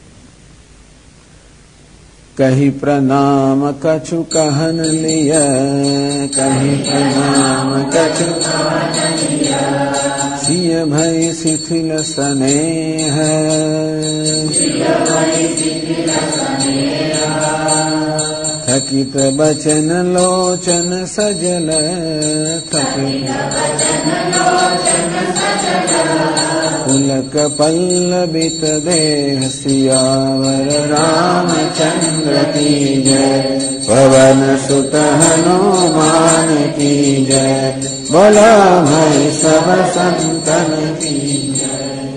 કહી પ્રણામ કછુ કહન લિય, કહી પ્રણામ કછુ સિય ભય શિથિલ સ્નેહ, થકિત બચન લોચન સજલ, પુલક પલ્લવિત દેહ સિયાવર રામચંદ્ર કી જય, પવન સુત હનુમાન કી જય, બોલા ભાઈ સબ સંતન કી જય.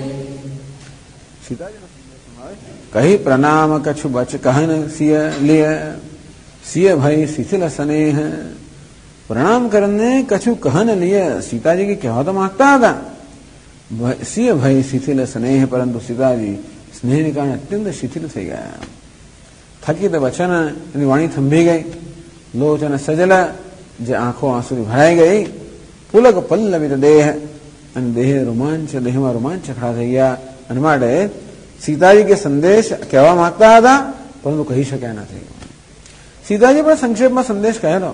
કહી પ્રણામ કછુ બચ કહન સિય લિય, સિય ભાઈ શિથિલ સ્નેહ. પ્રણામ કરને કછુ કહન લિય, સીતાજી की કહેવા તો માંગતા હતા. સિય ભાઈ શિથિલ સ્નેહ, પરંતુ સીતાજી સ્નેહને કારણે અત્યંત શિથિલ થઈ ગયા. થકિત વચન, એની વાણી થંભી ગઈ. લોચન સજલ, જે આંખો આંસુથી ભરાઈ ગઈ. પુલક પલ્લવિત દેહ, અને દેહમાં રોમાંચ ખડા થઈ ગયા. અને માટે સીતાજી કે સંદેશ કહેવા માંગતા હતા, પરંતુ કહી શક્યા નથી. સીતાજી પણ સંક્ષેપમાં સંદેશ કહેલો.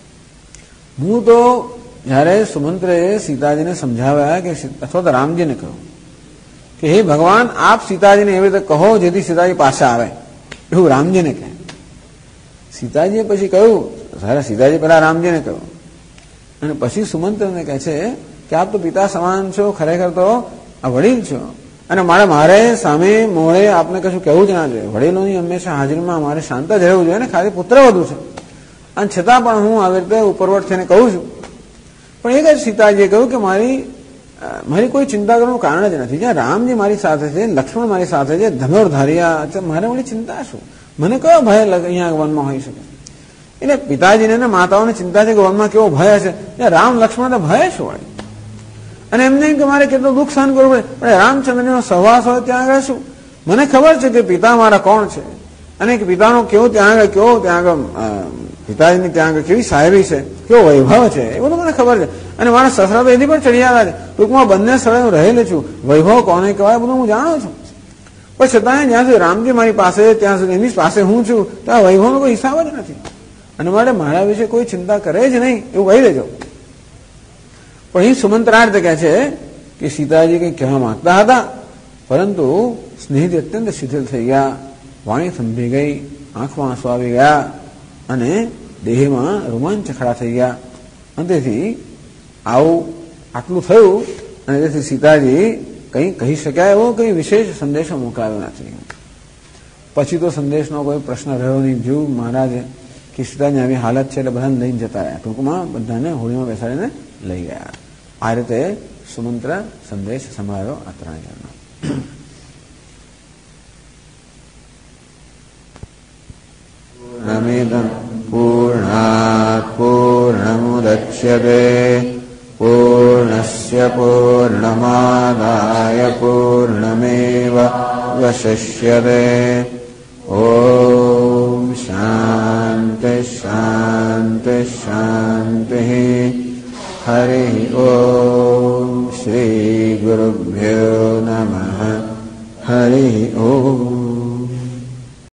હું તો જ્યારે સુમંત્રે સીતાજીને સમજાવ્યા કે, અથવા તો રામજીને કહ્યું કે હે ભગવાન, આપ સીતાજીને એવી રીતે કહો જેથી સીતાજી પાછા આવે, એવું રામજીને કહે. સીતાજીએ પછી કહ્યું, સારા સીતાજી પહેલા રામજીને કહ્યું, અને પછી સુમંત્રને કહે છે કે આપ તો પિતા સમાન છો, ખરેખર તો આ વડીલ છો, અને મારે સામે મોડે આપને કશું કહેવું જ ના જોઈએ. વડીલોની હંમેશા હાજરીમાં મારે શાંત જ રહેવું જોઈએ, ને ખાલી પુત્ર વધુ છે, અને છતાં પણ હું આવી રીતે ઉપરવટ થઈને કહું છું. પણ એક જ સીતાજીએ કહ્યું કે મારી કોઈ ચિંતા કરવાનું કારણ જ નથી. જ્યાં રામજી મારી સાથે છે, લક્ષ્મણ મારી સાથે છે, ધનુર્ધાર્યા, મારે વળી ચિંતા શું? મને કયો ભય અહીંયા વનમાં હોઈ શકે? એટલે પિતાજીને ને માતાઓને ચિંતા છે કે વનમાં કેવો ભય હશે. રામ લક્ષ્મણ તો ભય શું વળી? અને એમ નહીં કે મારે કેટલું દુઃખ સહન કરવું પડે, પણ રામચંદ્રનો સહવાસ હોય ત્યાં આગળ શું? મને ખબર છે કે પિતા મારા કોણ છે, અને કે પિતાનો ત્યાં આગળ પિતાજીની ત્યાં આગળ કેવી સાહેબી છે, કેવો વૈભવ છે, એ બધું મને ખબર છે. અને મારા સસરા તો એની પણ ચડી આવ્યા છે. ટૂંકમાં બંને સ્થળે હું રહેલી છું. વૈભવ કોને કહેવાય બધું હું જાણું છું. પણ છતાં જ્યાં સુધી રામજી મારી પાસે, ત્યાં સુધી એની પાસે હું છું, તો આ વૈભવનો કોઈ હિસાબ જ નથી. અને માટે મારા વિશે કોઈ ચિંતા કરે જ નહીં, એવું કહી દેજો. પણ અહીં સુમંત્રાર્થ કહે છે કે સીતાજી કંઈ કહેવા માંગતા હતા, પરંતુ સ્નેહથી અત્યંત શિથિલ થઈ ગયા, વાણી થંભી ગઈ, આંખમાં આંસુ આવી ગયા, અને દેહમાં રોમાંચ ખડા થઈ ગયા. અને તેથી આટલું થયું, અને તેથી સીતાજી કંઈ કહી શક્યા એવો કંઈ વિશેષ સંદેશો મોકલાવ્યો નથી. પછી તો સંદેશનો કોઈ પ્રશ્ન રહ્યો નહીં. જેવું મહારાજે કે સીતાની આવી હાલત છે એટલે બધાને લઈને જતા રહ્યા. ટૂંકમાં બધાને હોળીમાં બેસાડીને લઈ ગયા. આ રીતે સુમંત્ર સંદેશ સંભળાયો આ ત્રણ જણનો. પૂર્ણમિદં પૂર્ણાત પૂર્ણમુદચ્યતે પૂર્ણસ્ય પૂર્ણમાદાય પૂર્ણમેવાવશિષ્યતે. ઓમ શાંતિ શાંતિ શાંતિ. હરિ ઓમ શ્રી ગુરુભ્યો નમઃ.